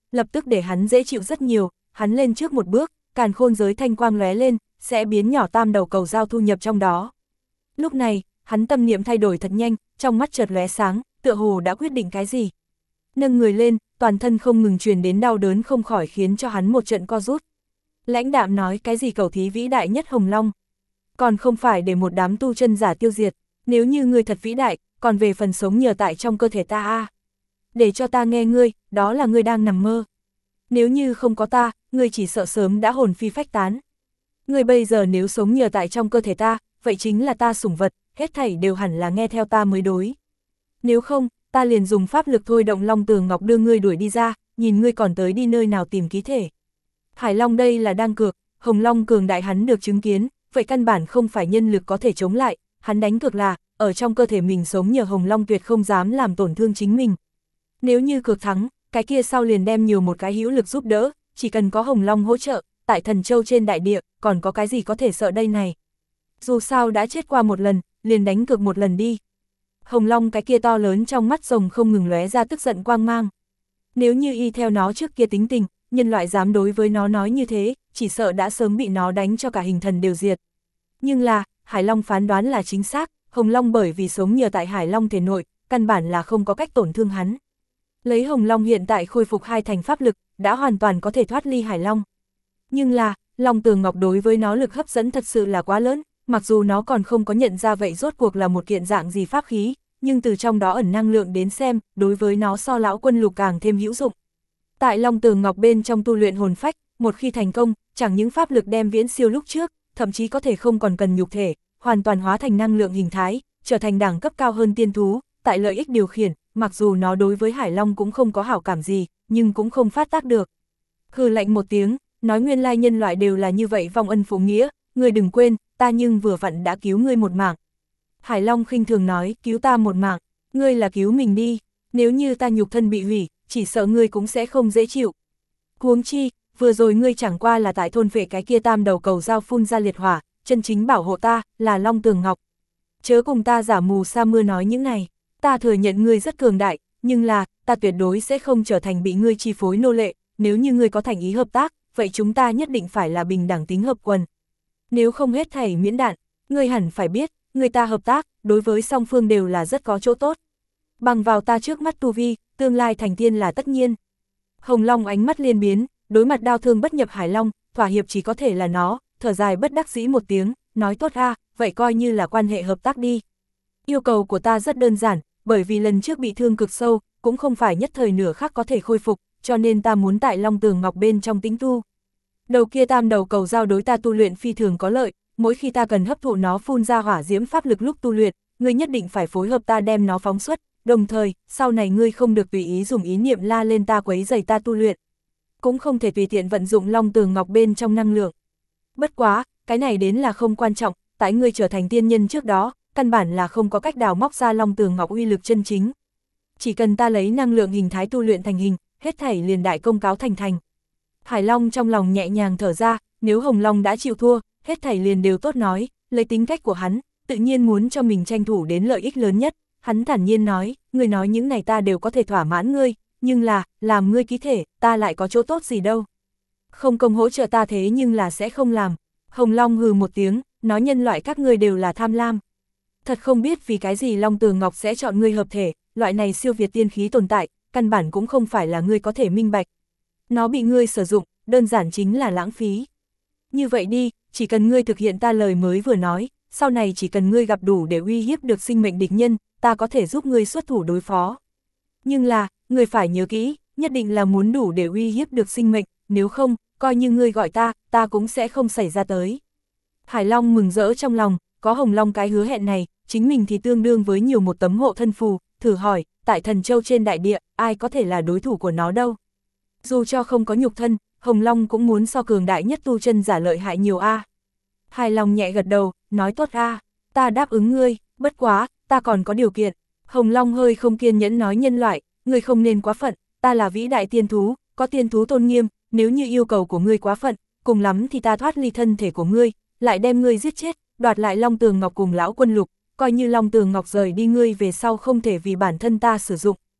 lập tức để hắn dễ chịu rất nhiều, hắn lên trước một bước, càn khôn giới thanh quang lóe lên, sẽ biến nhỏ tam đầu cầu dao thu nhập trong đó. Lúc này, hắn tâm niệm thay đổi thật nhanh, trong mắt chợt lóe sáng, tựa hồ đã quyết định cái gì. Nâng người lên, toàn thân không ngừng truyền đến đau đớn không khỏi khiến cho hắn một trận co rút. Lãnh đạm nói cái gì cầu thí vĩ đại nhất Hồng Long. Còn không phải để một đám tu chân giả tiêu diệt, nếu như ngươi thật vĩ đại, còn về phần sống nhờ tại trong cơ thể ta a. Để cho ta nghe ngươi, đó là ngươi đang nằm mơ. Nếu như không có ta, ngươi chỉ sợ sớm đã hồn phi phách tán. Ngươi bây giờ nếu sống nhờ tại trong cơ thể ta, vậy chính là ta sủng vật, hết thảy đều hẳn là nghe theo ta mới đối. Nếu không, ta liền dùng pháp lực thôi động Long Tường Ngọc đưa ngươi đuổi đi ra, nhìn ngươi còn tới đi nơi nào tìm ký thể. Hải Long đây là đang cược, Hồng Long cường đại hắn được chứng kiến, vậy căn bản không phải nhân lực có thể chống lại, hắn đánh cược là, ở trong cơ thể mình sống nhờ Hồng Long tuyệt không dám làm tổn thương chính mình. Nếu như cược thắng, cái kia sau liền đem nhiều một cái hữu lực giúp đỡ, chỉ cần có Hồng Long hỗ trợ, tại Thần Châu trên đại địa, còn có cái gì có thể sợ đây này. Dù sao đã chết qua một lần, liền đánh cược một lần đi. Hồng Long cái kia to lớn trong mắt rồng không ngừng lóe ra tức giận quang mang. Nếu như y theo nó trước kia tính tình, nhân loại dám đối với nó nói như thế, chỉ sợ đã sớm bị nó đánh cho cả hình thần đều diệt. Nhưng là, Hải Long phán đoán là chính xác, Hồng Long bởi vì sống nhờ tại Hải Long thể nội, căn bản là không có cách tổn thương hắn. Lấy Hồng Long hiện tại khôi phục 2 thành pháp lực, đã hoàn toàn có thể thoát ly Hải Long. Nhưng là, Long Tường Ngọc đối với nó lực hấp dẫn thật sự là quá lớn, mặc dù nó còn không có nhận ra vậy rốt cuộc là một kiện dạng gì pháp khí, nhưng từ trong đó ẩn năng lượng đến xem, đối với nó so lão quân lục càng thêm hữu dụng. Tại Long Tường Ngọc bên trong tu luyện hồn phách, một khi thành công, chẳng những pháp lực đem viễn siêu lúc trước, thậm chí có thể không còn cần nhục thể, hoàn toàn hóa thành năng lượng hình thái, trở thành đẳng cấp cao hơn tiên thú, tại lợi ích điều khiển, mặc dù nó đối với Hải Long cũng không có hảo cảm gì, nhưng cũng không phát tác được. Hừ lạnh một tiếng, nói nguyên lai nhân loại đều là như vậy vong ân phụ nghĩa, ngươi đừng quên, ta nhưng vừa vặn đã cứu ngươi một mạng. Hải Long khinh thường nói, cứu ta một mạng, ngươi là cứu mình đi, nếu như ta nhục thân bị hủy, chỉ sợ ngươi cũng sẽ không dễ chịu. Huống chi, vừa rồi ngươi chẳng qua là tại thôn vệ cái kia tam đầu cầu dao phun ra liệt hỏa, chân chính bảo hộ ta, là Long Tường Ngọc. Chớ cùng ta giả mù sa mưa nói những này, ta thừa nhận ngươi rất cường đại, nhưng là, ta tuyệt đối sẽ không trở thành bị ngươi chi phối nô lệ, nếu như ngươi có thành ý hợp tác, vậy chúng ta nhất định phải là bình đẳng tính hợp quần. Nếu không hết thảy miễn đạn, ngươi hẳn phải biết, người ta hợp tác, đối với song phương đều là rất có chỗ tốt. Bằng vào ta trước mắt tu vi, tương lai thành tiên là tất nhiên. Hồng Long ánh mắt liên biến, đối mặt đao thương bất nhập Hải Long, thỏa hiệp chỉ có thể là nó, thở dài bất đắc dĩ một tiếng, nói tốt a, vậy coi như là quan hệ hợp tác đi. Yêu cầu của ta rất đơn giản, bởi vì lần trước bị thương cực sâu, cũng không phải nhất thời nửa khắc có thể khôi phục, cho nên ta muốn tại Long Tường Ngọc bên trong tĩnh tu. Đầu kia tam đầu cầu dao đối ta tu luyện phi thường có lợi, mỗi khi ta cần hấp thụ nó phun ra hỏa diễm pháp lực lúc tu luyện, ngươi nhất định phải phối hợp ta đem nó phóng xuất, đồng thời, sau này ngươi không được tùy ý dùng ý niệm la lên ta quấy rầy ta tu luyện. Cũng không thể tùy tiện vận dụng Long Tường Ngọc bên trong năng lượng. Bất quá, cái này đến là không quan trọng, tại ngươi trở thành tiên nhân trước đó, căn bản là không có cách đào móc ra Long Tường Ngọc uy lực chân chính. Chỉ cần ta lấy năng lượng hình thái tu luyện thành hình, hết thảy liền đại công cáo thành thành. Hải Long trong lòng nhẹ nhàng thở ra, nếu Hồng Long đã chịu thua, hết thảy liền đều tốt nói, lấy tính cách của hắn, tự nhiên muốn cho mình tranh thủ đến lợi ích lớn nhất. Hắn thản nhiên nói, ngươi nói những này ta đều có thể thỏa mãn ngươi, nhưng là, làm ngươi ký thể, ta lại có chỗ tốt gì đâu. Không công hỗ trợ ta thế nhưng là sẽ không làm. Hồng Long hừ một tiếng, nói nhân loại các ngươi đều là tham lam. Thật không biết vì cái gì Long Tường Ngọc sẽ chọn ngươi hợp thể, loại này siêu việt tiên khí tồn tại, căn bản cũng không phải là ngươi có thể minh bạch. Nó bị ngươi sử dụng, đơn giản chính là lãng phí. Như vậy đi, chỉ cần ngươi thực hiện ta lời mới vừa nói, sau này chỉ cần ngươi gặp đủ để uy hiếp được sinh mệnh địch nhân, ta có thể giúp ngươi xuất thủ đối phó. Nhưng là, ngươi phải nhớ kỹ, nhất định là muốn đủ để uy hiếp được sinh mệnh, nếu không, coi như ngươi gọi ta cũng sẽ không xảy ra tới. Hải Long mừng rỡ trong lòng, có Hồng Long cái hứa hẹn này, chính mình thì tương đương với nhiều một tấm hộ thân phù, thử hỏi, tại Thần Châu trên đại địa, ai có thể là đối thủ của nó đâu. Dù cho không có nhục thân, Hồng Long cũng muốn so cường đại nhất tu chân giả lợi hại nhiều a. Hải Long nhẹ gật đầu, nói tốt a, ta đáp ứng ngươi, bất quá, ta còn có điều kiện. Hồng Long hơi không kiên nhẫn nói nhân loại, ngươi không nên quá phận, ta là vĩ đại tiên thú, có tiên thú tôn nghiêm, nếu như yêu cầu của ngươi quá phận, cùng lắm thì ta thoát ly thân thể của ngươi, lại đem ngươi giết chết, đoạt lại Long Tường Ngọc cùng lão quân lục, coi như Long Tường Ngọc rời đi ngươi về sau không thể vì bản thân ta sử dụng,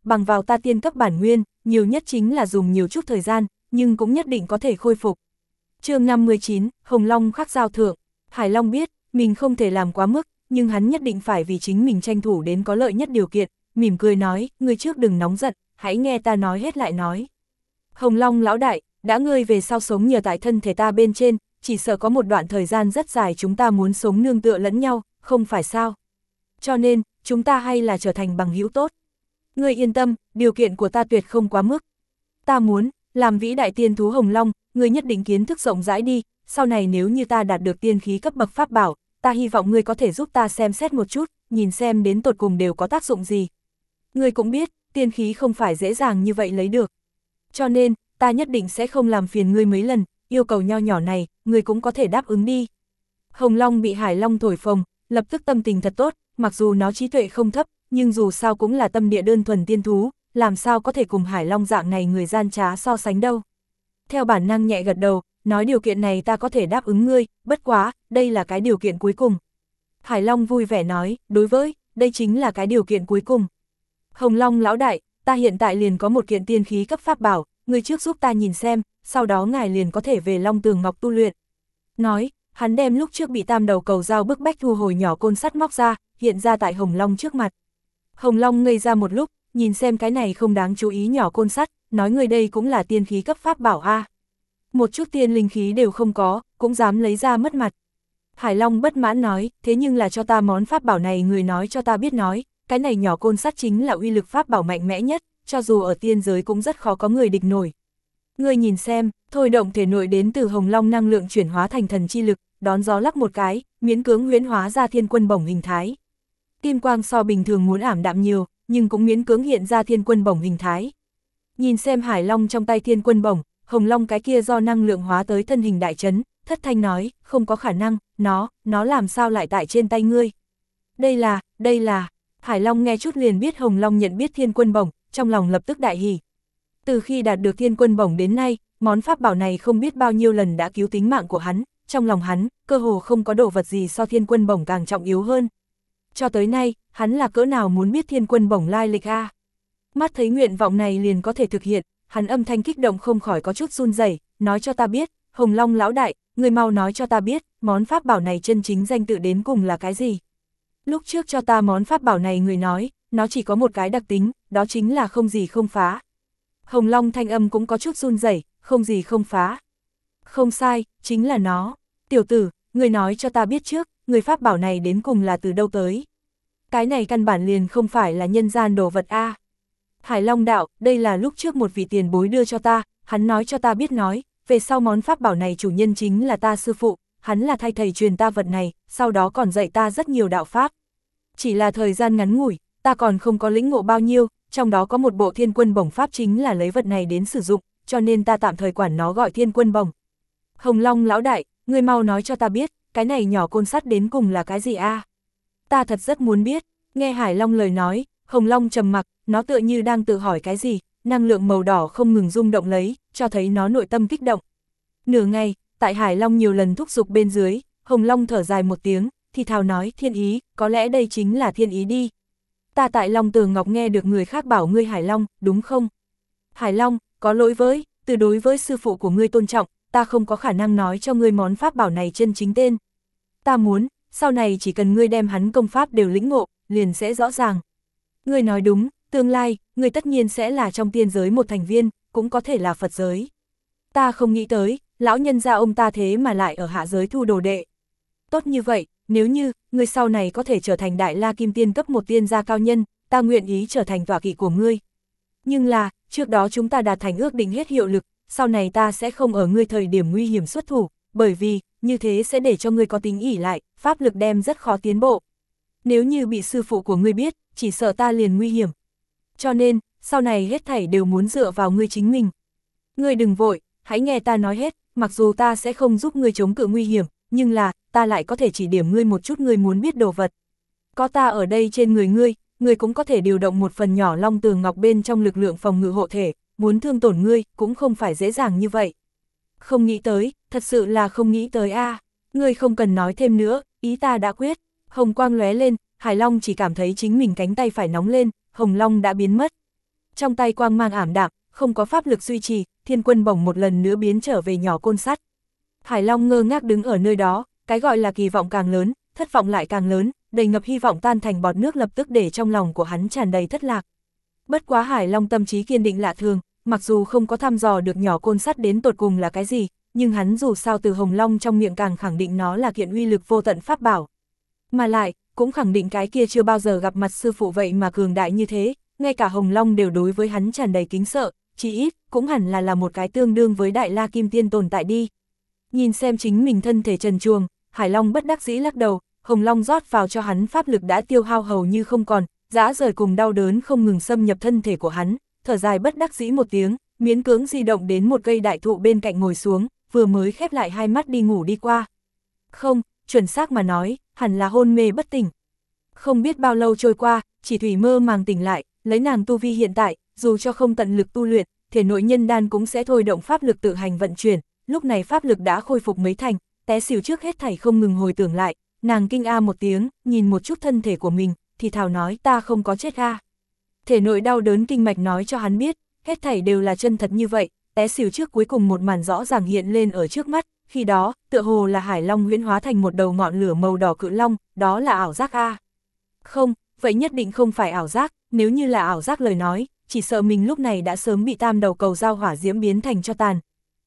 bằng vào ta tiên cấp bản nguyên, nhiều nhất chính là dùng nhiều chút thời gian, nhưng cũng nhất định có thể khôi phục. Chương 59, Hồng Long khắc giao thượng. Hải Long biết, mình không thể làm quá mức, nhưng hắn nhất định phải vì chính mình tranh thủ đến có lợi nhất điều kiện, mỉm cười nói, ngươi trước đừng nóng giận, hãy nghe ta nói hết lại nói. Hồng Long lão đại, đã ngươi về sau sống nhờ tại thân thể ta bên trên, chỉ sợ có một đoạn thời gian rất dài chúng ta muốn sống nương tựa lẫn nhau, không phải sao? Cho nên, chúng ta hay là trở thành bằng hữu tốt. Ngươi yên tâm, điều kiện của ta tuyệt không quá mức. Ta muốn, làm vĩ đại tiên thú Hồng Long, ngươi nhất định kiến thức rộng rãi đi, sau này nếu như ta đạt được tiên khí cấp bậc pháp bảo, ta hy vọng ngươi có thể giúp ta xem xét một chút, nhìn xem đến tột cùng đều có tác dụng gì. Ngươi cũng biết, tiên khí không phải dễ dàng như vậy lấy được. Cho nên, ta nhất định sẽ không làm phiền ngươi mấy lần, yêu cầu nho nhỏ này, ngươi cũng có thể đáp ứng đi. Hồng Long bị Hải Long thổi phồng, lập tức tâm tình thật tốt, mặc dù nó trí tuệ không thấp, nhưng dù sao cũng là tâm địa đơn thuần tiên thú, làm sao có thể cùng Hải Long dạng này người gian trá so sánh đâu. Theo bản năng nhẹ gật đầu, nói điều kiện này ta có thể đáp ứng ngươi, bất quá, đây là cái điều kiện cuối cùng. Hải Long vui vẻ nói, đối với, đây chính là cái điều kiện cuối cùng. Hồng Long lão đại, ta hiện tại liền có một kiện tiên khí cấp pháp bảo, ngươi trước giúp ta nhìn xem, sau đó ngài liền có thể về Long Tường Ngọc tu luyện. Nói, hắn đem lúc trước bị Tam Đầu Cầu Dao bức bách thu hồi nhỏ côn sắt móc ra, hiện ra tại Hồng Long trước mặt. Hồng Long ngây ra một lúc, nhìn xem cái này không đáng chú ý nhỏ côn sắt, nói người đây cũng là tiên khí cấp pháp bảo a. Một chút tiên linh khí đều không có, cũng dám lấy ra mất mặt. Hải Long bất mãn nói, thế nhưng là cho ta món pháp bảo này người nói cho ta biết nói, cái này nhỏ côn sắt chính là uy lực pháp bảo mạnh mẽ nhất, cho dù ở tiên giới cũng rất khó có người địch nổi. Ngươi nhìn xem, thôi động thể nội đến từ Hồng Long năng lượng chuyển hóa thành thần chi lực, đón gió lắc một cái, miễn cưỡng huyễn hóa ra thiên quân bổng hình thái. Kim quang so bình thường muốn ảm đạm nhiều, nhưng cũng miễn cưỡng hiện ra thiên quân bổng hình thái. Nhìn xem Hải Long trong tay thiên quân bổng, Hồng Long cái kia do năng lượng hóa tới thân hình đại chấn, thất thanh nói, không có khả năng, nó làm sao lại tại trên tay ngươi. Đây là, Hải Long nghe chút liền biết Hồng Long nhận biết thiên quân bổng, trong lòng lập tức đại hỉ. Từ khi đạt được thiên quân bổng đến nay, món pháp bảo này không biết bao nhiêu lần đã cứu tính mạng của hắn, trong lòng hắn, cơ hồ không có đồ vật gì so thiên quân bổng càng trọng yếu hơn. Cho tới nay, hắn là cỡ nào muốn biết thiên quân bổng lai lịch a. Mắt thấy nguyện vọng này liền có thể thực hiện, hắn âm thanh kích động không khỏi có chút run rẩy, nói cho ta biết, Hồng Long lão đại, người mau nói cho ta biết, món pháp bảo này chân chính danh tự đến cùng là cái gì. Lúc trước cho ta món pháp bảo này người nói, nó chỉ có một cái đặc tính, đó chính là không gì không phá. Hồng Long thanh âm cũng có chút run rẩy, không gì không phá. Không sai, chính là nó. Tiểu tử, người nói cho ta biết trước, người pháp bảo này đến cùng là từ đâu tới. Cái này căn bản liền không phải là nhân gian đồ vật a. Hải Long đạo, đây là lúc trước một vị tiền bối đưa cho ta, hắn nói cho ta biết nói, về sau món pháp bảo này chủ nhân chính là ta sư phụ, hắn là thay thầy truyền ta vật này, sau đó còn dạy ta rất nhiều đạo pháp. Chỉ là thời gian ngắn ngủi, ta còn không có lĩnh ngộ bao nhiêu, trong đó có một bộ thiên quân bổng pháp chính là lấy vật này đến sử dụng, cho nên ta tạm thời quản nó gọi thiên quân bổng. Hồng Long lão đại, ngươi mau nói cho ta biết, cái này nhỏ côn sắt đến cùng là cái gì a? Ta thật rất muốn biết. Nghe Hải Long lời nói, Hồng Long trầm mặc, nó tựa như đang tự hỏi cái gì, năng lượng màu đỏ không ngừng rung động lấy, cho thấy nó nội tâm kích động. Nửa ngày, tại Hải Long nhiều lần thúc giục bên dưới, Hồng Long thở dài một tiếng, thì thào nói, thiên ý, có lẽ đây chính là thiên ý đi. Ta tại Long Tường Ngọc nghe được người khác bảo ngươi Hải Long, đúng không? Hải Long, có lỗi với, từ đối với sư phụ của ngươi tôn trọng, ta không có khả năng nói cho ngươi món pháp bảo này chân chính tên. Ta muốn, sau này chỉ cần ngươi đem hắn công pháp đều lĩnh ngộ, liền sẽ rõ ràng. Ngươi nói đúng, tương lai, ngươi tất nhiên sẽ là trong tiên giới một thành viên, cũng có thể là Phật giới. Ta không nghĩ tới, lão nhân gia ông ta thế mà lại ở hạ giới thu đồ đệ. Tốt như vậy, nếu như, ngươi sau này có thể trở thành Đại La Kim Tiên cấp một tiên gia cao nhân, ta nguyện ý trở thành tọa kỵ của ngươi. Nhưng là, trước đó chúng ta đạt thành ước định hết hiệu lực, sau này ta sẽ không ở ngươi thời điểm nguy hiểm xuất thủ, bởi vì, như thế sẽ để cho ngươi có tính ỷ lại, pháp lực đem rất khó tiến bộ. Nếu như bị sư phụ của ngươi biết, chỉ sợ ta liền nguy hiểm. Cho nên, sau này hết thảy đều muốn dựa vào ngươi chính mình. Ngươi đừng vội, hãy nghe ta nói hết, mặc dù ta sẽ không giúp ngươi chống cự nguy hiểm, nhưng là, ta lại có thể chỉ điểm ngươi một chút ngươi muốn biết đồ vật. Có ta ở đây trên người ngươi cũng có thể điều động một phần nhỏ Long Tường Ngọc bên trong lực lượng phòng ngự hộ thể, muốn thương tổn ngươi, cũng không phải dễ dàng như vậy. Không nghĩ tới, thật sự là không nghĩ tới a. Ngươi không cần nói thêm nữa, ý ta đã quyết. Hồng quang lóe lên, Hải Long chỉ cảm thấy chính mình cánh tay phải nóng lên, Hồng Long đã biến mất. trong tay quang mang ảm đạm, không có pháp lực duy trì, thiên quân bổng một lần nữa biến trở về nhỏ côn sắt. Hải Long ngơ ngác đứng ở nơi đó, cái gọi là kỳ vọng càng lớn, thất vọng lại càng lớn, đầy ngập hy vọng tan thành bọt nước lập tức để trong lòng của hắn tràn đầy thất lạc. Bất quá Hải Long tâm trí kiên định lạ thường, mặc dù không có thăm dò được nhỏ côn sắt đến tột cùng là cái gì, nhưng hắn dù sao từ Hồng Long trong miệng càng khẳng định nó là kiện uy lực vô tận pháp bảo. Mà lại, cũng khẳng định cái kia chưa bao giờ gặp mặt sư phụ vậy mà cường đại như thế, ngay cả Hồng Long đều đối với hắn tràn đầy kính sợ, chỉ ít, cũng hẳn là một cái tương đương với Đại La Kim Tiên tồn tại đi. Nhìn xem chính mình thân thể trần truồng, Hải Long bất đắc dĩ lắc đầu, Hồng Long rót vào cho hắn pháp lực đã tiêu hao hầu như không còn, dã rời cùng đau đớn không ngừng xâm nhập thân thể của hắn, thở dài bất đắc dĩ một tiếng, miễn cưỡng di động đến một cây đại thụ bên cạnh ngồi xuống, vừa mới khép lại hai mắt đi ngủ đi qua. Không, chuẩn xác mà nói, hẳn là hôn mê bất tỉnh. Không biết bao lâu trôi qua, Chỉ Thủy mơ màng tỉnh lại, lấy nàng tu vi hiện tại, dù cho không tận lực tu luyện, thể nội nhân đan cũng sẽ thôi động pháp lực tự hành vận chuyển, lúc này pháp lực đã khôi phục mấy thành, té xỉu trước hết thảy không ngừng hồi tưởng lại, nàng kinh a một tiếng, nhìn một chút thân thể của mình, thì thào nói ta không có chết a. Thể nội đau đớn kinh mạch nói cho hắn biết, hết thảy đều là chân thật như vậy, té xỉu trước cuối cùng một màn rõ ràng hiện lên ở trước mắt, khi đó, tựa hồ là Hải Long huyễn hóa thành một đầu ngọn lửa màu đỏ cự long, đó là ảo giác a. Không, vậy nhất định không phải ảo giác, nếu như là ảo giác lời nói, chỉ sợ mình lúc này đã sớm bị tam đầu cầu dao hỏa diễm biến thành cho tàn.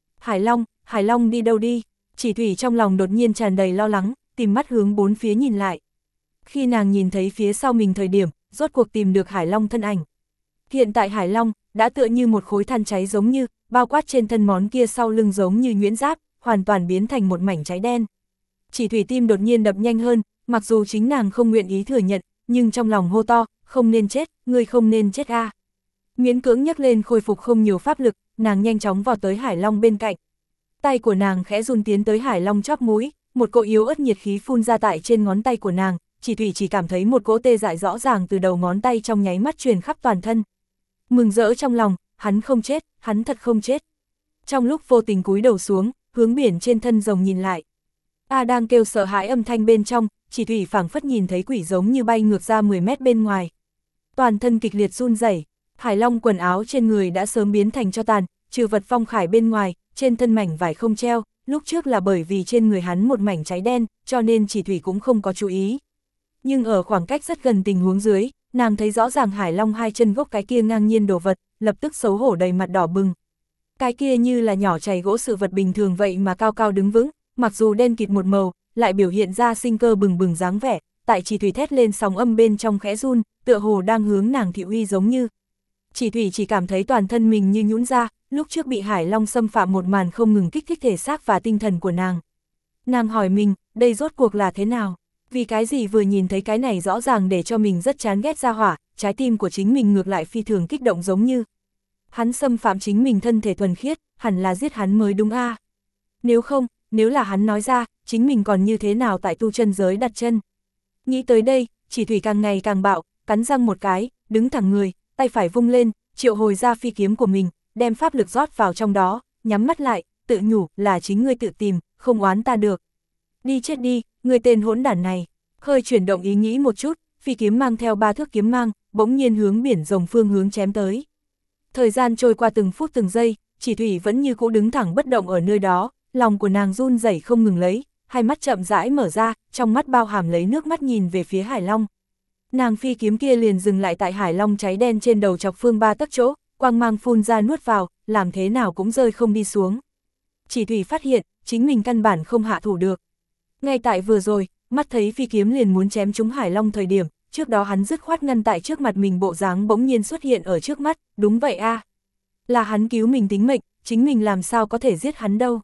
Hải Long đi đâu đi? Chỉ Thủy trong lòng đột nhiên tràn đầy lo lắng, tìm mắt hướng bốn phía nhìn lại. Khi nàng nhìn thấy phía sau mình thời điểm, rốt cuộc tìm được Hải Long thân ảnh. Hiện tại Hải Long đã tựa như một khối than cháy giống như, bao quát trên thân món kia sau lưng giống như nhuyễn giáp, hoàn toàn biến thành một mảnh cháy đen. Chỉ Thủy tim đột nhiên đập nhanh hơn, mặc dù chính nàng không nguyện ý thừa nhận, nhưng trong lòng hô to, không nên chết, ngươi không nên chết a. Miễn cưỡng nhấc lên khôi phục không nhiều pháp lực, nàng nhanh chóng vào tới Hải Long bên cạnh. Tay của nàng khẽ run tiến tới Hải Long chóp mũi, một cỗ yếu ớt nhiệt khí phun ra tại trên ngón tay của nàng, Chỉ Thủy chỉ cảm thấy một cỗ tê dại rõ ràng từ đầu ngón tay trong nháy mắt truyền khắp toàn thân. Mừng rỡ trong lòng, hắn không chết, hắn thật không chết. Trong lúc vô tình cúi đầu xuống, hướng biển trên thân rồng nhìn lại. A đang kêu sợ hãi âm thanh bên trong, Chỉ Thủy phảng phất nhìn thấy quỷ giống như bay ngược ra 10 mét bên ngoài. Toàn thân kịch liệt run rẩy, Hải Long quần áo trên người đã sớm biến thành tro tàn, trừ vật phong khải bên ngoài, trên thân mảnh vải không treo, lúc trước là bởi vì trên người hắn một mảnh cháy đen, cho nên Chỉ Thủy cũng không có chú ý. Nhưng ở khoảng cách rất gần tình huống dưới, nàng thấy rõ ràng Hải Long hai chân gốc cái kia ngang nhiên đồ vật, lập tức xấu hổ đầy mặt đỏ bừng. Cái kia như là nhỏ chày gỗ sự vật bình thường vậy mà cao cao đứng vững, mặc dù đen kịt một màu, lại biểu hiện ra sinh cơ bừng bừng dáng vẻ, tại Chỉ Thủy thét lên sóng âm bên trong khẽ run, tựa hồ đang hướng nàng thị uy giống như. Chỉ Thủy chỉ cảm thấy toàn thân mình như nhũn ra, lúc trước bị Hải Long xâm phạm một màn không ngừng kích thích thể xác và tinh thần của nàng. Nàng hỏi mình, đây rốt cuộc là thế nào? Vì cái gì vừa nhìn thấy cái này rõ ràng để cho mình rất chán ghét ra hỏa, trái tim của chính mình ngược lại phi thường kích động giống như. Hắn xâm phạm chính mình thân thể thuần khiết, hẳn là giết hắn mới đúng a. Nếu không, nếu là hắn nói ra, chính mình còn như thế nào tại tu chân giới đặt chân. Nghĩ tới đây, Chỉ Thủy càng ngày càng bạo, cắn răng một cái, đứng thẳng người, tay phải vung lên, triệu hồi ra phi kiếm của mình, đem pháp lực rót vào trong đó, nhắm mắt lại, tự nhủ là chính ngươi tự tìm, không oán ta được. Đi chết đi, ngươi tên hỗn đản này. Hơi chuyển động ý nghĩ một chút, phi kiếm mang theo 3 thước kiếm mang, bỗng nhiên hướng biển rồng phương hướng chém tới. Thời gian trôi qua từng phút từng giây, Chỉ Thủy vẫn như cũ đứng thẳng bất động ở nơi đó, lòng của nàng run rẩy không ngừng lấy, hai mắt chậm rãi mở ra, trong mắt bao hàm lấy nước mắt nhìn về phía Hải Long. Nàng phi kiếm kia liền dừng lại tại Hải Long cháy đen trên đầu chọc phương 3 tấc chỗ, quang mang phun ra nuốt vào, làm thế nào cũng rơi không đi xuống. Chỉ Thủy phát hiện, chính mình căn bản không hạ thủ được. Ngay tại vừa rồi, mắt thấy phi kiếm liền muốn chém trúng Hải Long thời điểm, trước đó hắn dứt khoát ngăn tại trước mặt mình bộ dáng bỗng nhiên xuất hiện ở trước mắt, đúng vậy a. Là hắn cứu mình tính mệnh, chính mình làm sao có thể giết hắn đâu.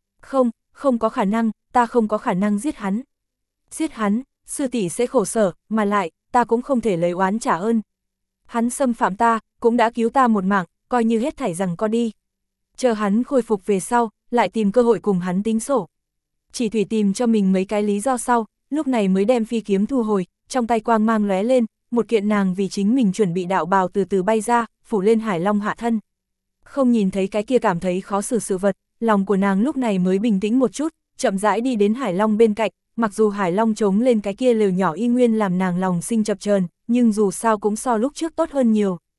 Không có khả năng, ta không có khả năng giết hắn. Giết hắn, sư tỷ sẽ khổ sở, mà lại, ta cũng không thể lấy oán trả ơn. Hắn xâm phạm ta, cũng đã cứu ta một mạng, coi như hết thảy rằng co đi. Chờ hắn khôi phục về sau, lại tìm cơ hội cùng hắn tính sổ. Chỉ Thủy tìm cho mình mấy cái lý do sau, lúc này mới đem phi kiếm thu hồi, trong tay quang mang lóe lên, một kiện nàng vì chính mình chuẩn bị đạo bào từ từ bay ra, phủ lên Hải Long hạ thân. Không nhìn thấy cái kia cảm thấy khó xử sự vật, lòng của nàng lúc này mới bình tĩnh một chút, chậm rãi đi đến Hải Long bên cạnh, mặc dù Hải Long trống lên cái kia lều nhỏ y nguyên làm nàng lòng sinh chập chờn, nhưng dù sao cũng so lúc trước tốt hơn nhiều.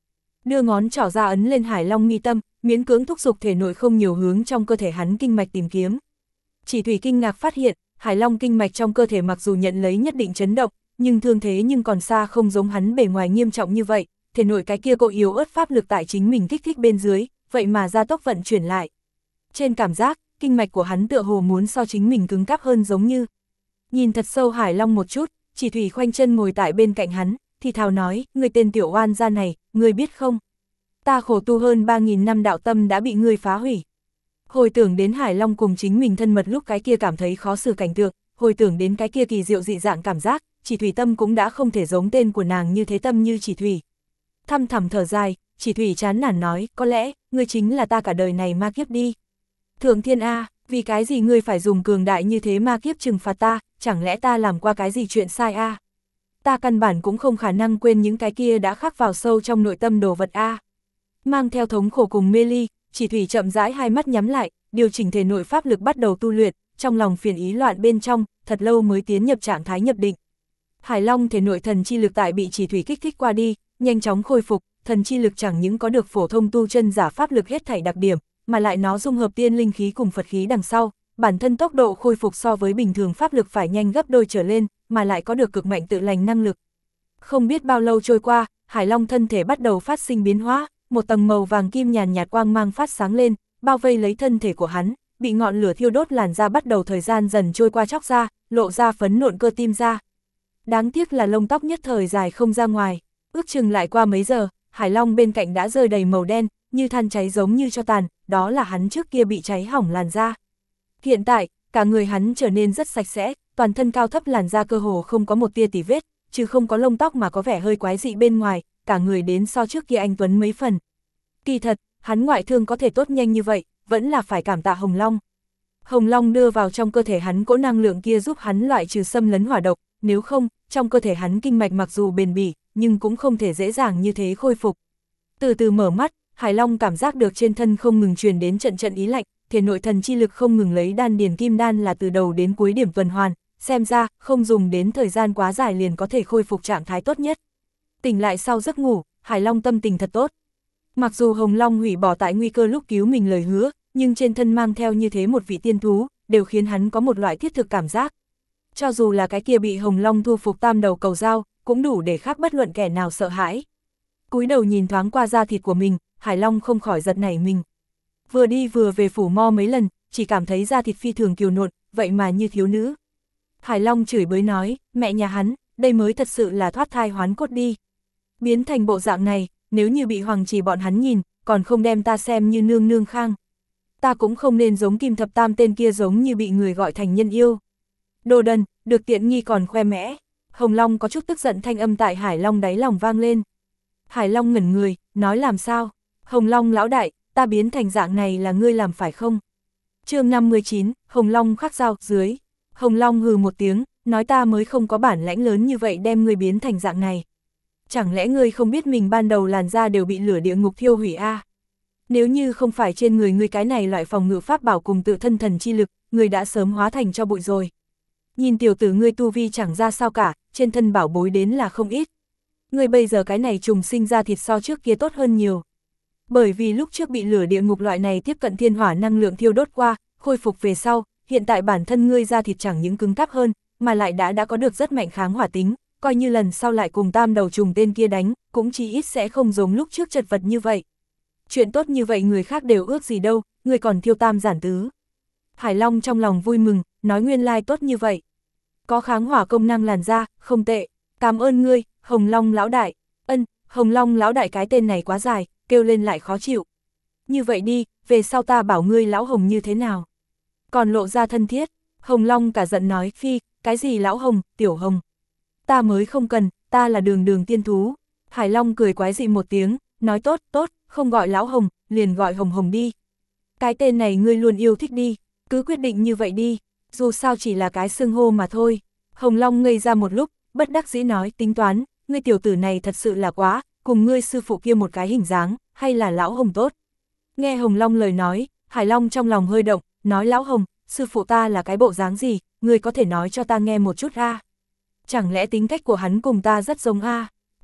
đưa ngón trỏ ra ấn lên Hải Long mi tâm, miễn cưỡng thúc giục thể nội không nhiều hướng trong cơ thể hắn kinh mạch tìm kiếm. Chỉ Thủy kinh ngạc phát hiện, Hải Long kinh mạch trong cơ thể mặc dù nhận lấy nhất định chấn động, nhưng thương thế nhưng còn xa không giống hắn bề ngoài nghiêm trọng như vậy, thể nội cái kia cỗ yếu ớt pháp lực tại chính mình kích thích bên dưới, vậy mà gia tốc vận chuyển lại. Trên cảm giác, kinh mạch của hắn tựa hồ muốn so chính mình cứng cáp hơn giống như. Nhìn thật sâu Hải Long một chút, Chỉ Thủy khoanh chân ngồi tại bên cạnh hắn, thì thào nói, người tên tiểu oan gia này, ngươi biết không? Ta khổ tu hơn 3.000 năm đạo tâm đã bị ngươi phá hủy. Hồi tưởng đến Hải Long cùng chính mình thân mật lúc cái kia cảm thấy khó xử cảnh tượng, hồi tưởng đến cái kia kỳ diệu dị dạng cảm giác, Chỉ Thủy tâm cũng đã không thể giống tên của nàng như thế tâm như Chỉ Thủy. Thăm thẳm thở dài, Chỉ Thủy chán nản nói, có lẽ, ngươi chính là ta cả đời này ma kiếp đi. Thượng Thiên A, vì cái gì ngươi phải dùng cường đại như thế ma kiếp trừng phạt ta, chẳng lẽ ta làm qua cái gì chuyện sai A? Ta căn bản cũng không khả năng quên những cái kia đã khắc vào sâu trong nội tâm đồ vật A. Mang theo thống khổ cùng mê ly, Chỉ Thủy chậm rãi hai mắt nhắm lại, điều chỉnh thể nội pháp lực bắt đầu tu luyện, trong lòng phiền ý loạn bên trong, thật lâu mới tiến nhập trạng thái nhập định. Hải Long thể nội thần chi lực tại bị Chỉ Thủy kích thích qua đi, nhanh chóng khôi phục, thần chi lực chẳng những có được phổ thông tu chân giả pháp lực hết thảy đặc điểm, mà lại nó dung hợp tiên linh khí cùng Phật khí đằng sau, bản thân tốc độ khôi phục so với bình thường pháp lực phải nhanh gấp đôi trở lên, mà lại có được cực mạnh tự lành năng lực. Không biết bao lâu trôi qua, Hải Long thân thể bắt đầu phát sinh biến hóa, một tầng màu vàng kim nhàn nhạt quang mang phát sáng lên, bao vây lấy thân thể của hắn, bị ngọn lửa thiêu đốt làn da bắt đầu thời gian dần trôi qua chóc ra, lộ ra phấn nộn cơ tim ra. Đáng tiếc là lông tóc nhất thời dài không ra ngoài, ước chừng lại qua mấy giờ, Hải Long bên cạnh đã rơi đầy màu đen, như than cháy giống như tro tàn, đó là hắn trước kia bị cháy hỏng làn da. Hiện tại, cả người hắn trở nên rất sạch sẽ, toàn thân cao thấp làn da cơ hồ không có một tia tì vết, chứ không có lông tóc mà có vẻ hơi quái dị bên ngoài, cả người đến so trước kia anh tuấn mấy phần. Kỳ thật, hắn ngoại thương có thể tốt nhanh như vậy, vẫn là phải cảm tạ Hồng Long. Hồng Long đưa vào trong cơ thể hắn cỗ năng lượng kia giúp hắn loại trừ xâm lấn hỏa độc, nếu không, trong cơ thể hắn kinh mạch mặc dù bền bỉ, nhưng cũng không thể dễ dàng như thế khôi phục. Từ từ mở mắt, Hải Long cảm giác được trên thân không ngừng truyền đến trận trận ý lạnh, thể nội thần chi lực không ngừng lấy đan điền kim đan là từ đầu đến cuối điểm tuần hoàn, xem ra, không dùng đến thời gian quá dài liền có thể khôi phục trạng thái tốt nhất. Tỉnh lại sau giấc ngủ, Hải Long tâm tình thật tốt. Mặc dù Hồng Long hủy bỏ tại nguy cơ lúc cứu mình lời hứa, nhưng trên thân mang theo như thế một vị tiên thú, đều khiến hắn có một loại thiết thực cảm giác. Cho dù là cái kia bị Hồng Long thu phục tam đầu cầu dao, cũng đủ để khác bất luận kẻ nào sợ hãi. Cúi đầu nhìn thoáng qua da thịt của mình, Hải Long không khỏi giật nảy mình. Vừa đi vừa về phủ mo mấy lần, chỉ cảm thấy da thịt phi thường kiều nộn, vậy mà như thiếu nữ. Hải Long chửi bới nói, mẹ nhà hắn, đây mới thật sự là thoát thai hoán cốt đi. Biến thành bộ dạng này, nếu như bị Hoàng Chỉ bọn hắn nhìn, còn không đem ta xem như nương nương khang. Ta cũng không nên giống Kim Thập Tam tên kia giống như bị người gọi thành nhân yêu. Đồ đần, được tiện nghi còn khoe mẽ. Hồng Long có chút tức giận thanh âm tại Hải Long đáy lòng vang lên. Hải Long ngẩn người, nói làm sao? Hồng Long lão đại, ta biến thành dạng này là ngươi làm phải không? Chương 59, Hồng Long khắc dao, dưới. Hồng Long hừ một tiếng, nói ta mới không có bản lãnh lớn như vậy đem ngươi biến thành dạng này. Chẳng lẽ ngươi không biết mình ban đầu làn da đều bị lửa địa ngục thiêu hủy a? Nếu như không phải trên người ngươi cái này loại phòng ngự pháp bảo cùng tự thân thần chi lực, ngươi đã sớm hóa thành cho bụi rồi. Nhìn tiểu tử ngươi tu vi chẳng ra sao cả, trên thân bảo bối đến là không ít. Ngươi bây giờ cái này trùng sinh ra thịt so trước kia tốt hơn nhiều. Bởi vì lúc trước bị lửa địa ngục loại này tiếp cận thiên hỏa năng lượng thiêu đốt qua, khôi phục về sau, hiện tại bản thân ngươi ra thịt chẳng những cứng cáp hơn, mà lại đã có được rất mạnh kháng hỏa tính, coi như lần sau lại cùng tam đầu trùng tên kia đánh, cũng chỉ ít sẽ không giống lúc trước chật vật như vậy. Chuyện tốt như vậy người khác đều ước gì đâu, ngươi còn thiêu tam giản tứ. Hải Long trong lòng vui mừng, nói nguyên lai tốt như vậy. Có kháng hỏa công năng làn da, không tệ, cảm ơn ngươi, Hồng Long lão đại. Hồng Long lão đại cái tên này quá dài, kêu lên lại khó chịu. Như vậy đi, về sau ta bảo ngươi lão Hồng như thế nào? Còn lộ ra thân thiết, Hồng Long cả giận nói, phi, cái gì lão Hồng, tiểu Hồng? Ta mới không cần, ta là đường đường tiên thú. Hải Long cười quái dị một tiếng, nói tốt, tốt, không gọi lão Hồng, liền gọi Hồng Hồng đi. Cái tên này ngươi luôn yêu thích đi, cứ quyết định như vậy đi, dù sao chỉ là cái xưng hô mà thôi. Hồng Long ngây ra một lúc, bất đắc dĩ nói, tính toán, ngươi tiểu tử này thật sự là quá, cùng ngươi sư phụ kia một cái hình dáng, hay là lão Hồng tốt. Nghe Hồng Long lời nói, Hải Long trong lòng hơi động, nói lão Hồng, sư phụ ta là cái bộ dáng gì, ngươi có thể nói cho ta nghe một chút a? Chẳng lẽ tính cách của hắn cùng ta rất giống a?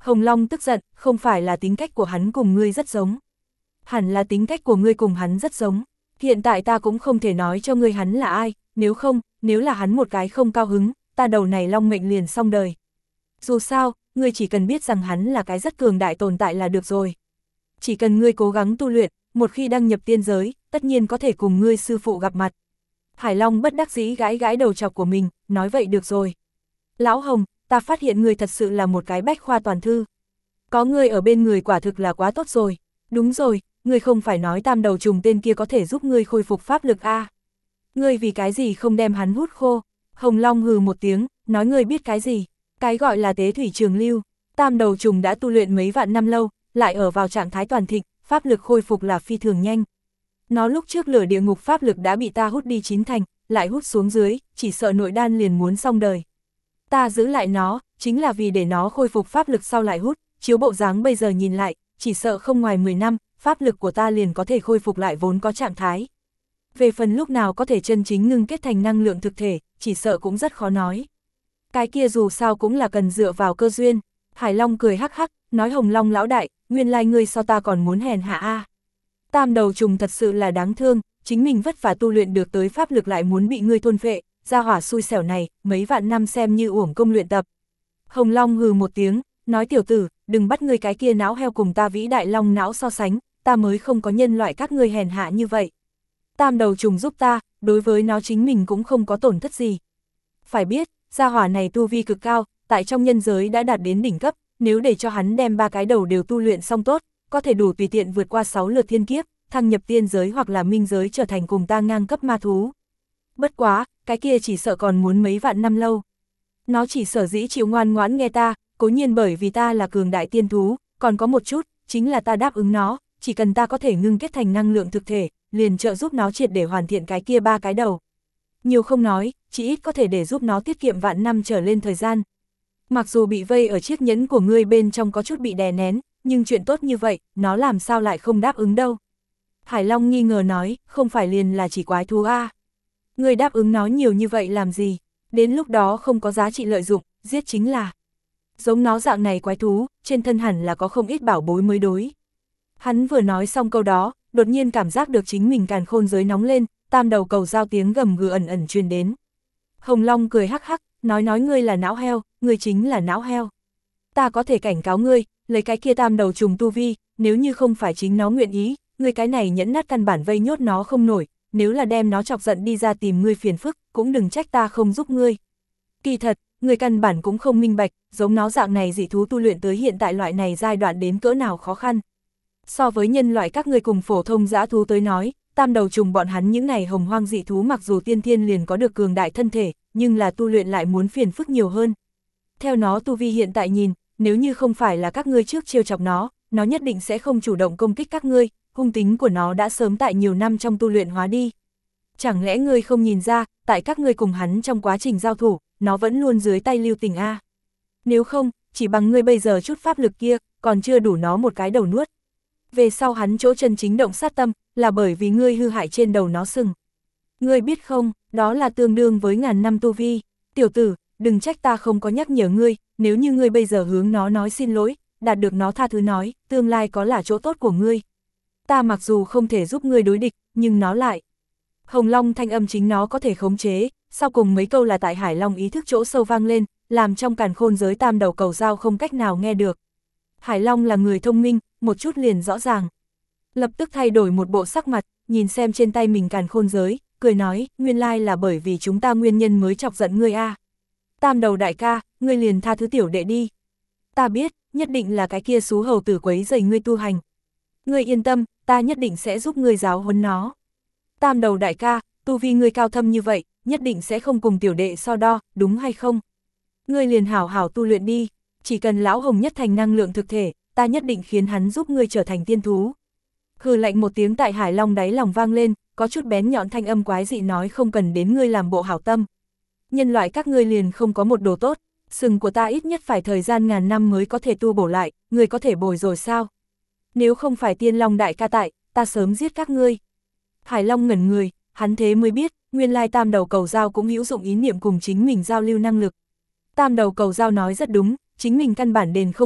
Hồng Long tức giận, không phải là tính cách của hắn cùng ngươi rất giống. Hẳn là tính cách của ngươi cùng hắn rất giống. Hiện tại ta cũng không thể nói cho ngươi hắn là ai, nếu là hắn một cái không cao hứng, ta đầu này long mệnh liền xong đời. Dù sao, ngươi chỉ cần biết rằng hắn là cái rất cường đại tồn tại là được rồi. Chỉ cần ngươi cố gắng tu luyện, một khi đăng nhập tiên giới, tất nhiên có thể cùng ngươi sư phụ gặp mặt. Hải Long bất đắc dĩ gãi gãi đầu chọc của mình, nói vậy được rồi. Lão Hồng, ta phát hiện ngươi thật sự là một cái bách khoa toàn thư. Có ngươi ở bên người quả thực là quá tốt rồi. Đúng rồi, ngươi không phải nói tam đầu trùng tên kia có thể giúp ngươi khôi phục pháp lực a? Ngươi vì cái gì không đem hắn hút khô? Hồng Long hừ một tiếng, nói ngươi biết cái gì? Cái gọi là tế thủy trường lưu, tam đầu trùng đã tu luyện mấy vạn năm lâu, lại ở vào trạng thái toàn thịnh, pháp lực khôi phục là phi thường nhanh. Nó lúc trước lửa địa ngục pháp lực đã bị ta hút đi 9 thành, lại hút xuống dưới, chỉ sợ nội đan liền muốn xong đời. Ta giữ lại nó, chính là vì để nó khôi phục pháp lực sau lại hút, chiếu bộ dáng bây giờ nhìn lại, chỉ sợ không ngoài 10 năm, pháp lực của ta liền có thể khôi phục lại vốn có trạng thái. Về phần lúc nào có thể chân chính ngưng kết thành năng lượng thực thể, chỉ sợ cũng rất khó nói. Cái kia dù sao cũng là cần dựa vào cơ duyên. Hải Long cười hắc hắc, nói Hồng Long lão đại, nguyên lai ngươi so ta còn muốn hèn hạ a. Tam đầu trùng thật sự là đáng thương, chính mình vất vả tu luyện được tới pháp lực lại muốn bị ngươi thôn phệ, gia hỏa xui xẻo này, mấy vạn năm xem như uổng công luyện tập. Hồng Long hừ một tiếng, nói tiểu tử, đừng bắt ngươi cái kia não heo cùng ta vĩ đại long não so sánh, ta mới không có nhân loại các ngươi hèn hạ như vậy. Tam đầu trùng giúp ta, đối với nó chính mình cũng không có tổn thất gì. Phải biết, gia hỏa này tu vi cực cao, tại trong nhân giới đã đạt đến đỉnh cấp, nếu để cho hắn đem 3 cái đầu đều tu luyện xong tốt, có thể đủ tùy tiện vượt qua 6 lượt thiên kiếp, thăng nhập tiên giới hoặc là minh giới trở thành cùng ta ngang cấp ma thú. Bất quá, cái kia chỉ sợ còn muốn mấy vạn năm lâu. Nó chỉ sở dĩ chịu ngoan ngoãn nghe ta, cố nhiên bởi vì ta là cường đại tiên thú, còn có một chút, chính là ta đáp ứng nó, chỉ cần ta có thể ngưng kết thành năng lượng thực thể, liền trợ giúp nó triệt để hoàn thiện cái kia 3 cái đầu. Nhiều không nói, chỉ ít có thể để giúp nó tiết kiệm vạn năm trở lên thời gian. Mặc dù bị vây ở chiếc nhẫn của ngươi bên trong có chút bị đè nén, nhưng chuyện tốt như vậy, nó làm sao lại không đáp ứng đâu. Hải Long nghi ngờ nói, không phải liền là chỉ quái thú a? Ngươi đáp ứng nó nhiều như vậy làm gì? Đến lúc đó không có giá trị lợi dụng, giết chính là. Giống nó dạng này quái thú, trên thân hẳn là có không ít bảo bối mới đối. Hắn vừa nói xong câu đó, đột nhiên cảm giác được chính mình càn khôn giới nóng lên, tam đầu cầu giao tiếng gầm gừ ẩn ẩn truyền đến. Hồng Long cười hắc hắc, nói ngươi là não heo, ngươi chính là não heo. Ta có thể cảnh cáo ngươi, lấy cái kia tam đầu trùng tu vi, nếu như không phải chính nó nguyện ý, ngươi cái này nhẫn nát căn bản vây nhốt nó không nổi, nếu là đem nó chọc giận đi ra tìm ngươi phiền phức, cũng đừng trách ta không giúp ngươi. Kỳ thật, ngươi căn bản cũng không minh bạch, giống nó dạng này dị thú tu luyện tới hiện tại loại này giai đoạn đến cỡ nào khó khăn. So với nhân loại các ngươi cùng phổ thông dã thú tới nói, tam đầu trùng bọn hắn những này hồng hoang dị thú mặc dù tiên thiên liền có được cường đại thân thể, nhưng là tu luyện lại muốn phiền phức nhiều hơn. Theo nó tu vi hiện tại nhìn, nếu như không phải là các ngươi trước trêu chọc nó nhất định sẽ không chủ động công kích các ngươi, hung tính của nó đã sớm tại nhiều năm trong tu luyện hóa đi. Chẳng lẽ ngươi không nhìn ra, tại các ngươi cùng hắn trong quá trình giao thủ, nó vẫn luôn dưới tay lưu tình a? Nếu không, chỉ bằng ngươi bây giờ chút pháp lực kia, còn chưa đủ nó một cái đầu nuốt. Về sau hắn chỗ chân chính động sát tâm, là bởi vì ngươi hư hại trên đầu nó sừng. Ngươi biết không, đó là tương đương với ngàn năm tu vi. Tiểu tử, đừng trách ta không có nhắc nhở ngươi, nếu như ngươi bây giờ hướng nó nói xin lỗi, đạt được nó tha thứ nói, tương lai có là chỗ tốt của ngươi. Ta mặc dù không thể giúp ngươi đối địch, nhưng nó lại. Hồng Long thanh âm chính nó có thể khống chế, sau cùng mấy câu là tại Hải Long ý thức chỗ sâu vang lên, làm trong càn khôn giới tam đầu cầu giao không cách nào nghe được. Hải Long là người thông minh, một chút liền rõ ràng. Lập tức thay đổi một bộ sắc mặt, nhìn xem trên tay mình càn khôn giới, cười nói, nguyên lai là bởi vì chúng ta nguyên nhân mới chọc giận ngươi a. Tam đầu đại ca, ngươi liền tha thứ tiểu đệ đi. Ta biết, nhất định là cái kia xú hầu tử quấy rầy ngươi tu hành. Ngươi yên tâm, ta nhất định sẽ giúp ngươi giáo huấn nó. Tam đầu đại ca, tu vi ngươi cao thâm như vậy, nhất định sẽ không cùng tiểu đệ so đo, đúng hay không? Ngươi liền hảo hảo tu luyện đi, chỉ cần lão Hồng nhất thành năng lượng thực thể, ta nhất định khiến hắn giúp ngươi trở thành tiên thú. Hừ lạnh một tiếng tại Hải Long đáy lòng vang lên, có chút bén nhọn thanh âm quái dị nói không cần đến ngươi làm bộ hảo tâm. Nhân loại các ngươi liền không có một đồ tốt, sừng của ta ít nhất phải thời gian ngàn năm mới có thể tu bổ lại, ngươi có thể bồi rồi sao? Nếu không phải Tiên Long đại ca tại, ta sớm giết các ngươi. Hải Long ngẩn người, hắn thế mới biết, nguyên lai tam đầu cầu giao cũng hữu dụng ý niệm cùng chính mình giao lưu năng lực. Tam đầu cầu giao nói rất đúng, chính mình căn bản đền không nổi,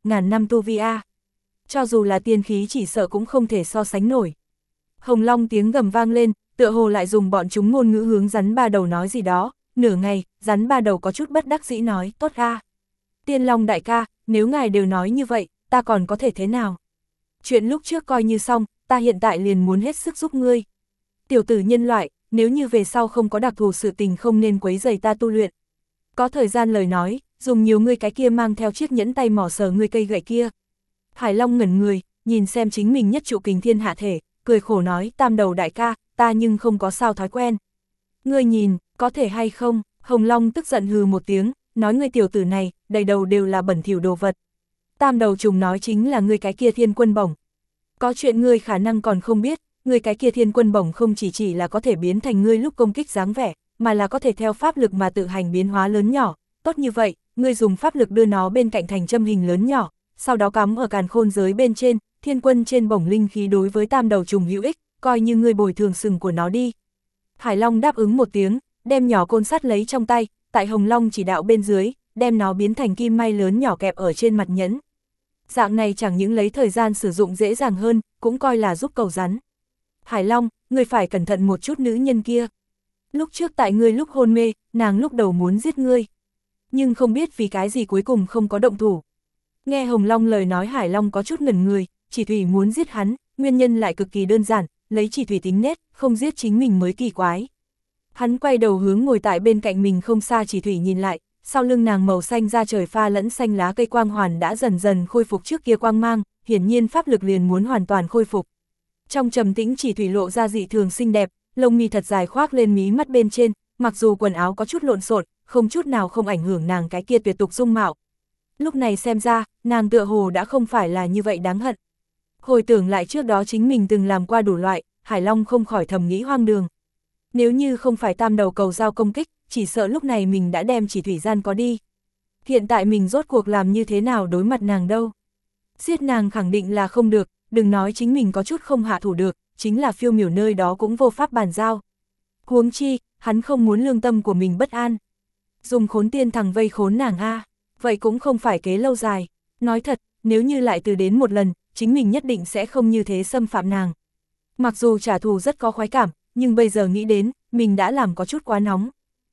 ngàn năm tu vi a. Cho dù là tiên khí chỉ sợ cũng không thể so sánh nổi. Hồng Long tiếng gầm vang lên, tựa hồ lại dùng bọn chúng ngôn ngữ hướng rắn ba đầu nói gì đó, nửa ngày, rắn ba đầu có chút bất đắc dĩ nói, tốt a. Tiên Long đại ca, nếu ngài đều nói như vậy, ta còn có thể thế nào? Chuyện lúc trước coi như xong, ta hiện tại liền muốn hết sức giúp ngươi. Tiểu tử nhân loại, nếu như về sau không có đặc thù sự tình không nên quấy rầy ta tu luyện. Có thời gian lời nói, dùng nhiều ngươi cái kia mang theo chiếc nhẫn tay mỏ sờ ngươi cây gậy kia. Hải Long ngẩn người, nhìn xem chính mình nhất trụ kình thiên hạ thể, cười khổ nói, tam đầu đại ca, ta nhưng không có sao thói quen. Ngươi nhìn, có thể hay không? Hồng Long tức giận hừ một tiếng, nói ngươi tiểu tử này, đầy đầu đều là bẩn thỉu đồ vật. Tam đầu trùng nói chính là ngươi cái kia thiên quân bổng. Có chuyện ngươi khả năng còn không biết, ngươi cái kia thiên quân bổng không chỉ là có thể biến thành ngươi lúc công kích dáng vẻ, mà là có thể theo pháp lực mà tự hành biến hóa lớn nhỏ. Tốt như vậy, ngươi dùng pháp lực đưa nó bên cạnh thành châm hình lớn nhỏ, sau đó cắm ở càn khôn giới bên trên, thiên quân trên bổng linh khí đối với tam đầu trùng hữu ích, coi như ngươi bồi thường sừng của nó đi. Hải Long đáp ứng một tiếng, đem nhỏ côn sắt lấy trong tay, tại Hồng Long chỉ đạo bên dưới, đem nó biến thành kim may lớn nhỏ kẹp ở trên mặt nhẫn. Dạng này chẳng những lấy thời gian sử dụng dễ dàng hơn, cũng coi là giúp cầu rắn. Hải Long, ngươi phải cẩn thận một chút nữ nhân kia. Lúc trước tại ngươi lúc hôn mê, nàng lúc đầu muốn giết ngươi. Nhưng không biết vì cái gì cuối cùng không có động thủ. Nghe Hồng Long lời nói Hải Long có chút ngẩn người, Chỉ Thủy muốn giết hắn, nguyên nhân lại cực kỳ đơn giản, lấy Chỉ Thủy tính nết, không giết chính mình mới kỳ quái. Hắn quay đầu hướng ngồi tại bên cạnh mình không xa Chỉ Thủy nhìn lại, sau lưng nàng màu xanh da trời pha lẫn xanh lá cây quang hoàn đã dần dần khôi phục trước kia quang mang, hiển nhiên pháp lực liền muốn hoàn toàn khôi phục. Trong trầm tĩnh Chỉ Thủy lộ ra dị thường xinh đẹp, lông mi thật dài khoác lên mí mắt bên trên, mặc dù quần áo có chút lộn xộn, không chút nào không ảnh hưởng nàng cái kia tuyệt tục dung mạo. Lúc này xem ra, nàng tựa hồ đã không phải là như vậy đáng hận. Hồi tưởng lại trước đó chính mình từng làm qua đủ loại, Hải Long không khỏi thầm nghĩ hoang đường. Nếu như không phải tam đầu cầu giao công kích, chỉ sợ lúc này mình đã đem Chỉ Thủy gian có đi. Hiện tại mình rốt cuộc làm như thế nào đối mặt nàng đâu. Giết nàng khẳng định là không được, đừng nói chính mình có chút không hạ thủ được, chính là Phiêu Miểu nơi đó cũng vô pháp bàn giao. Huống chi, hắn không muốn lương tâm của mình bất an. Dùng khốn tiên thằng vây khốn nàng a, vậy cũng không phải kế lâu dài. Nói thật, nếu như lại từ đến một lần, chính mình nhất định sẽ không như thế xâm phạm nàng. Mặc dù trả thù rất có khoái cảm, nhưng bây giờ nghĩ đến, mình đã làm có chút quá nóng.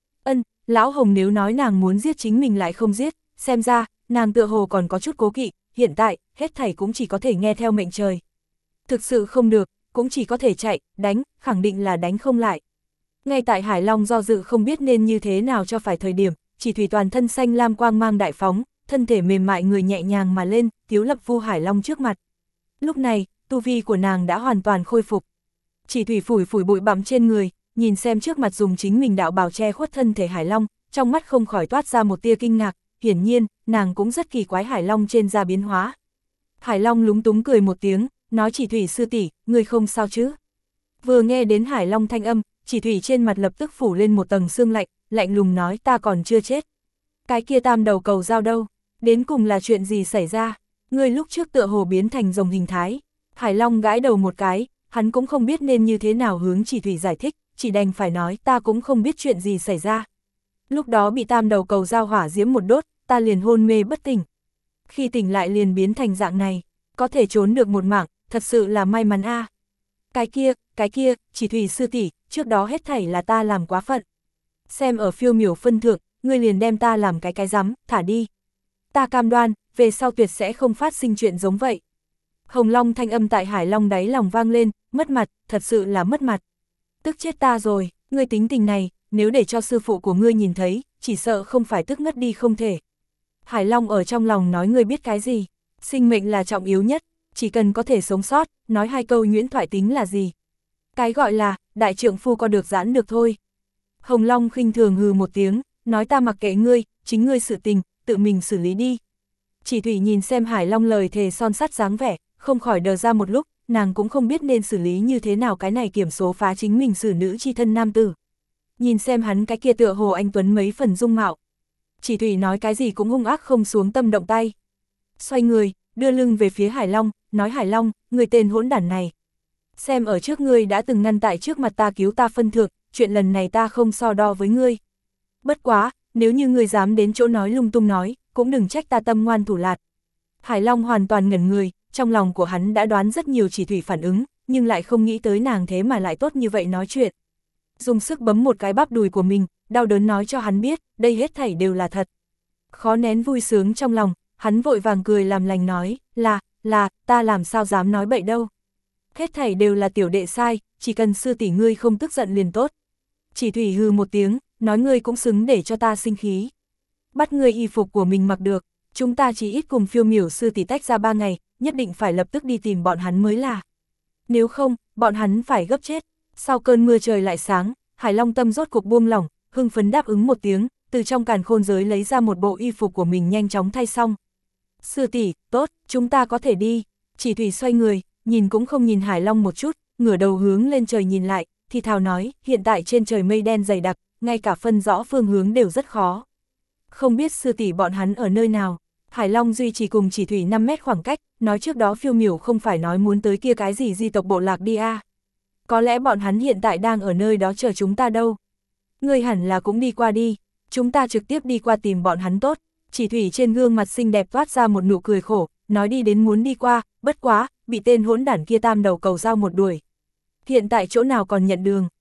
Lão Hồng nếu nói nàng muốn giết chính mình lại không giết, xem ra, nàng tựa hồ còn có chút cố kỵ, hiện tại, hết thảy cũng chỉ có thể nghe theo mệnh trời. Thực sự không được, cũng chỉ có thể chạy, đánh, khẳng định là đánh không lại. Ngay tại Hải Long do dự không biết nên như thế nào cho phải thời điểm, Chỉ Thủy toàn thân xanh lam quang mang đại phóng, thân thể mềm mại người nhẹ nhàng mà lên, tiếu lập Vu Hải Long trước mặt. Lúc này, tu vi của nàng đã hoàn toàn khôi phục. Chỉ Thủy phủi phủi bụi bặm trên người, nhìn xem trước mặt dùng chính mình đạo bào che khuất thân thể Hải Long, trong mắt không khỏi toát ra một tia kinh ngạc, hiển nhiên, nàng cũng rất kỳ quái Hải Long trên da biến hóa. Hải Long lúng túng cười một tiếng, nói Chỉ Thủy sư tỷ, ngươi không sao chứ? Vừa nghe đến Hải Long thanh âm, Chỉ Thủy trên mặt lập tức phủ lên một tầng sương lạnh, lạnh lùng nói ta còn chưa chết. Cái kia tam đầu cầu giao đâu? Đến cùng là chuyện gì xảy ra? Ngươi lúc trước tựa hồ biến thành rồng hình thái. Hải Long gãi đầu một cái, hắn cũng không biết nên như thế nào hướng Chỉ Thủy giải thích, chỉ đành phải nói ta cũng không biết chuyện gì xảy ra. Lúc đó bị tam đầu cầu giao hỏa diễm một đốt, ta liền hôn mê bất tỉnh. Khi tỉnh lại liền biến thành dạng này, có thể trốn được một mảng, thật sự là may mắn a. Cái kia, Chỉ Thủy sư tỷ, trước đó hết thảy là ta làm quá phận. Xem ở Phiêu Miểu phân thượng, ngươi liền đem ta làm cái rắm, thả đi. Ta cam đoan, về sau tuyệt sẽ không phát sinh chuyện giống vậy. Hồng Long thanh âm tại Hải Long đáy lòng vang lên, mất mặt, thật sự là mất mặt. Tức chết ta rồi, ngươi tính tình này, nếu để cho sư phụ của ngươi nhìn thấy, chỉ sợ không phải tức ngất đi không thể. Hải Long ở trong lòng nói ngươi biết cái gì, sinh mệnh là trọng yếu nhất, chỉ cần có thể sống sót, nói hai câu nhuyễn thoại tính là gì. Cái gọi là, đại trượng phu có được giãn được thôi. Hồng Long khinh thường hừ một tiếng, nói ta mặc kệ ngươi, chính ngươi sự tình, tự mình xử lý đi. Chỉ Thủy nhìn xem Hải Long lời thề son sắt dáng vẻ, không khỏi đờ ra một lúc, nàng cũng không biết nên xử lý như thế nào cái này kiểm số phá chính mình xử nữ chi thân nam tử. Nhìn xem hắn cái kia tựa hồ anh tuấn mấy phần dung mạo. Chỉ Thủy nói cái gì cũng hung ác không xuống tâm động tay. Xoay người, đưa lưng về phía Hải Long, nói Hải Long, người tên hỗn đản này. Xem ở trước ngươi đã từng ngăn tại trước mặt ta cứu ta phân thượng, chuyện lần này ta không so đo với ngươi. Bất quá, nếu như ngươi dám đến chỗ nói lung tung nói, cũng đừng trách ta tâm ngoan thủ lạt. Hải Long hoàn toàn ngẩn người, trong lòng của hắn đã đoán rất nhiều Chỉ Thủy phản ứng, nhưng lại không nghĩ tới nàng thế mà lại tốt như vậy nói chuyện. Dùng sức bấm một cái bắp đùi của mình, đau đớn nói cho hắn biết, đây hết thảy đều là thật. Khó nén vui sướng trong lòng, hắn vội vàng cười làm lành nói, là, ta làm sao dám nói bậy đâu. Hết thảy đều là tiểu đệ sai, chỉ cần sư tỷ ngươi không tức giận liền tốt. Chỉ Thủy hừ một tiếng, nói ngươi cũng xứng để cho ta sinh khí. Bắt ngươi y phục của mình mặc được, chúng ta chỉ ít cùng Phiêu Miểu sư tỷ tách ra 3 ngày, nhất định phải lập tức đi tìm bọn hắn mới là. Nếu không, bọn hắn phải gấp chết. Sau cơn mưa trời lại sáng, Hải Long tâm rốt cục buông lỏng, hưng phấn đáp ứng một tiếng, từ trong càn khôn giới lấy ra một bộ y phục của mình nhanh chóng thay xong. Sư tỷ, tốt, chúng ta có thể đi. Chỉ Thủy xoay người, nhìn cũng không nhìn Hải Long một chút, ngửa đầu hướng lên trời nhìn lại, thì thào nói, hiện tại trên trời mây đen dày đặc, ngay cả phân rõ phương hướng đều rất khó. Không biết sư tỷ bọn hắn ở nơi nào. Hải Long duy trì cùng Chỉ Thủy 5 mét khoảng cách, nói trước đó Phiêu Miểu không phải nói muốn tới kia cái gì di tộc bộ lạc đi à. Có lẽ bọn hắn hiện tại đang ở nơi đó chờ chúng ta đâu. Ngươi hẳn là cũng đi qua đi, chúng ta trực tiếp đi qua tìm bọn hắn tốt. Chỉ Thủy trên gương mặt xinh đẹp toát ra một nụ cười khổ, nói đi đến muốn đi qua, bất quá, bị tên hỗn đản kia tam đầu cầu dao một đuổi. Hiện tại chỗ nào còn nhận đường,